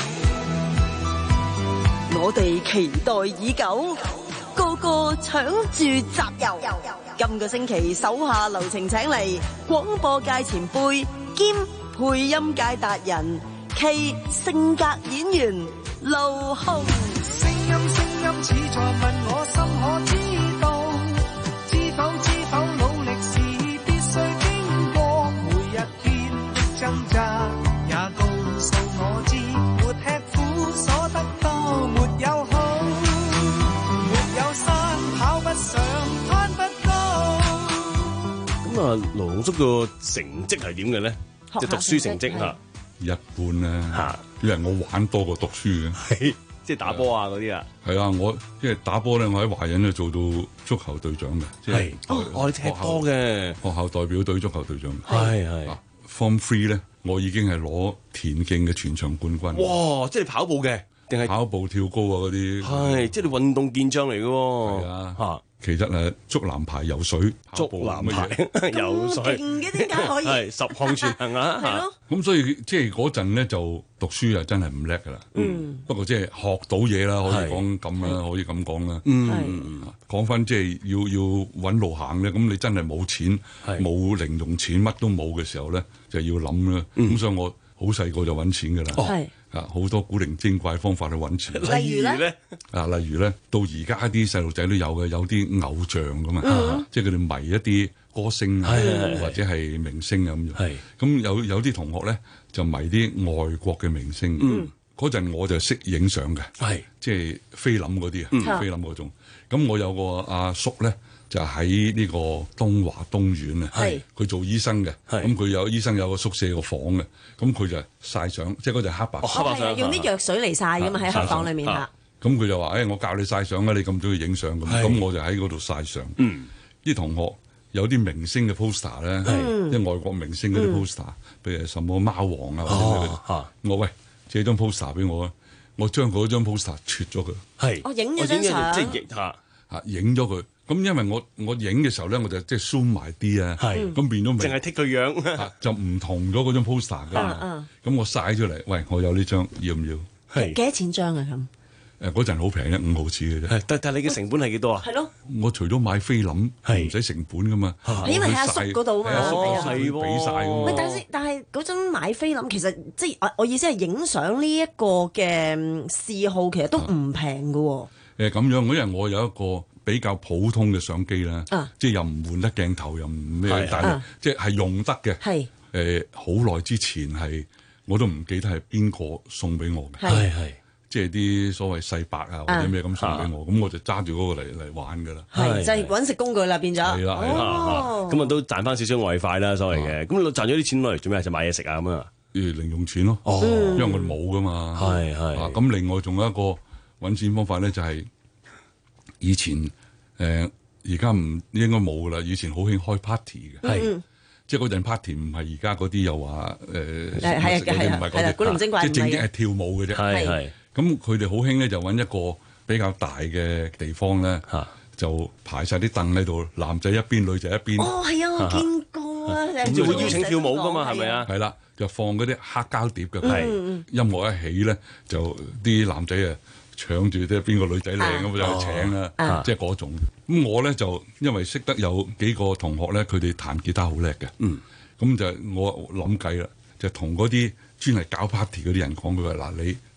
我哋期待已久，個個搶住集郵。今個星期手下留情請嚟廣播界前輩兼配音界達人，K性格演員盧鴻。
聲音聲音似在問我心可知道，知否知否努力是必須經過每一天的掙扎，也告訴我知沒吃苦所得多沒有好，沒有山跑不上攀不高。
咁啊，盧叔個成績係點嘅咧？即係讀書成績嚇。
一般啦，因為我玩多過讀書嘅，
即係打波啊嗰啲啊。
係啊，我即係打波咧，我喺華人咧做到足球隊長嘅，即係
哦，我哋踢波嘅
學校代表隊足球隊長。
係係。
Form Three 咧，我已經係攞田徑嘅全場冠軍。
哇！即係跑步嘅，定係
跑步、跳高啊嗰啲。
係，即係你運動健將嚟嘅喎。
係啊，
嚇。
其實誒，足籃排、游水、
足籃排、游水，
勁嘅點解可以？
係十項全能啊！
係咯。
咁所以即係嗰陣咧，就讀書就真係唔叻噶啦。
嗯。
不過即係學到嘢啦，可以講咁啦，可以咁講啦。
嗯。
講翻即係要要揾路行咧，咁你真係冇錢，冇零用錢，乜都冇嘅時候咧，就要諗啦。咁所以我好細個就揾錢噶啦。
係。
啊，好多古靈精怪方法去揾錢。
例如咧？
啊，例如咧，到而家啲細路仔都有嘅，有啲偶像噶嘛，
嗯、
即係佢哋迷一啲歌星啊，或者係明星啊咁樣。咁有有啲同學咧就迷啲外國嘅明星。嗰陣、嗯、我就識影相嘅，即係菲林嗰啲啊，嗯、菲林嗰種。咁我有個阿叔咧。就喺呢個東華東院啊，佢做醫生嘅，咁佢有醫生有個宿舍個房嘅，咁佢就曬相，即係嗰隻黑白。
哦，係啊，用啲藥水嚟曬㗎嘛，喺黑房裏面嚇。
咁佢就話：誒，我教你曬相啊，你咁中意影相咁，咁我就喺嗰度曬相。啲同學有啲明星嘅 poster 咧，即係外國明星嗰啲 poster，譬如什麼貓王啊，或者咩嗰啲。我喂借張 poster 俾我啊，我將嗰張 poster 撮咗佢。
係，
我影咗張相，
即係影下
嚇影咗佢。咁因為我我影嘅時候咧，我就即係 zoom 埋啲啊，咁變咗明，
淨係剔佢樣，
就唔同咗嗰張 poster 㗎。咁我曬出嚟，喂，我有呢張，要唔要？
係幾多錢張啊？咁
誒嗰陣好平啫，五毫子嘅啫。
但但係你嘅成本係幾多啊？
係咯。
我除咗買菲林，唔使成本㗎嘛。
因為喺阿叔嗰度啊嘛，
係喎，俾曬㗎嘛。
喂，但係但係嗰陣買菲林，其實即係我我意思係影相呢一個嘅嗜好，其實都唔平㗎喎。
誒咁樣，因為我有一個比較普通嘅相機啦，
啊、即
係又唔換得鏡頭，又唔咩，但係、啊、即係用得嘅。係誒好耐之前係我都唔記得係邊個送俾我嘅，係係即係啲所謂細白啊或者咩咁送俾我，咁、啊、我就揸住嗰個嚟嚟玩㗎啦。
係就係揾食工具啦，變咗。
係啦係啦，
咁啊都賺翻少少外快啦，所謂嘅。咁你賺咗啲錢攞嚟做咩？就買嘢食啊咁啊？
誒零用錢咯，哦、因為我哋冇㗎嘛。係係。咁另外仲有一個揾錢方法咧，就係、是。以前誒而家唔應該冇噶啦，以前好興開 party 嘅，係即係嗰陣 party 唔係而家嗰啲又話誒係係係唔係嗰啲古靈精怪，即係正經係跳舞嘅啫。係係咁佢哋好興咧，就揾一個比較大嘅地方咧，就排晒啲凳喺度，男仔一邊，女仔一邊。
哦，係啊，我見過啊，
咁就會邀請跳舞噶嘛，係咪啊？
係啦，就放嗰啲黑膠碟嘅，係音樂一起咧，就啲男仔啊。搶住即係邊個女仔靚咁就請啦，啊、即係嗰種。咁我咧就因為識得有幾個同學咧，佢哋彈吉他好叻嘅。嗯，咁就我諗計啦，就同嗰啲專係搞 party 嗰啲人講，佢話嗱，你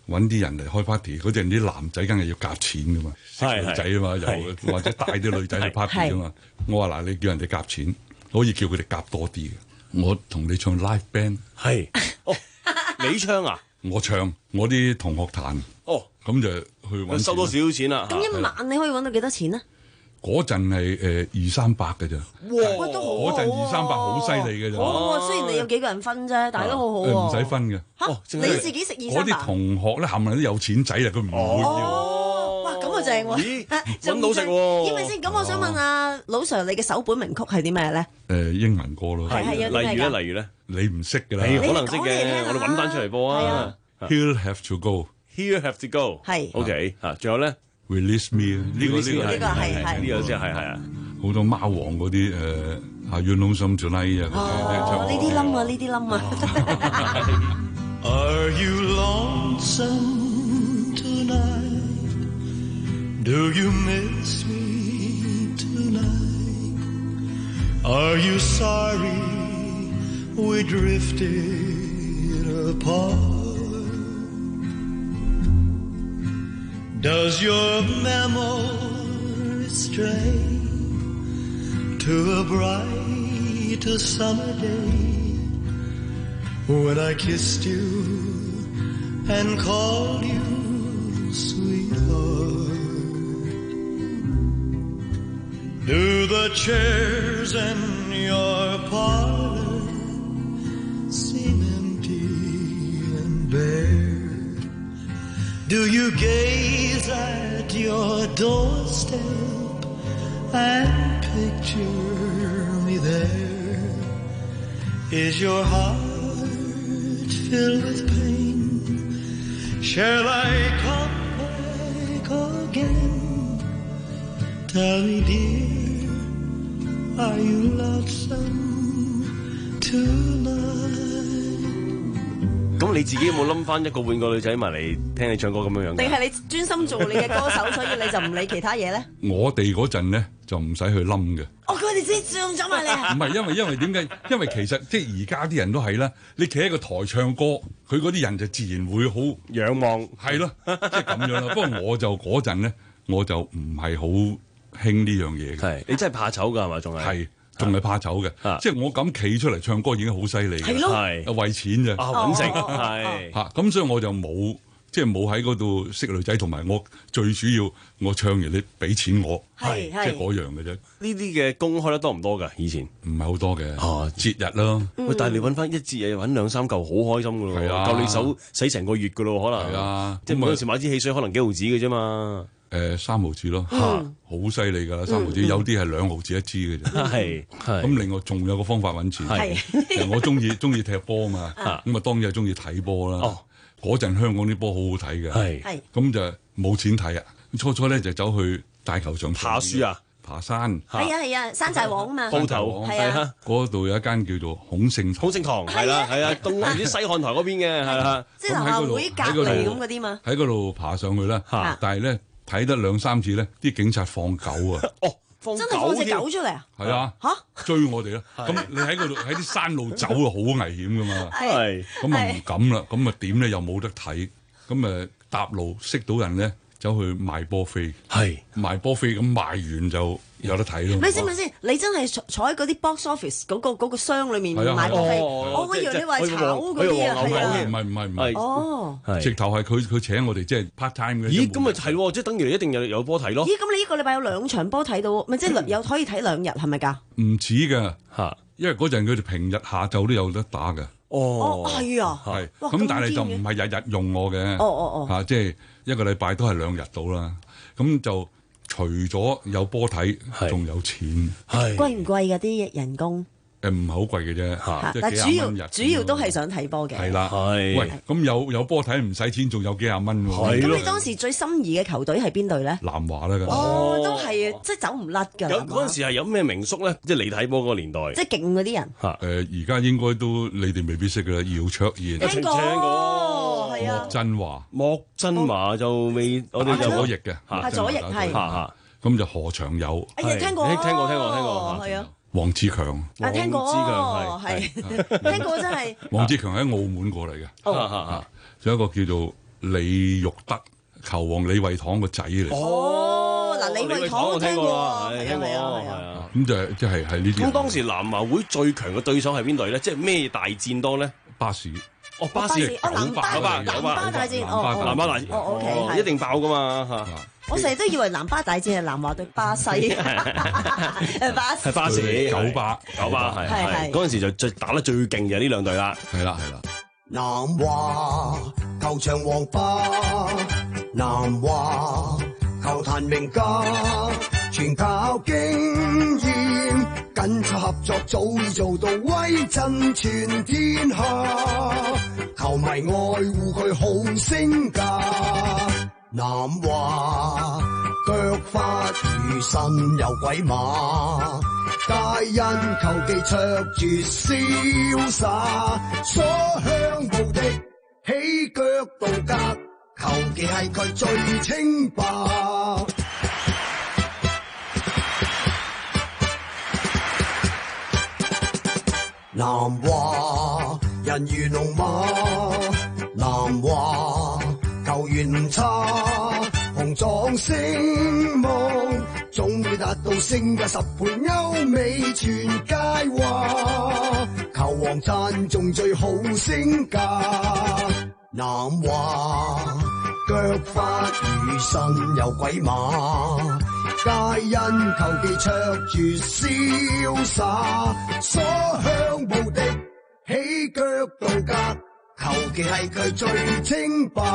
揾啲人嚟開 party，嗰陣啲男仔梗係要夾錢噶嘛，識女仔啊嘛，又或者帶啲女仔去 party 啊嘛。我話嗱，你叫人哋夾錢，可以叫佢哋夾多啲嘅。我同你唱 live band，
係哦，你唱啊？
我唱，我啲同學彈。
哦，
咁就去揾
收多少少錢啦？
咁一晚你可以揾到幾多錢啊？
嗰陣係誒二三百嘅咋。
哇，都好
嗰陣二三百好犀利嘅咋。
哇，雖然你有幾個人分啫，但係都好好喎。
唔使分嘅。
嚇，你自己食二三百？
嗰啲同學咧，冚唪唥都有錢仔啊，佢唔會要。
哦，哇，咁啊正喎。
咦，揾到食喎。
因為先，咁我想問啊，老 Sir，你嘅首本名曲係啲咩咧？
誒英文歌咯。
係係有啲咩㗎？
例如咧，例如咧，
你唔識㗎啦。
可能識嘅，我哋揾翻出嚟播啊。
He'll have to go.
He'll have to go。係。OK 啊，仲有咧
，Release me 呢個呢個
呢個係係
呢個先係係啊。
好多貓王嗰啲誒啊 You know some tonight 啊。
哦，呢啲冧啊，呢啲冧啊。
Are you lonesome tonight? Do you miss me tonight? Are you sorry we drifted apart? Does your memory stray to a bright summer day when I kissed you and called you sweetheart? Do the chairs in your parlor seem empty and bare? Do you gaze at your doorstep and picture me there? Is your heart filled with pain? Shall I come back again? Tell me, dear, are you lonesome tonight?
咁你自己有冇冧翻一個半個女仔埋嚟聽你唱歌咁樣樣？
定係你專心做你嘅歌手，所以你就唔理其他嘢咧？
我哋嗰陣咧就唔使去冧嘅。
哦，佢哋先上咗埋嚟啊！
唔係，因為因為點解？因為其實即係而家啲人都係啦，你企喺個台唱歌，佢嗰啲人就自然會好
仰望，
係咯，即係咁樣啦。不過我就嗰陣咧，我就唔係好興呢樣嘢嘅。
係你真係怕醜㗎係嘛？仲係
係。仲係怕醜嘅，即係我咁企出嚟唱歌已經好犀利嘅，係為錢啫，
揾食係
嚇，咁所以我就冇即係冇喺嗰度識女仔，同埋我最主要我唱完你俾錢我，係即係嗰樣嘅啫。
呢啲嘅工開得多唔多㗎？以前
唔係好多嘅，哦節日咯。
喂，但係你揾翻一節嘢揾兩三嚿，好開心㗎咯，
係啊，
夠你手使成個月㗎咯，可能
係啊，
即係嗰陣時買支汽水可能幾毫子嘅啫嘛。
誒三毫子咯，好犀利㗎啦！三毫子有啲係兩毫子一支嘅啫。
係
咁，另外仲有個方法揾錢。係我中意中意踢波嘛，咁啊當然係中意睇波啦。哦，嗰陣香港啲波好好睇嘅。係咁就冇錢睇啊！初初咧就走去大球場
爬樹啊，
爬山。
係啊係啊，山寨王啊嘛。
鋪頭係啊，
嗰度有一間叫做孔聖
孔聖堂係啦係啊，東唔知西漢台嗰邊嘅係啦，
即係樓下會隔離咁嗰啲嘛。
喺嗰度爬上去啦，但係咧。睇得兩三次咧，啲警察放狗啊！
哦，放真係放隻狗出嚟啊！
係啊，嚇追我哋啦！咁你喺嗰度喺啲山路走啊，好危險噶嘛！係咁啊，唔敢啦！咁啊點咧又冇得睇，咁誒搭路識到人咧，走去賣波飛，係賣波飛咁賣完就有得睇咯。
咪先咪先，你真係坐坐喺嗰啲 box office 嗰個嗰個箱裏面買波飛，我以為你話炒嗰啲啊，係啊，
唔係唔係唔係，
哦，
直頭係佢佢請我哋即係 part time 嘅。
咦，咁咪係喎，即係等於你一定有有波睇咯。
咦，咁你一個禮拜有兩場波睇到，咪即係有可以睇兩日係咪㗎？
唔似㗎嚇，因為嗰陣佢哋平日下晝都有得打㗎。
哦，係啊，
係咁，但係就唔係日日用我嘅。哦哦哦，嚇，即係一個禮拜都係兩日到啦。咁就除咗有波睇，仲有錢。係
貴唔貴㗎啲人工？
誒唔係好貴嘅啫，嚇，
但係主要主要都係想睇波嘅。
係啦，係。喂，咁有有波睇唔使錢，仲有幾廿蚊喎。
係咯。咁你當時最心儀嘅球隊係邊隊咧？
南華啦，
哦，都係即係走唔甩㗎。
有嗰陣時係有咩名宿咧？即係你睇波嗰個年代。
即係勁嗰啲人。
嚇誒，而家應該都你哋未必識㗎啦，姚卓然。
聽過，係啊。
莫振華，
莫振華就未，我哋就
左翼嘅，
嚇左翼係。
嚇嚇。
咁就何長友。
哎呀，聽過，
聽過，聽過，聽過，
係啊。
黃志強，
啊聽過，係聽過真係。
黃志強喺澳門過嚟嘅，仲有一個叫做李玉德，球王李惠堂個仔嚟。
哦，嗱，李惠堂我聽過，
係聽過，係啊。
咁就係即係係呢啲。
咁當時南華會最強嘅對手係邊隊咧？即係咩大戰多咧？
巴士。
哦，巴士，
哦，南巴，
九巴，
南巴大戰，
哦，南巴大戰，
哦，O K，
係一定爆噶嘛嚇。
我成日都以為南巴大戰係南華對巴西，係巴
係巴士，
九巴，
九巴係係嗰陣時就最打得最勁就係呢兩隊啦。
係啦係啦。
南華球場王霸，南華球壇名家，全靠經驗，緊湊合作，早已做到威震全天下。球迷愛護佢好聲價，南華腳法如神有鬼馬，皆因球技卓絕瀟灑，所向無敵起腳度格，球技係佢最清白。南華人如龍馬，南華球員唔差，雄壯聲夢，總會達到升價十倍，歐美全皆話，球王讚中最好升價。南華腳法如神有鬼馬，皆因球技卓絕瀟灑，所向無敵起腳度格，球技係佢最清白。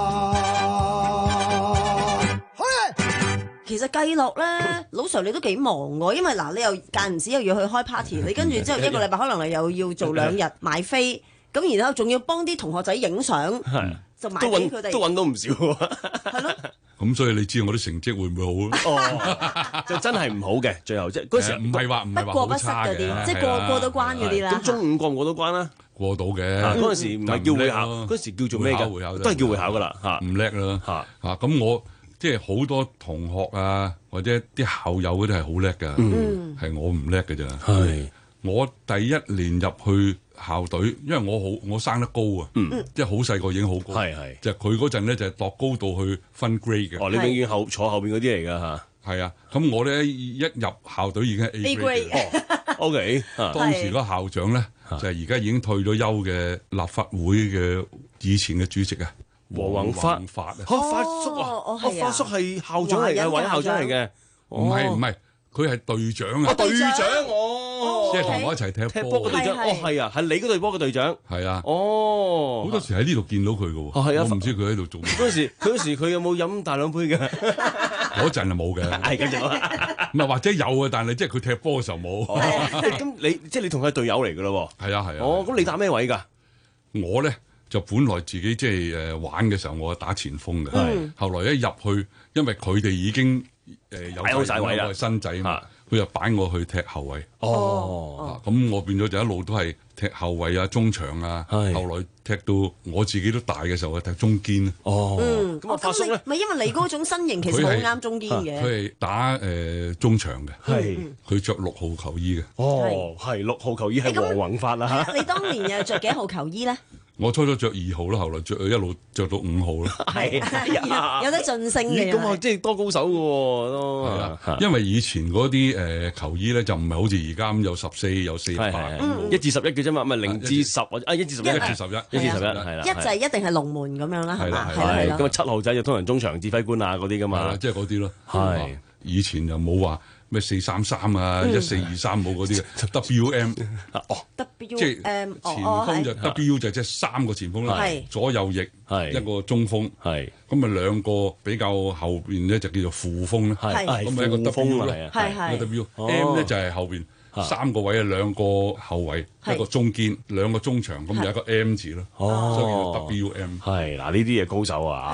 其實計落咧，老 Sir 你都幾忙喎，因為嗱你又間唔時又要去開 party，你跟住之後一個禮拜可能又要做兩日買飛，咁然後仲要幫啲同學仔影相，就買俾佢哋，
都揾到唔少喎。
係咯。
咁所以你知我啲成績會唔會好
哦，就真係唔好嘅，最後即係嗰時
唔係話唔係話好差嘅，
即係過過到關嗰啲啦。
咁中午過唔過到關啦？
過到嘅。
嗰陣時唔係叫會考，嗰陣時叫做咩㗎？
會考
都係叫會考㗎啦。嚇，
唔叻啦。嚇嚇咁我即係好多同學啊，或者啲校友嗰啲係好叻㗎，係我唔叻㗎咋。
係
我第一年入去校隊，因為我好我生得高啊，即係好細個已經好高。
係係，
就佢嗰陣咧就係度高度去分 grade 嘅。
哦，你永遠後坐後邊嗰啲嚟㗎嚇。
係啊，咁我咧一入校隊已經係 A grade 嘅。
哦，OK。
當時嗰校長咧就係而家已經退咗休嘅立法會嘅以前嘅主席啊，
黃宏發。
發啊，
嚇發叔啊，哦發叔係校長嚟嘅，委校長嚟嘅。
唔係唔係，佢係隊長啊。
隊長哦，
即係同我一齊踢
波嘅隊長。哦係啊，係你嗰隊波嘅隊長。
係啊。
哦，
好多時喺呢度見到佢嘅喎。
係啊，
我唔知佢喺度做咩。
嗰陣時，嗰陣時佢有冇飲大兩杯嘅？
嗰陣係冇嘅。
係繼續。
唔係或者有啊，但係即係佢踢波嘅時候冇。
咁你即係你同佢係隊友嚟㗎咯喎。
係啊係啊。
哦，咁你打咩位㗎？
我咧就本來自己即係誒玩嘅時候，我係打前鋒嘅。係。後來一入去，因為佢哋已經誒有
好晒位啦，
我係新仔嘛，佢就擺我去踢後衞。
哦。
咁我變咗就一路都係踢後衞啊、中場啊。係。後來踢到我自己都大嘅時候，我踢中堅。
哦。
嗯。
咁啊，發叔咧，
唔係因為你嗰種身形其實好啱中堅嘅。
佢係打誒中場嘅。
係。
佢着六號球衣嘅。
哦，係六號球衣係黃宏發啦嚇。
你當年又着幾號球衣咧？
我初初着二號啦，後來着一路着到五號啦。
係
有得晉升嘅。
咁啊，即係多高手嘅喎都。
係啦，因為以前嗰啲誒球衣咧就唔係好似而家咁有十四有四八，
一至十一嘅啫嘛，唔係零至十或者啊一至十一，
一至十一，
一至十一係啦。
一就係一定係龍門咁樣啦，係嘛？
係
係咁啊，七號仔就通常中場指揮官啊嗰啲噶嘛，
即係嗰啲咯。
係
以前就冇話咩四三三啊，一四二三冇嗰啲嘅 W M
哦
W
即係前鋒就 W 就即係三個前鋒啦，左右翼一個中鋒，係咁啊兩個比較後邊咧就叫做副鋒啦，咁啊一個 W 啦，一個 W M 咧就係後邊三個位啊，兩個後衞一個中堅，兩個中場，咁有一個 M 字咯，所以叫做 W M。
係嗱呢啲嘢高手啊！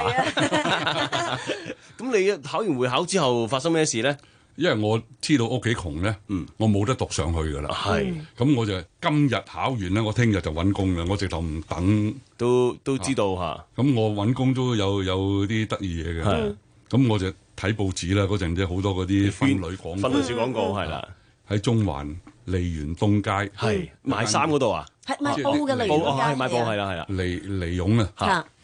咁你考完會考之後發生咩事咧？
因為我知道屋企窮咧，嗯，我冇得讀上去噶啦，
係，
咁我就今日考完咧，我聽日就揾工啦，我直頭唔等，
都都知道嚇。
咁我揾工都有有啲得意嘢嘅，咁我就睇報紙啦，嗰陣即係好多嗰啲分類廣告，
分類小廣告係啦，
喺中環利園東街，
係賣衫嗰度啊，
係賣布嘅利園東街，
係賣布係啦係啦，
利利勇啊，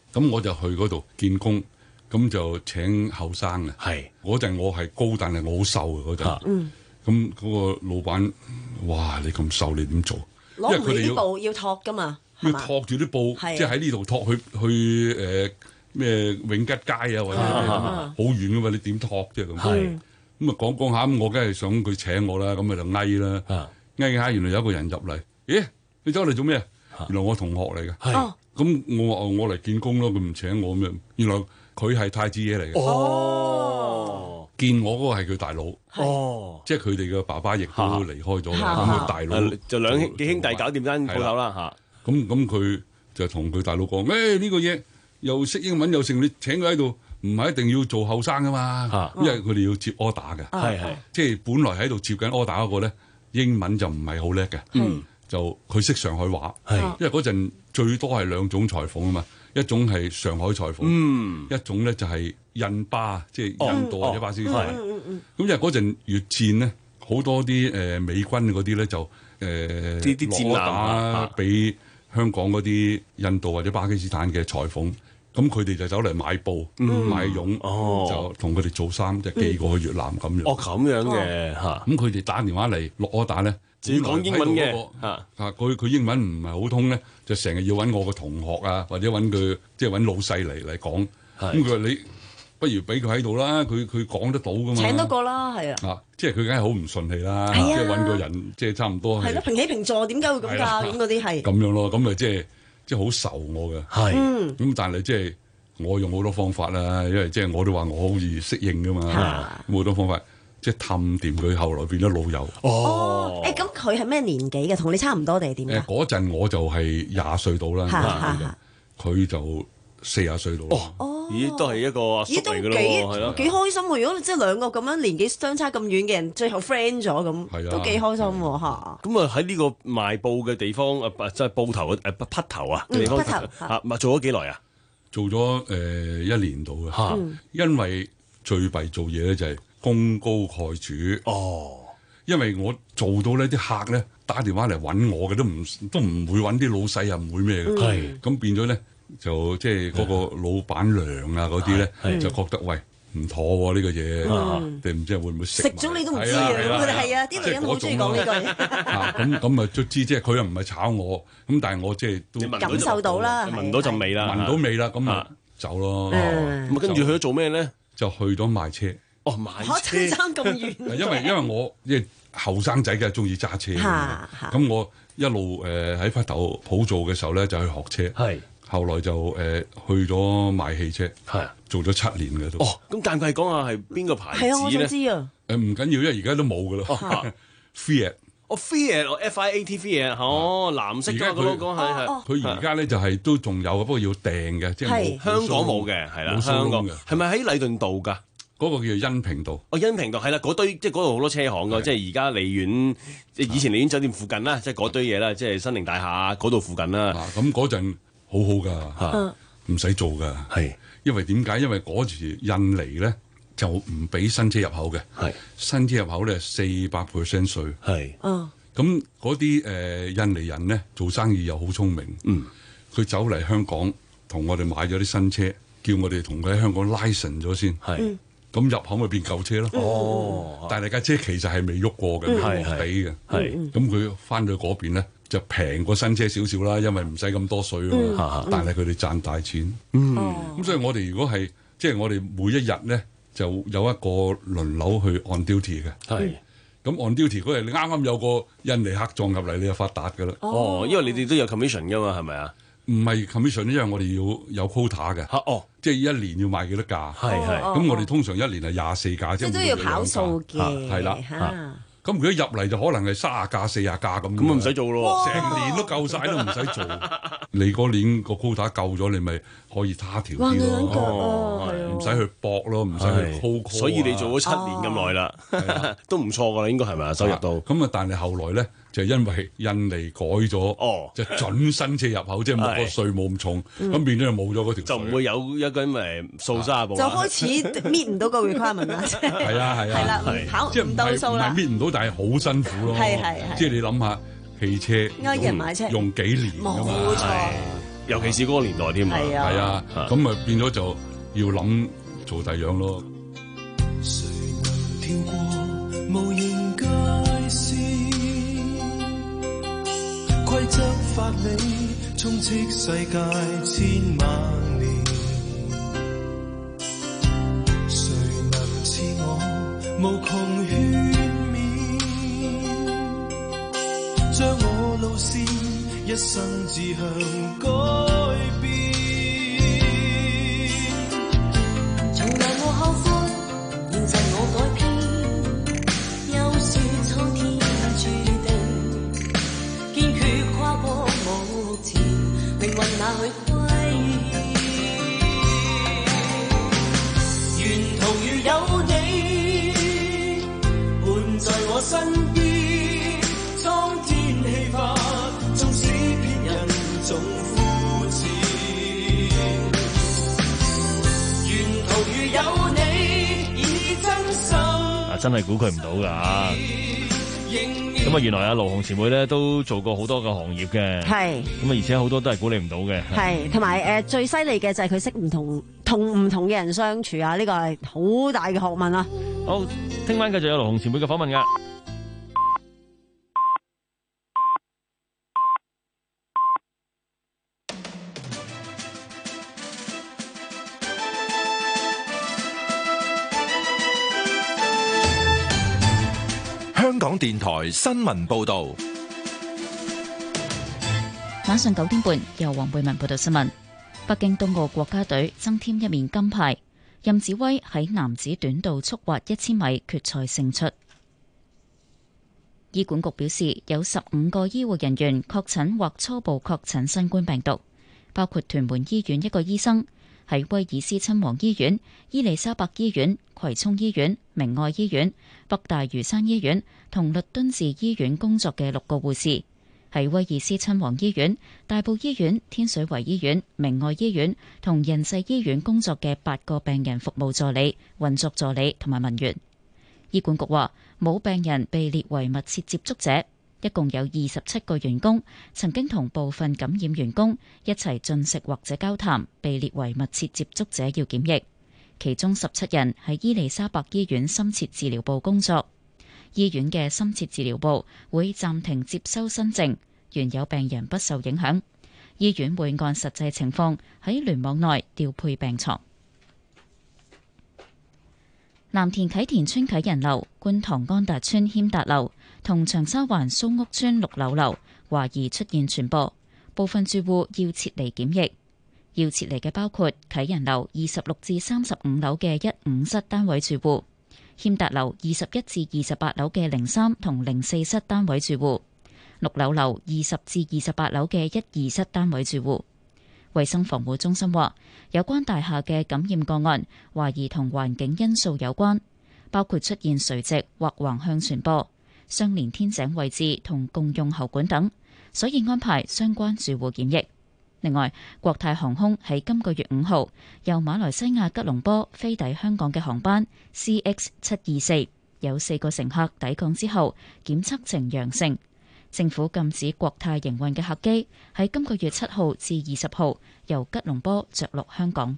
咁我就去嗰度見工，咁就請後生嘅。
係
嗰陣我係高，但係我好瘦嘅嗰陣。
嗯，
咁嗰個老闆，哇！你咁瘦，你點做？因為
攞唔起啲布要托噶嘛，
要托住啲布，
係啊
即係喺呢度托去去誒咩永吉街啊，或者好遠噶嘛，你點托啫咁？
係
咁啊講講下，咁我梗係想佢請我啦，咁咪就翳啦，翳下原來有一個人入嚟，咦？你走嚟做咩？原來我同學嚟嘅，
係
咁我話我嚟見工咯，佢唔請我咁樣，原來佢係太子爺嚟嘅。
哦，
見我嗰個係佢大佬，
哦，
即係佢哋嘅爸爸亦都離開咗啦，
嚇
咁佢大佬
就兩兄幾兄弟搞掂間鋪頭啦嚇。
咁咁佢就同佢大佬講：誒呢個嘢又識英文又成，你請佢喺度，唔係一定要做後生噶嘛，因為佢哋要接 order 嘅，
係係，
即係本來喺度接緊 order 嗰個咧，英文就唔係好叻嘅，
嗯，
就佢識上海話，
係，
因為嗰陣最多係兩種裁縫啊嘛，一種係上海裁縫，
嗯，
一種咧就係印巴，即係印度或者巴基斯坦。
嗯嗯嗯
咁因為嗰陣越戰咧，好多啲誒美軍嗰啲咧就誒
啲啲戰艦
打俾香港嗰啲印度或者巴基斯坦嘅裁縫，咁佢哋就走嚟買布、買絨，就同佢哋做衫，就寄過去越南咁樣。
哦，咁樣嘅嚇。
咁佢哋打電話嚟落我打咧，
自己講英文嘅
嚇啊！佢佢英文唔係好通咧，就成日要揾我個同學啊，或者揾佢即係揾老細嚟嚟講。咁佢話你不如俾佢喺度啦，佢佢講得到噶嘛。
請多個啦，係啊。
啊，即係佢梗係好唔順氣啦，
係啊
即係揾個人，即係差唔多
係咯，平起平坐，點解會咁㗎？咁嗰啲係
咁樣咯，咁咪即係即係好愁我嘅。
係
嗯
咁，但係即係我用好多方法啦，因為即係我都話我好易適應噶嘛，咁好多方法即係氹掂佢，後來變咗老友。
哦，誒咁佢係咩年紀嘅？同你差唔多定係點
誒
㗎？
嗰陣我就係廿歲到啦，
嚇嚇嚇
佢就四廿歲到啦。
哦，咦，都係一個阿叔
咦，都
嚟㗎咯喎，係咯
幾。幾開心喎！如果即係兩個咁樣年紀相差咁遠嘅人，最後 friend 咗咁，
係啊
都幾開心喎嚇。
咁啊喺呢個賣布嘅地方啊，即係布頭嘅誒匹頭啊嘅地方
嗯匹頭
嚇，咪做咗幾耐啊？
做咗誒一年到嘅，
嚇
因為最弊做嘢咧就係功高蓋主。
哦，
因為我做到呢啲客咧打電話嚟揾我嘅，都唔都唔會揾啲老細啊，唔會咩嘅。
係
咁變咗咧，就即係嗰個老闆娘啊嗰啲咧，
係
就覺得喂唔妥喎呢個嘢，
嗯
你唔知會唔會食
食咗你都唔知啊！咁佢哋係啊，啲女人好中意講呢句。
啊咁咁啊，卒之即係佢又唔係炒我，咁但係我即係都
感受到啦，
聞到陣味啦，
聞到味啦，咁啊走咯。
嗯
咁啊跟住去咗做咩咧？
就去咗賣車。
哦，賣
嚇
車
真爭咁遠。
因為因為我即係後生仔梗係中意揸車㗎嘛
嚇嚇
咁我一路誒喺匹頭鋪做嘅時候咧，就去學車。
係，
後來就誒、呃、去咗賣汽車，
係
做咗七年嘅都。
哦，咁間佢講下係邊個牌
係啊，我
子咧？
想知啊。
誒唔緊要，因為而家都冇噶啦。Fiat
哦 Fiat，哦 F I A T Fiat，哦藍色嘅嗰個嗰個係係。
佢而家咧就係都仲有嘅，不過要訂嘅，即係冇
香港冇嘅，係啦，
冇
香港
嘅。
係咪喺禮頓道㗎？
嗰個叫恩平道。
哦，恩平道係啦，嗰堆即係嗰度好多車行㗎，即係而家利苑，即係以前利苑酒店附近啦，即係嗰堆嘢啦，即係新寧大廈嗰度附近啦。
咁嗰陣好好㗎，唔使做㗎。
係
因為點解？因為嗰時印尼咧就唔俾新車入口嘅，
係
新車入口咧四百 percent 稅。
係
嗯。
咁嗰啲誒印尼人咧做生意又好聰明，
嗯，
佢走嚟香港同我哋買咗啲新車，叫我哋同佢喺香港 license 咗先，
係，
咁入口咪變舊車咯。
哦，
但係架車其實係未喐過嘅，
係
冇俾嘅，
係，
咁佢翻到嗰邊咧就平過新車少少啦，因為唔使咁多稅啊嘛，但係佢哋賺大錢，
嗯，
咁所以我哋如果係即係我哋每一日咧就有一個輪流去 on duty 嘅，
係。
咁 on duty 嗰日你啱啱有個印尼客撞入嚟，你就發達㗎啦。
哦，因為你哋都有 commission 㗎嘛，係咪啊？
唔係 commission，因為我哋要有 quota 嘅。
嚇哦，
即係一年要賣幾多架？
係係。
咁我哋通常一年係廿四架，
即係都要跑數嘅。
係啦。
嚇。
咁如果入嚟就可能係卅架、四十架咁。
咁啊唔使做咯，
成年都夠晒都唔使做。你嗰年個 quota 夠咗，你咪可以他條啲咯。唔使去搏咯，唔使去 hold。
所以你做咗七年咁耐啦，都唔錯㗎啦，應該係咪啊？收入到。
咁啊，但係後來咧就因為印尼改咗，
哦，
就準新車入口，即係冇個稅冇咁重，咁變咗就冇咗嗰條。
就唔會有一個誒掃沙部。
就開始搣唔到個 requirement 啦。
係啊係啊。
係啦，跑唔到數啦。
唔係搣唔到，但係好辛苦咯。
係係係。
即係你諗下汽車
呃人買車
用幾年㗎嘛？
冇錯。
尤其是嗰個年代添啊。
係啊，
係啊，咁咪變咗就要諗做第樣咯。
誰能跳過無形界線？規則法理充斥世界千萬年。誰能似我無窮勸勉？將我路線一生志向改變。
從來無後悔，現實我改編。又說蒼天注定，堅決跨過目前，命運哪去歸？沿途如有你伴在我身邊，蒼天氣化，縱使偏人總膚淺。沿途如有你，以真心。
啊，真係估佢唔到㗎。咁啊，原來阿盧紅前輩咧都做過好多個行業嘅，
係
咁啊，而且好多都係估你唔到嘅，
係同埋誒最犀利嘅就係佢識唔同同唔同嘅人相處啊！呢個係好大嘅學問啊！
好，聽晚繼續有盧紅前輩嘅訪問㗎。
香港電台新聞報道，
晚上九點半由黃貝文報道新聞。北京冬奧國家隊增添一面金牌，任子威喺男子短道速滑一千米決賽勝出。醫管局表示，有十五個醫護人員確診或初步確診新冠病毒，包括屯門醫院一個醫生，喺威爾斯親王醫院、伊利沙伯醫院、葵涌醫院、明愛醫院、北大嶼山醫院同律敦治醫院工作嘅六個護士，喺威爾斯親王醫院、大埔醫院、天水圍醫院、明愛醫院同仁濟醫院工作嘅八個病人服務助理、運作助理同埋文員。醫管局話冇病人被列為密切接觸者，一共有二十七個員工曾經同部分感染員工一齊進食或者交談，被列為密切接觸者要檢疫。其中十七人喺伊利沙伯醫院深切治療部工作，醫院嘅深切治療部會暫停接收新症，原有病人不受影響。醫院會按實際情況喺聯網內調配病床。藍田啟田村啟仁樓、觀塘安達邨謙達樓同長沙灣蘇屋邨綠柳樓懷疑出現傳播，部分住戶要撤離檢疫。要撤離嘅包括啟仁樓二十六至三十五樓嘅一五室單位住戶，謙達樓二十一至二十八樓嘅零三同零四室單位住戶，綠柳樓二十至二十八樓嘅一二室單位住戶。衛生防護中心話，有關大廈嘅感染個案懷疑同環境因素有關，包括出現垂直或橫向傳播、相連天井位置同共用喉管等，所以安排相關住戶檢疫。另外，國泰航空喺今個月五號由馬來西亞吉隆坡飛抵香港嘅航班 C X 七二四，有四個乘客抵港之後檢測呈陽性。政府禁止國泰營運嘅客機喺今個月七號至二十號由吉隆坡着陸香港。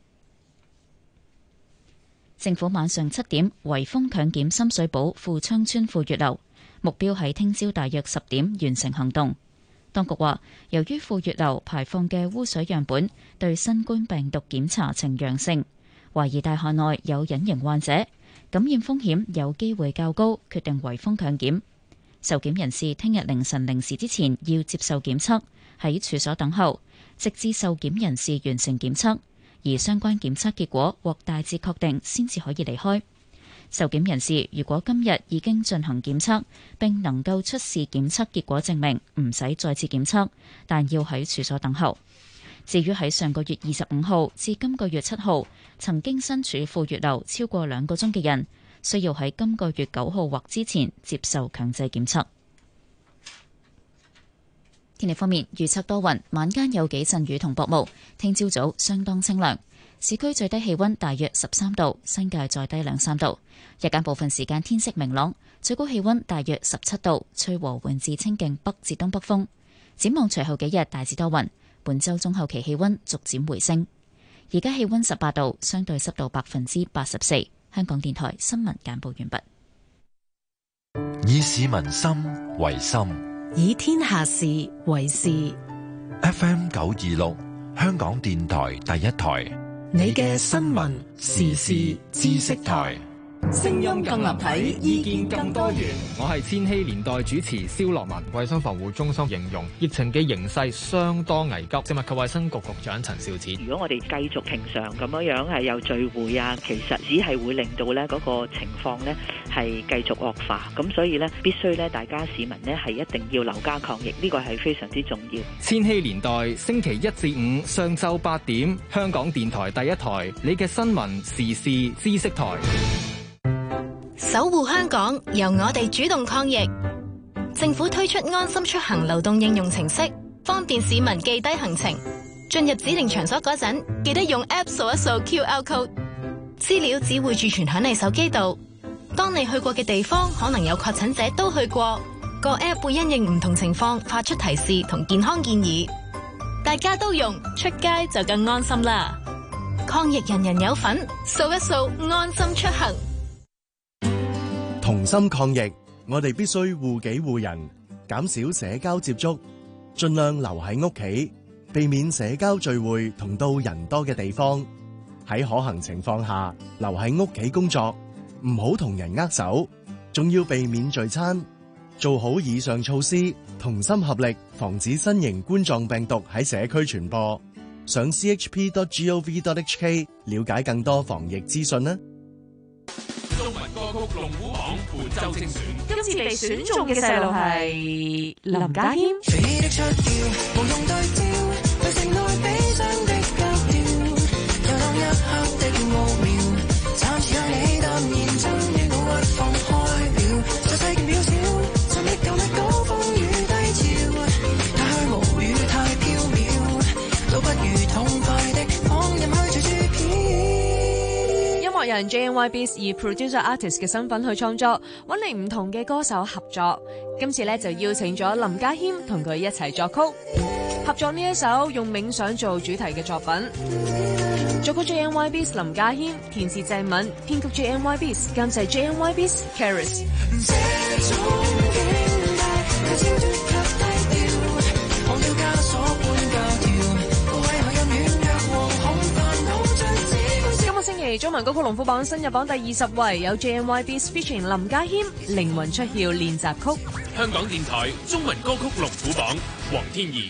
政府晚上七點圍封強檢深水埗富昌村富月樓，目標喺聽朝大約十點完成行動。當局話，由於富月樓排放嘅污水樣本對新冠病毒檢查呈陽性，懷疑大廈內有隱形患者，感染風險有機會較高，決定圍封強檢。受檢人士聽日凌晨零時之前要接受檢測，喺處所等候，直至受檢人士完成檢測，而相關檢測結果獲大致確定，先至可以離開。受檢人士如果今日已經進行檢測，並能夠出示檢測結果證明，唔使再次檢測，但要喺處所等候。至於喺上個月二十五號至今個月七號曾經身處富月樓超過兩個鐘嘅人，需要喺今個月九號或之前接受強制檢測。天氣方面，預測多雲，晚間有幾陣雨同薄霧，聽朝早相當清涼。市區最低氣溫大約十三度，新界再低兩三度。日間部分時間天色明朗，最高氣溫大約十七度，吹和緩至清勁北至東北風。展望隨後幾日大致多雲， 本週中後期氣溫逐漸回升。而家氣溫十八度，相對濕度百分之八十四。香港電台新聞簡報完畢。
以市民心為心，
以天下事為事。
F M 九二六，香港電台第一台，
你嘅新聞時事知識台。
聲音更立體，意見更多元。
我係千禧年代主持蕭樂文。衛生防護中心形容疫情嘅形勢相當危急。食物及衛生局局長陳肇始，
如果我哋繼續平常咁樣樣係有聚會啊，其實只係會令到咧嗰個情況呢係繼續惡化。咁所以呢，必須咧大家市民呢係一定要留家抗疫，呢個係非常之重要。
千禧年代星期一至五上晝八點，香港電台第一台，你嘅新聞時事知識台。
守護香港，由我哋主動抗疫。政府推出安心出行流動應用程式，方便市民記低行程。進入指定場所嗰陣，記得用 App 掃一掃 Q R code， 資料只會儲存響你手機度。當你去過嘅地方可能有確診者都去過，個 App 會因應唔同情況發出提示同健康建議。大家都用，出街就更安心啦。抗疫人人有份，掃一掃安心出行。
同心抗疫，我哋必須護己護人，減少社交接觸，盡量留喺屋企，避免社交聚會同到人多嘅地方。喺可行情況下，留喺屋企工作，唔好同人握手，仲要避免聚餐。做好以上措施，同心合力，防止新型冠狀病毒喺社區傳播。上 c h p dot gov dot h k 了解更多防疫資訊啦。
中文歌曲龍虎榜本周精選，
今次被選中嘅細路係林家謙。 人 J N Y Beats 以 producer artist 嘅身份去創作，揾嚟唔同嘅歌手合作。今次咧就邀請咗林家謙同佢一齊作曲，合作呢一首用冥想做主題嘅作品。作曲 J N Y Beats 林家謙，填詞鄭敏，編曲 J N Y Beats， 監製 J N Y Beats Karis。中文歌曲龍虎榜新入榜第二十位，有 J N Y Beats featuring 林家謙《靈魂出竅練習曲》。
香港電台中文歌曲龍虎榜，黃天怡。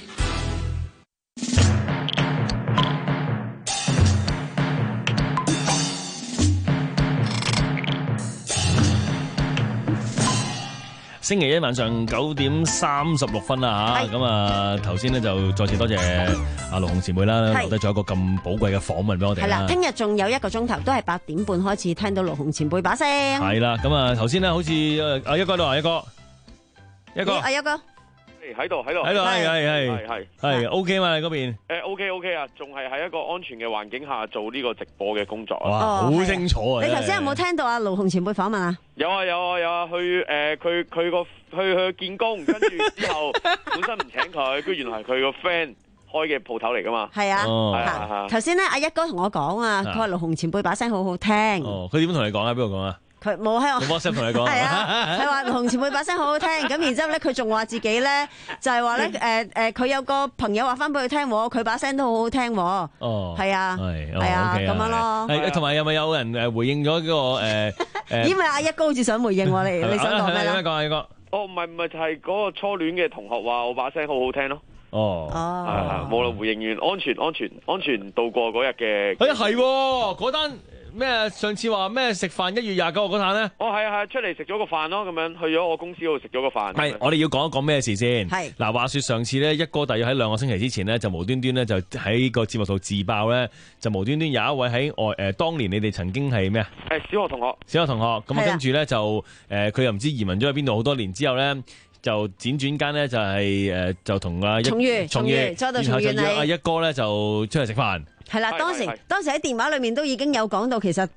星期一晚上九點三十六分啦吓，咁啊頭先咧就再次多謝阿盧紅前輩啦，留低咗一個咁寶貴嘅訪問俾我哋啦。
係啦，聽日仲有一個鐘頭，都係八點半開始聽到盧紅前輩把聲。
係啦，咁啊頭先咧好似阿一哥度啊，一哥，一哥，
阿一哥。
喺度喺度
喺度係係係係係 OK 嘛？你嗰邊
誒 OK OK 啊，仲係喺一個安全嘅環境下做呢個直播嘅工作啊！
哇，好清楚啊！
你頭先有冇聽到阿盧紅前輩訪問啊？
有啊有啊有啊，去誒佢佢個去去見工，跟住之後本身唔請佢，佢原來係佢個 friend 開嘅鋪頭嚟噶嘛？
係啊，頭先咧阿一哥同我講啊，佢話盧紅前輩把聲好好聽。
哦，佢點同你講啊？邊度講啊？
佢冇喺我
WhatsApp 同你講，
係啊，佢話紅前輩把聲好好聽，咁然之後咧，佢仲話自己咧就係話咧，誒誒，佢有個朋友話翻俾佢聽，佢把聲都好好聽。哦，係啊，係啊，咁樣咯。
係，同埋有咪有人誒回應咗嗰個誒誒？
因為阿一哥好似想回應我，你你想講咩咧？
講阿一哥。哦，唔係唔係，就係嗰個初戀嘅同學話我把聲好好聽咯。
哦，
哦，冇啦，回應完，安全安全安全度過嗰日嘅。
誒係嗰單。咩？上次話咩食飯一月廿九號嗰單咧？
哦，係啊係啊，出嚟食咗個飯咯，咁樣去咗我公司嗰度食咗個飯。
係，我哋要講一講咩事先？
係
嗱，話說上次咧，一哥大約喺兩個星期之前咧，就無端端咧就喺個節目度自爆咧，就無端端有一位喺外誒，當年你哋曾經係咩啊？
誒，小學同學。
小學同學咁啊，跟住咧就誒，佢又唔知移民咗去邊度，好多年之後咧。就輾轉間咧就係誒就同阿
重遇重遇再度重遇你
阿一哥咧就出嚟食飯。
係啦，當時當時喺電話裏面都已經有講到，其實誒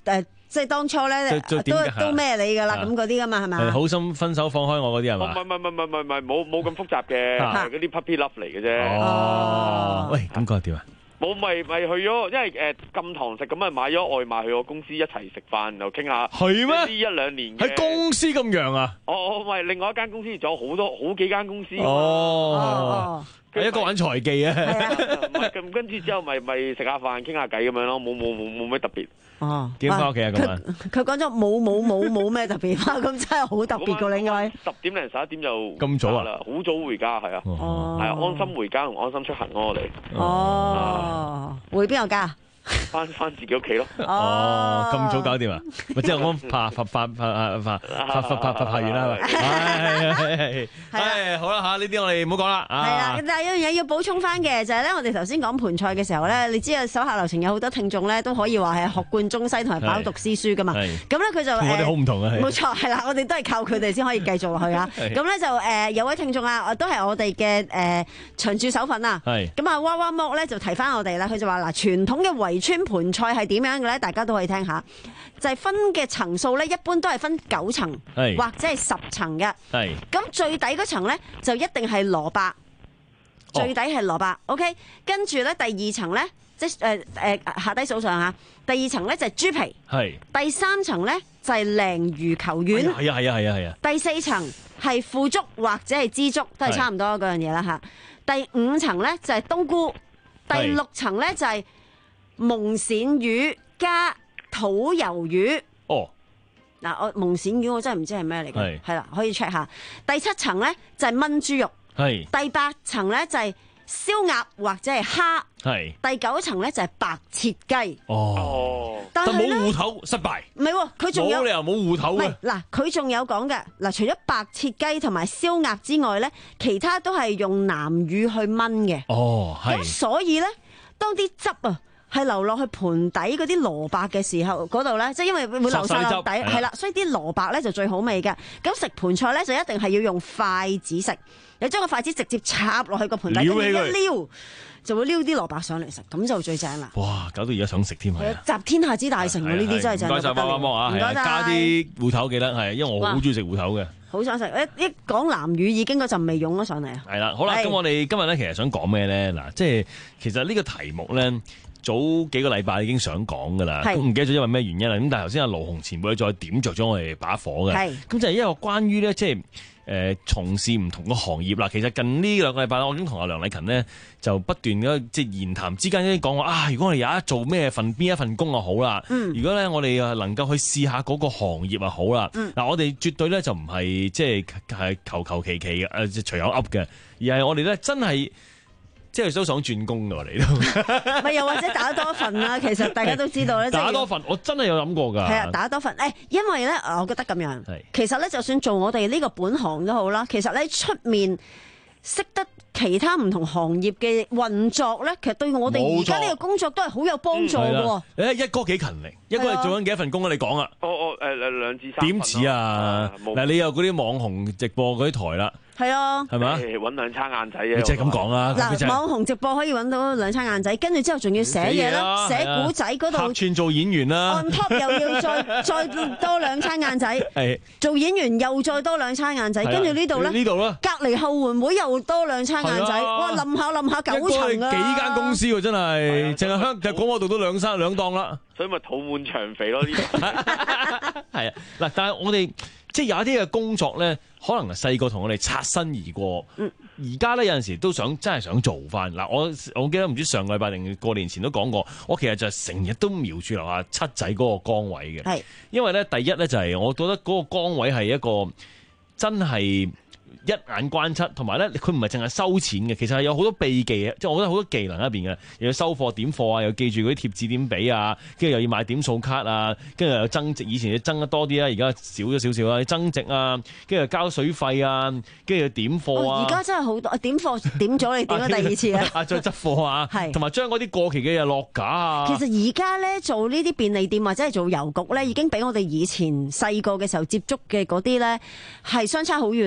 即係當初咧都都咩你㗎啦，咁嗰啲㗎嘛係咪？
係好心分手放開我嗰啲係嘛？
唔係唔係唔係唔係唔係冇冇咁複雜嘅，係嗰啲 puppy love 嚟嘅啫。
哦，喂，咁講點啊？
冇咪咪去咗，因為誒禁堂食咁啊，買咗外賣去我公司一齊食飯，然後傾下。
係咩？
呢一兩年
喺公司咁樣啊？
哦，唔係，另外一間公司仲有好多好幾間公司。
哦，係一個玩財技啊！
唔係咁，跟住之後咪咪食下飯傾下偈咁樣咯，冇冇冇冇咩特別。
哦，
點翻屋企啊？咁啊？
佢講咗冇冇冇冇咩特別啊？咁真係好特別㗎，你應該
十點零十一點就
咁早啊？
好早回家係啊，係啊，安心回家同安心出行咯，我哋。
哦，回邊個家？
翻翻自己屋企咯。
哦，咁早搞掂啊？咪即係我拍拍拍拍拍拍拍拍拍拍完啦，係係係，好啦嚇，呢啲我哋唔好講啦。
係啦，但係有樣嘢要補充翻嘅就係咧，我哋頭先講盤菜嘅時候咧，你知啊，手下留情有好多聽眾咧都可以話係學貫中西同埋飽讀詩書噶嘛。咁咧佢就
我哋好唔同啊，
冇錯係啦，我哋都係靠佢哋先可以繼續落去啊。咁咧就誒有位聽眾啊，都係我哋嘅誒長駐手份啊。係咁啊，娃娃剝咧就提翻我哋啦，佢就話嗱，傳統嘅圍村盤菜係點樣嘅咧？大家都可以聽下，就係分嘅層數咧，一般都係分九層或者係十層嘅。係咁最底嗰層咧就一定係蘿蔔，最底係蘿蔔。OK， 跟住咧第二層咧即係誒誒下低數上下，第二層咧就係豬皮，係第三層咧就係鯪魚球丸，係啊係啊係啊係啊，第四層係腐竹或者係枝竹，都係差唔多嗰樣嘢啦嚇。第五層咧就係冬菇，第六層咧就係蒙鱔魚加土魷魚。哦，嗱，我蒙鱔魚我真係唔知係咩嚟嘅，係啦，可以 check 下。第七層咧就係炆豬肉，係第八層咧就係燒鴨或者係蝦，係第九層咧就係白切雞。哦，但係冇芋頭失敗，唔係喎，佢仲有冇理由冇芋頭嘅。嗱，佢仲有講嘅嗱，除咗白切雞同埋燒鴨之外咧，其他都係用南乳去炆嘅。哦，係咁，所以咧，當啲汁啊係流落去盤底嗰啲蘿蔔嘅時候，嗰度咧，即係因為會流晒落底，係啦，所以啲蘿蔔咧就最好味嘅。咁食盤菜咧就一定係要用筷子食，你將個筷子直接插落去個盤底，跟住一撩就會撩啲蘿蔔上嚟食，咁就最正啦。哇！搞到而家想食添係啊！集天下之大成喎，呢啲真係正。唔該曬，幫幫忙啊！唔該曬，加啲芋頭記得係，因為我好中意食芋頭嘅。好想食！一一講南乳已經嗰陣味湧咗上嚟啊！係啦，好啦，咁我哋今日咧其實想講咩咧？嗱，即係其實呢個題目咧。早幾個禮拜已經想講㗎啦，咁唔記得咗因為咩原因啦。咁但係頭先阿盧鴻前輩再點着咗我哋把火嘅，咁就係一個關於咧，即係誒從事唔同嘅行業啦。其實近呢兩個禮拜，我已經同阿梁禮勤呢就不斷嘅即係言談之間一啲講話啊，如果我哋有一做咩份邊一份工就好啦。嗯、如果咧我哋能夠去試下嗰個行業啊好啦。嗱、嗯，我哋絕對咧就唔係即係係求求其其嘅誒隨口噏嘅，而係我哋咧真係。即係都想轉工㗎喎，你都咪又或者打多份啦。其實大家都知道咧，打多份我真係有諗過㗎。係啊，打多份誒，因為咧，我覺得咁樣。係其實咧，就算做我哋呢個本行都好啦。其實咧，出面識得其他唔同行業嘅運作咧，其實對我哋而家呢個工作都係好有幫助㗎。誒，一哥幾勤力，一哥係做緊幾多份工啊？你講啊？我我誒誒兩至三點似啊？嗱，你有嗰啲網紅直播嗰啲台啦。係啊，係咪？揾兩餐晏仔嘅，即係咁講啦。嗱，網紅直播可以揾到兩餐晏仔，跟住之後仲要寫嘢啦，寫古仔嗰度客串做演員啦。On top 又要再再多兩餐晏仔，係做演員又再多兩餐晏仔，跟住呢度咧，呢度咧，隔離後援會又多兩餐晏仔，哇！冧下冧下九層啊！幾間公司喎，真係，淨係香，淨係廣播道都兩三兩檔啦。所以咪肚滿腸肥咯呢啲。係啊，嗱，但係我哋。即係有一啲嘅工作咧，可能係細個同我哋擦身而過。而家咧有陣時都想真係想做翻。嗱，我我記得唔知上個禮拜定過年前都講過，我其實就係成日都瞄住樓下七仔嗰個崗位嘅。係，因為咧第一咧就係我覺得嗰個崗位係一個真係。一眼關七，同埋咧，佢唔係淨係收錢嘅，其實係有好多秘技嘅，即係我覺得好多技能喺入邊嘅，又要收貨點貨啊，又記住嗰啲貼紙點俾啊，跟住又要買點數卡啊，跟住又有增值，以前要增得多啲啦，而家少咗少少啦，增值啊，跟住又交水費啊，跟住又點貨啊，而家、哦、真係好多點貨點咗你點咗第二次啊，再執貨啊，係，同埋將嗰啲過期嘅嘢落架啊。其實而家咧做呢啲便利店或者係做郵局咧，已經比我哋以前細個嘅時候接觸嘅嗰啲咧係相差好遠啊！佢哋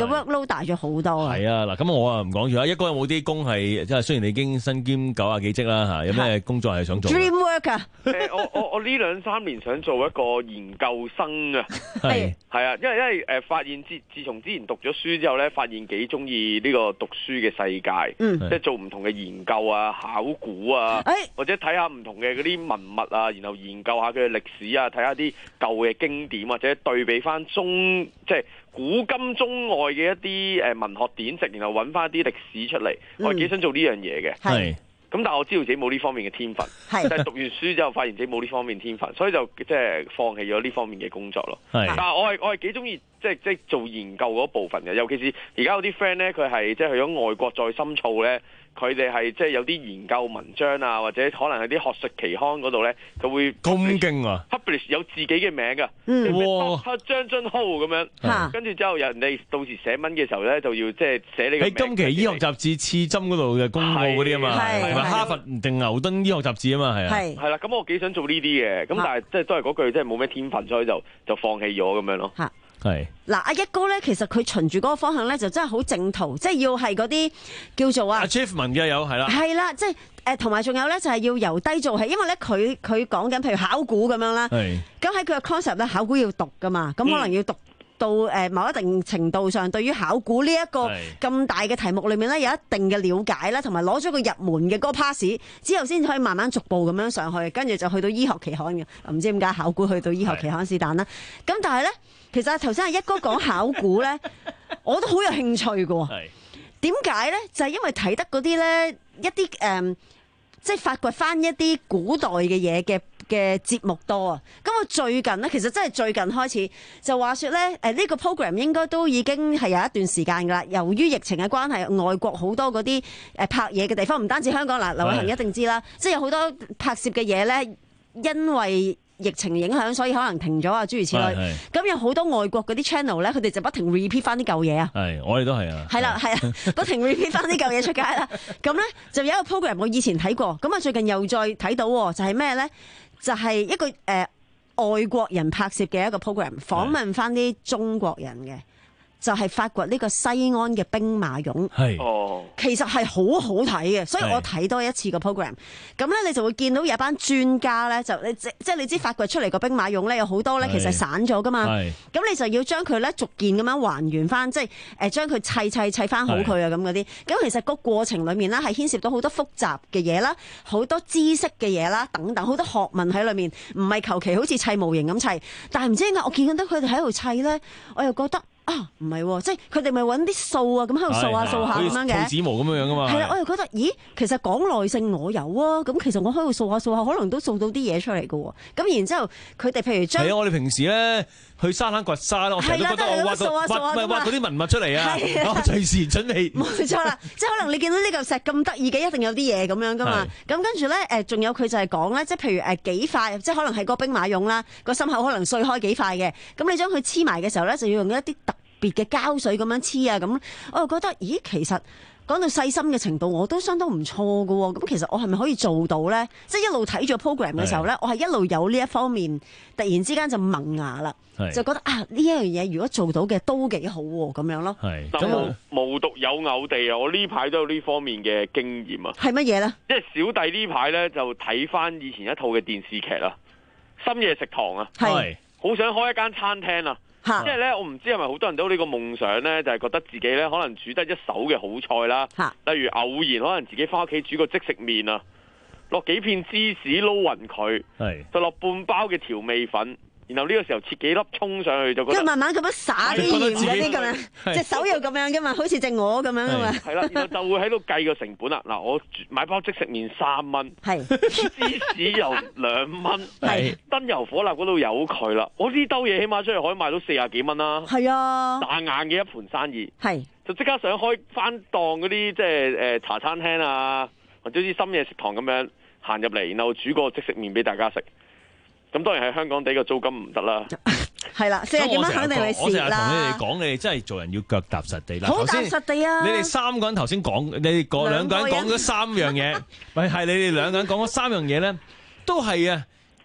嘅 workload 大咗好多啊。
係啊，嗱，咁我啊唔講住啦。一哥有冇啲工係即係雖然你已經身兼九啊幾職啦嚇，有咩工作係想做
？Dream work 啊！
誒，我我我呢兩三年想做一個研究生啊，
係
係啊，因為因為誒發現自自從之前讀咗書之後咧，發現幾中意呢個讀書嘅世界，
嗯，
即係做唔同嘅研究啊、考古啊，或者睇下唔同嘅嗰啲文物啊，然後研究下佢嘅歷史啊，睇下啲舊嘅經典，或者對比翻中即係古今中外嘅一啲誒文學典籍，然後揾翻啲歷史出嚟，我係幾想做呢樣嘢嘅。
係。
咁但係我知道自己冇呢方面嘅天分，但係讀完書之後發現自己冇呢方面天分，所以就即係放棄咗呢方面嘅工作咯。但係我係我係幾中意即係即係做研究嗰部分嘅，尤其是而家有啲 friend 咧，佢係即係去咗外國再深造咧，佢哋係即係有啲研究文章啊，或者可能係啲學術期刊嗰度咧，佢會
咁勁啊
publish 有自己嘅名㗎，
嗯，
哇，張津浩咁樣，跟住之後人哋到時寫文嘅時候咧，就要即係寫呢個名。
喺今期醫學雜誌刺針嗰度嘅公告嗰啲啊嘛，係咪哈佛定牛頓醫學雜誌啊嘛，係啊，
係啦，咁我幾想做呢啲嘅，咁但係即係都係嗰句，即係冇咩天分，所以就就放棄咗咁樣咯。
係
嗱，阿一哥咧，其實佢循住嗰個方向咧，就真係好正途，即係要係嗰啲叫做啊
achievement 嘅有係啦，
係啦，即係誒，同埋仲有咧，就係要由低做起，因為咧佢佢講緊譬如考古咁樣啦，咁喺佢嘅 concept 咧，考古要讀噶嘛，咁可能要讀到誒某一定程度上，對於考古呢一個咁大嘅題目裏面咧，有一定嘅了解啦，同埋攞咗個入門嘅嗰個 pass 之後，先可以慢慢逐步咁樣上去，跟住就去到醫學期刊嘅，唔知點解考古去到醫學期刊是但啦，咁但係咧。其實頭先阿一哥講考古咧，我都好有興趣嘅喎。點解咧？就係、是、因為睇得嗰啲咧一啲誒、嗯，即係發掘翻一啲古代嘅嘢嘅嘅節目多啊。咁我最近咧，其實真係最近開始就話說咧，誒、這、呢個 program 應該都已經係有一段時間㗎啦。由於疫情嘅關係，外國好多嗰啲誒拍嘢嘅地方，唔單止香港嗱，劉偉恒一定知啦，即係有好多拍攝嘅嘢咧，因為疫情影響，所以可能停咗啊，諸如此類。咁有好多外國嗰啲 channel 咧，佢哋就不停 repeat 翻啲舊嘢啊。
係，我哋都係啊。
係啦，係啊，不停 repeat 翻啲舊嘢出街啦。咁咧就有一個 program 我以前睇過，咁啊最近又再睇到，就係咩咧？就係、是、一個誒、呃、外國人拍攝嘅一個 program， 訪問翻啲中國人嘅。就係、是、發掘呢個西安嘅兵馬俑，係，其實係好好睇嘅，所以我睇多一次個 program。咁咧，你就會見到有一班專家咧，就你即即係你知發掘出嚟個兵馬俑咧，有好多咧其實散咗噶嘛。咁你就要將佢咧逐件咁樣還原翻，即係誒將佢砌砌砌翻好佢啊咁嗰啲。咁其實個過程裡面咧係牽涉到好多複雜嘅嘢啦，好多知識嘅嘢啦，等等好多學問喺裡面，唔係求其好似砌模型咁砌。但係唔知點解我見到佢哋喺度砌咧，我又覺得。啊，唔係喎，即係佢哋咪揾啲數啊，咁喺度掃下掃下咁樣嘅，
好似毛咁樣樣噶嘛。
係啦，我又覺得，咦，其實講耐性我有啊，咁其實我喺度掃下掃下，可能都掃到啲嘢出嚟嘅喎。咁然之後，佢哋譬如將係啊，
我哋平時咧去沙灘掘沙咯，我成日都覺得我挖到挖咪挖嗰啲文物出嚟啊，我隨時準備。
冇錯啦，即係可能你見到呢嚿石咁得意嘅，一定有啲嘢咁樣噶嘛。咁跟住咧，誒，仲有佢就係講咧，即係譬如誒幾塊，即係可能係個兵馬俑啦，個心口可能碎開幾塊嘅，咁你將佢黐埋嘅時候咧，就要用一啲特別嘅膠水咁樣黐啊，咁我又覺得，咦，其實講到細心嘅程度，我都相當唔錯㗎喎。咁其實我係咪可以做到咧？即係一路睇住 program 嘅時候咧，我係一路有呢一方面，突然之間就萌芽啦，就覺得啊，呢一樣嘢如果做到嘅都幾好喎，咁樣咯。
係
咁無獨有偶地啊！我呢排都有呢方面嘅經驗啊。
係乜嘢咧？
即係小弟呢排咧就睇翻以前一套嘅電視劇啦，《深夜食堂》啊，係好想開一間餐廳啊！即係咧，我唔知係咪好多人都有呢個夢想咧，就係、是、覺得自己咧可能煮得一手嘅好菜啦。例如偶然可能自己翻屋企煮個即食麵啊，落幾片芝士撈勻佢，就落半包嘅調味粉。然後呢個時候切幾粒葱上去就覺得，跟住慢慢咁樣灑啲鹽嗰啲咁樣，隻手又咁樣噶嘛，好似隻鵝咁樣噶嘛。係啦，然後就會喺度計個成本啦。嗱，我買包即食麵三蚊，芝士又兩蚊，燈油火蠟嗰度有佢啦。我呢兜嘢起碼出去可以賣到四十幾蚊啦。係啊，大硬嘅一盤生意，係就即刻想開翻檔嗰啲即係誒茶餐廳啊，或者啲深夜食堂咁樣行入嚟，然後煮個即食麵俾大家食。咁當然係香港地個租金唔得啦，係啦，四十幾蚊肯定你蝕啦。我成日同你哋講，你哋真係做人要腳踏實地啦。好踏實地啊！你哋三個人頭先講，你哋嗰兩個人講咗三樣嘢，咪係你哋兩個人講咗三樣嘢咧，都係啊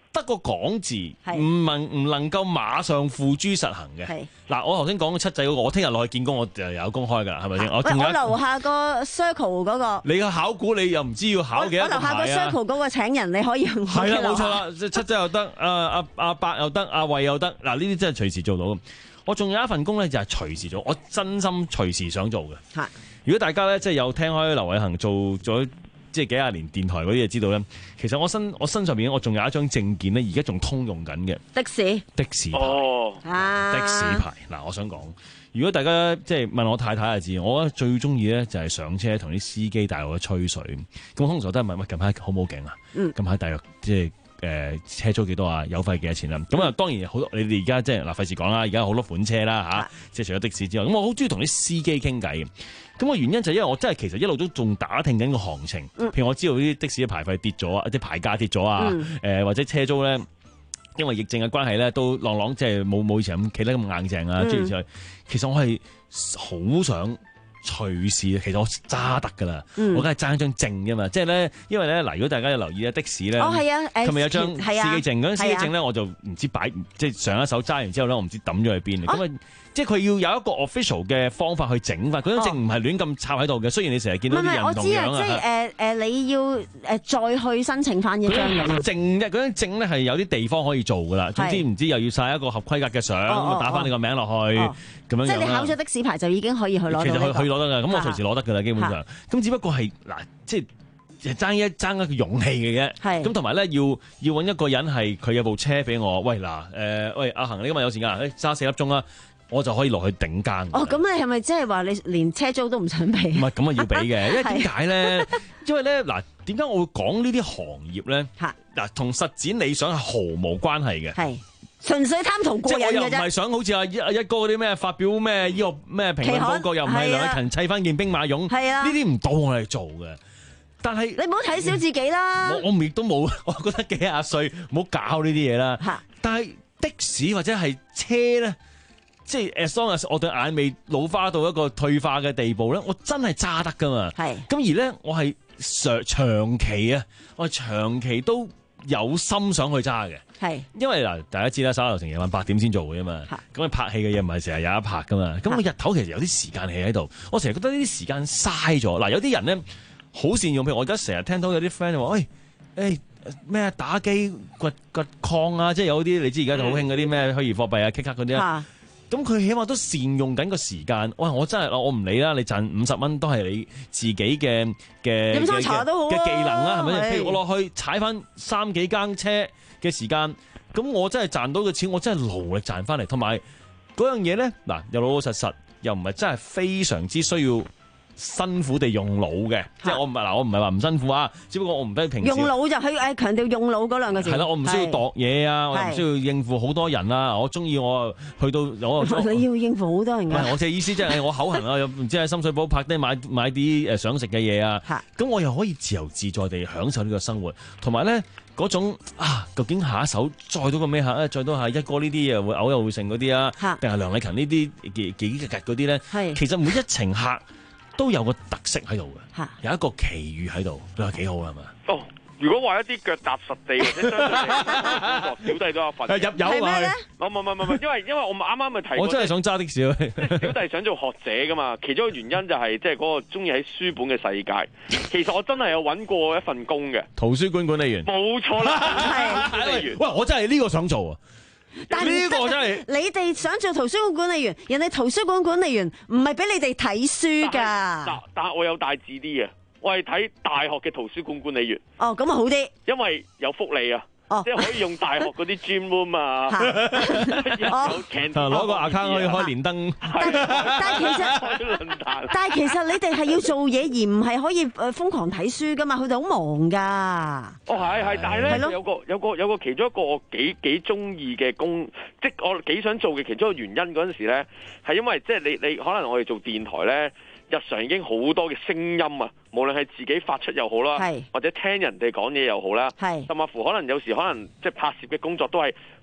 得個講字，唔能唔能夠馬上付諸實行嘅。嗱，我頭先講嘅七仔嗰個，我聽日落去見工，我就有公開㗎，係咪先？我
我樓下個 Circle 嗰個，
你個考古你又唔知要考幾多個牌啊？
我樓下個 Circle 嗰個請人，你可以用。
係啦，冇錯啦，七仔又得，阿阿阿伯又得，阿慧又得。嗱，呢啲真係隨時做到。我仲有一份工咧，就係隨時做，我真心隨時想做嘅。如果大家咧即係有聽開劉偉恒做咗即係幾廿年電台嗰啲，就知道咧，其實我身我身上邊我仲有一張證件咧，而家仲通用緊嘅
的士
的士牌。
哦，
的士牌。嗱，我想講，如果大家即係問我太太就知，我覺得最中意咧就係上車同啲司機大我吹水。咁通常都係問喂，近排好冇勁啊？嗯，近排大約即係。誒、呃、車租幾多啊？油費幾多錢啊？咁啊當然好多，你哋而家即係嗱費事講啦，而家好多款車啦嚇，即係除咗的士之外，咁我好中意同啲司機傾偈嘅。咁個原因就係因為我真係其實一路都仲打聽緊個行情，譬如我知道啲的士嘅牌費跌咗啊，啲牌價跌咗啊，誒、呃、或者車租咧，因為疫症嘅關係咧，都浪浪即係冇冇以前咁企得咁硬淨啊，諸如此類。其實我係好想。隨時其實我揸得㗎啦，嗯、我梗係揸一張證㗎嘛，即係咧，因為咧嗱，如果大家有留意咧，的士咧，
哦係啊，誒，
琴日有張司機證，嗰張司機證咧，
啊、
我就唔知擺，即係上一手揸完之後咧，我唔知抌咗去邊，咁啊。即係佢要有一個 official 嘅方法去整翻，嗰張證唔係亂咁插喺度嘅。雖然你成日見到啲人唔同樣啊，
即係誒誒，你要誒再去申請翻一張咁。
證嘅嗰張證咧係有啲地方可以做噶啦。總之唔知又要晒一個合規格嘅相，咁、哦、打翻你個名落去咁、哦、樣。
即係你考咗的士牌就已經可以去攞到、這個。
其實去去攞得㗎，咁我隨時攞得㗎啦，基本上。咁只不過係嗱，即係爭一爭一個勇氣嘅啫。咁同埋咧，要要揾一個人係佢有部車俾我。喂嗱，誒、呃、喂阿恒，你今日有時間，誒揸四粒鐘啦。我就可以落去頂更。
哦，咁你係咪即係話你連車租都唔想俾？
唔係，咁啊要俾嘅，因為點解咧？因為咧嗱，點解我會講呢啲行業咧？嚇嗱，同實踐理想係毫無關係嘅。係
純粹貪圖過癮嘅啫。即係我又唔係
想好似阿一一哥嗰啲咩發表咩醫學咩評論報告，又唔係梁偉勤砌翻件兵馬俑。係啊，呢啲唔到我哋做嘅。但係
你唔好睇小自己啦。
我我亦都冇，我覺得幾廿歲唔好搞呢啲嘢啦。嚇！但係的士或者係車咧。即係 as long as 我對眼未老花到一個退化嘅地步咧，我真係揸得噶嘛。係咁而咧，我係長長期啊，我係長期都有心想去揸嘅。係因為嗱，大家知啦，稍後成夜晚八點先做嘅嘛。咁你拍戲嘅嘢唔係成日有一拍噶嘛。咁我日頭其實有啲時間氣喺度，我成日覺得呢啲時間嘥咗。嗱，有啲人咧好善用，譬如我而家成日聽到有啲 friend 話，喂、哎，誒、哎、咩打機掘掘礦啊，即係有啲你知而家就好興嗰啲咩虛擬貨幣啊、K 卡嗰啲啊。咁佢起碼都善用緊個時間。哇！我真係我唔理啦，你賺五十蚊都係你自己嘅嘅嘅技能啦，係咪？譬如我落去踩翻三幾間車嘅時間，咁我真係賺到嘅錢，我真係勞力賺翻嚟。同埋嗰樣嘢咧，嗱又老老實實，又唔係真係非常之需要辛苦地用腦嘅，即係我唔係嗱，我唔係話唔辛苦啊，只不過我唔得平時
用腦就去誒強調用腦嗰兩個字。
係啦，我唔需要度嘢啊，我唔需要應付好多人啊，我中意我去到我。
你要應付好多人㗎。
唔係，我嘅意思即係我口痕啊，又唔知喺深水埗拍低買買啲誒想食嘅嘢啊，咁我又可以自由自在地享受呢個生活，同埋咧嗰種啊，究竟下一手載到個咩客咧？載到係一哥呢啲嘢會嘔又會剩嗰啲啊，定係梁禮勤呢啲幾幾格格嗰啲咧？其實每一程客都有個特色喺度嘅，有一個奇遇喺度，你話幾好係嘛？
哦，如果話一啲腳踏實地或者相對工作，小弟都有份。入
油啊！
唔唔唔唔唔，因為因為我啱啱咪提過，
我真係想揸的士啊！
小弟想做學者噶嘛，其中一個原因就係即係嗰個中意喺書本嘅世界。其實我真係有揾過一份工嘅，
圖書館管理員。
冇錯啦，
管理員。喂，我真係呢個想做啊！
但係呢個真係你哋想做圖書館管理員，人哋圖書館管理員唔係俾你哋睇書噶。
但但係我有大志啲嘅，我係睇大學嘅圖書館管理員。
哦，咁啊好啲，
因為有福利啊。哦、即係可以用大學嗰啲 gym room 啊，有 canteen
攞個 account 可以開連登。
但係其實，但係其實你哋係要做嘢，而唔係可以誒瘋狂睇書噶嘛？佢哋好忙噶。
哦，係係，但係咧有個有個有個其中一個我幾幾中意嘅工，即係我幾想做嘅其中一個原因嗰陣時咧，係因為即係你你可能我哋做電台咧。日常已經好多嘅聲音啊，無論係自己發出又好啦，或者聽人哋講嘢又好啦，甚至乎可能有時可能即係拍攝嘅工作都係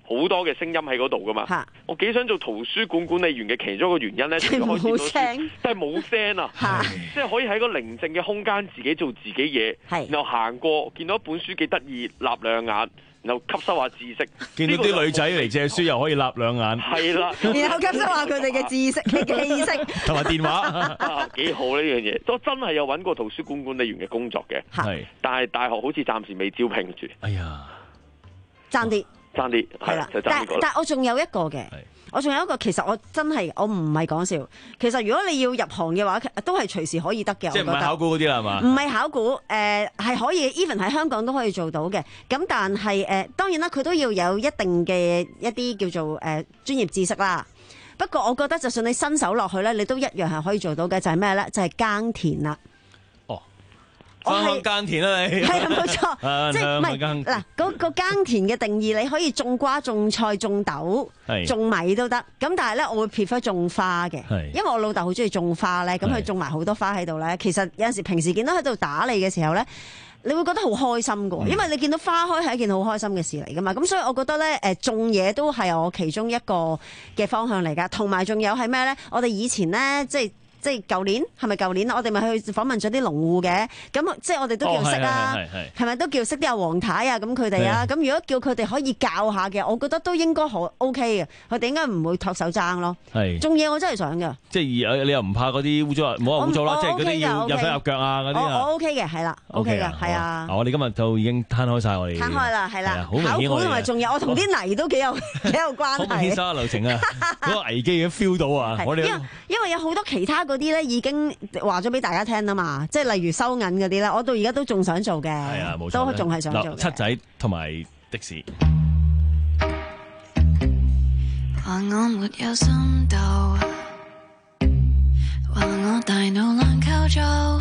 好多嘅聲音喺嗰度噶嘛。我幾想做圖書館管理員嘅其中一個原因咧，就係開始到書，但係冇聲啊，即係可以喺個寧靜嘅空間自己做自己嘢，然後行過見到一本書幾得意，立兩眼。然後吸收下知識，
見到啲女仔嚟借書又可以立兩眼，
係啦，
然後吸收下佢哋嘅知識、嘅氣息
同埋電話，
啊幾好呢樣嘢。都真係有揾過圖書館管理員嘅工作嘅，係，但係大學好似暫時未招聘住。
哎呀，
爭啲，
爭啲，
係啦。但但我仲有一個嘅。我仲有一個，其實我真係我唔係講笑。其實如果你要入行嘅話，都係隨時可以得嘅。
即係唔係考古嗰啲啦，係嘛？
唔係考古，誒、呃、係可以 even 喺香港都可以做到嘅。咁但係誒、呃、當然啦，佢都要有一定嘅一啲叫做誒、呃、專業知識啦。不過我覺得就算你新手落去咧，你都一樣係可以做到嘅。就係咩咧？就係、是、耕田啦。
翻鄉耕田啦，你
係啊，冇錯，即係唔係嗱嗰個耕田嘅定義，你可以種瓜、種菜、種豆、種米都得。咁但係咧，我會 prefer 種花嘅，因為我老豆好中意種花咧，咁佢種埋好多花喺度咧。其實有陣時平時見到喺度打理嘅時候咧，你會覺得好開心噶，因為你見到花開係一件好開心嘅事嚟噶嘛。咁所以我覺得咧，誒種嘢都係我其中一個嘅方向嚟噶。同埋仲有係咩咧？我哋以前咧，即係。即係舊年係咪舊年我哋咪去訪問咗啲農戶嘅，咁即係我哋都叫識啊，係咪、哦、都叫識啲阿黃太啊咁佢哋啊，咁如果叫佢哋可以教下嘅，我覺得都應該好 OK 嘅，佢哋應該唔會托手踭咯。係種嘢我真係想㗎，即係你又唔怕嗰啲污糟啊？唔好話污糟啦，即係嗰啲要入手入腳啊嗰啲啊。我 OK 嘅，係啦 ，OK 嘅，係啊。我哋今日就已經攤開晒我哋。攤開啦，係啦。考古同埋仲有我同啲泥都幾有幾有關係。好明顯生流程啊，嗰個危機已經 feel 到啊！我哋因為因為有好多其他嗰啲咧已經。話咗俾大家聽啊嘛，即係例如收銀嗰啲咧，我到而家都仲想做嘅，係啊，冇錯，都仲係想做嘅。七仔同埋的士，話我沒有深度，話我大腦亂構造，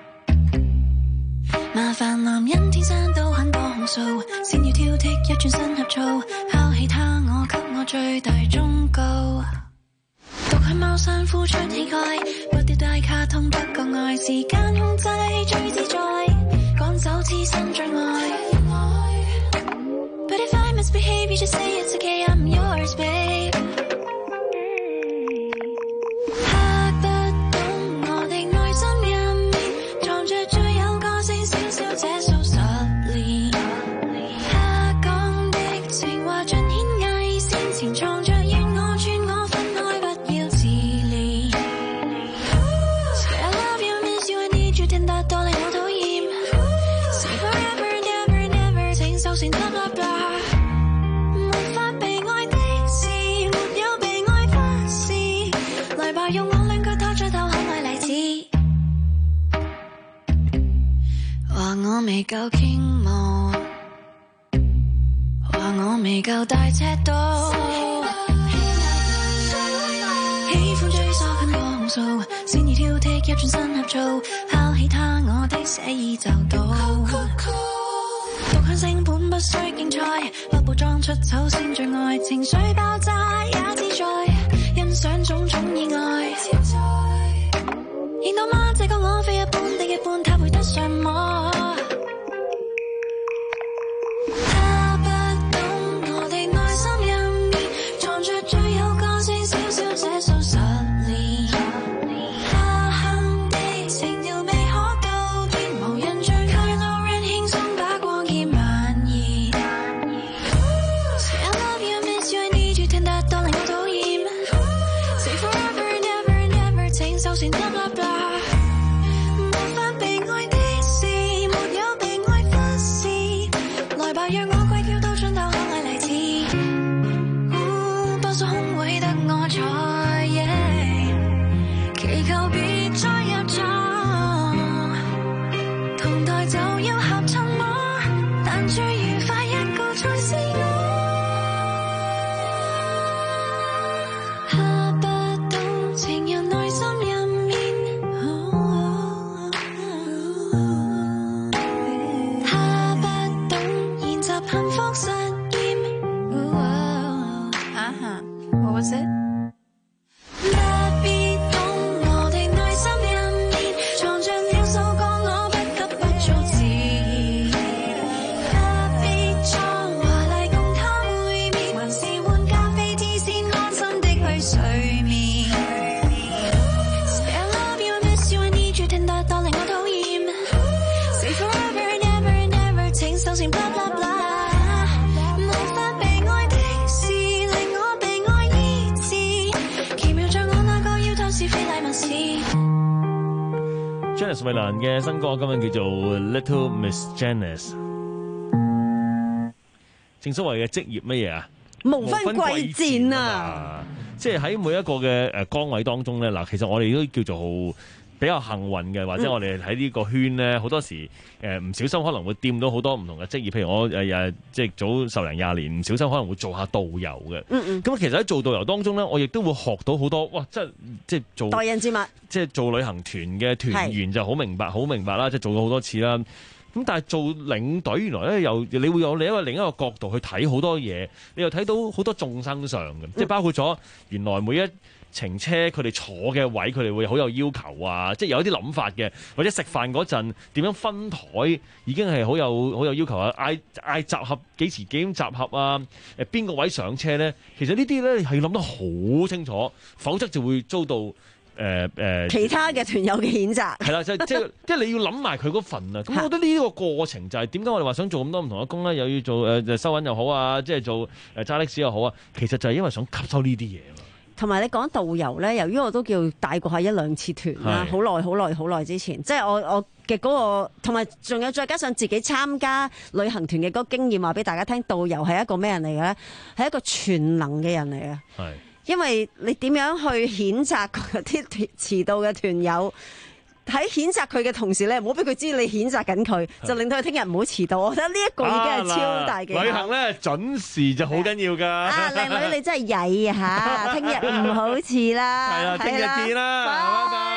麻煩男人天生都很多控訴，先要挑剔一轉身合造，拋棄他我給我最大忠告。獨喺貓山呼出氣概，不掉大卡通不覺愛，時間控制最自在，趕走痴心最愛。But if I misbehave, you just say it's okay, I'm yours, babe。嚇不懂我的內心入面，藏着最有個性小小姐數十年。他講的情話盡顯偽善，潛藏着願我轉我分開不。用我兩腳拖咗頭可愛例子，話我未夠傾慕，話我未夠大尺度，喜歡追索很多控訴，先要挑剔一轉身合造，拋棄他我的寫意就到，獨享星盤不需競賽，不補妝出醜先最愛，情緒爆炸也自在。欣賞種種意外，見到嗎？這個我非一般的一般，他配得上我。他不懂我的內心入面，藏着最有個性小小姐數十年。他恨的情調未可告別，無人最愛路人輕鬆把光劍蔓延。Say I love you, miss you, I need you， 聽得多令我討厭。受善 blah blah blah， 無法被愛的事，沒
Janice 衛蘭嘅新歌，今日叫做 Little Miss Janice。正所謂嘅職業乜嘢啊？
無分貴賤啊！
即係喺每一個嘅誒崗位當中咧，嗱，其實我哋都叫做比較幸運嘅，或者我哋喺呢個圈咧，好多時誒唔小心可能會掂到好多唔同嘅職業。譬如我誒誒，即係早十零廿年，唔小心可能會做下導遊嘅。
嗯嗯。
咁其實喺做導遊當中咧，我亦都會學到好多，哇！即係即係做
待人接物，即
係做旅行團嘅團員就好明白，好明白啦，即係做過好多次啦。咁但係做領隊原來咧又你會有另一個另一個角度去睇好多嘢，你又睇到好多眾生相嘅，即係包括咗原來每一程車佢哋坐嘅位，佢哋會好有要求啊！即係有一啲諗法嘅，或者食飯嗰陣點樣分台已經係好有好有要求啊！嗌嗌集合幾時幾點集合啊？誒邊個位上車咧？其實呢啲咧係諗得好清楚，否則就會遭到誒誒、呃呃、
其他嘅團友嘅譴責。
係啦，即係即係即係你要諗埋佢嗰份啊！咁我覺得呢個過程就係點解我哋話想做咁多唔同嘅工咧？又要做誒、呃、收銀又好啊，即係做誒揸的士又好啊，其實就係因為想吸收呢啲嘢。
同埋你講導遊咧，由於我都叫帶過下一兩次團啦，好耐好耐好耐之前，即係我我嘅嗰個，同埋仲有再加上自己參加旅行團嘅嗰個經驗，話俾大家聽，導遊係一個咩人嚟嘅咧？係一個全能嘅人嚟嘅。
係，
因為你點樣去譴責嗰啲遲到嘅團友？喺譴責佢嘅同時咧，唔好俾佢知你譴責緊佢，就令到佢聽日唔好遲到。我覺得呢一個已經係超大嘅、啊。
旅行咧準時就好緊要㗎。
啊，靚女你真係曳啊嚇！聽日唔好遲啦。
係啊，聽日見啦，拜拜。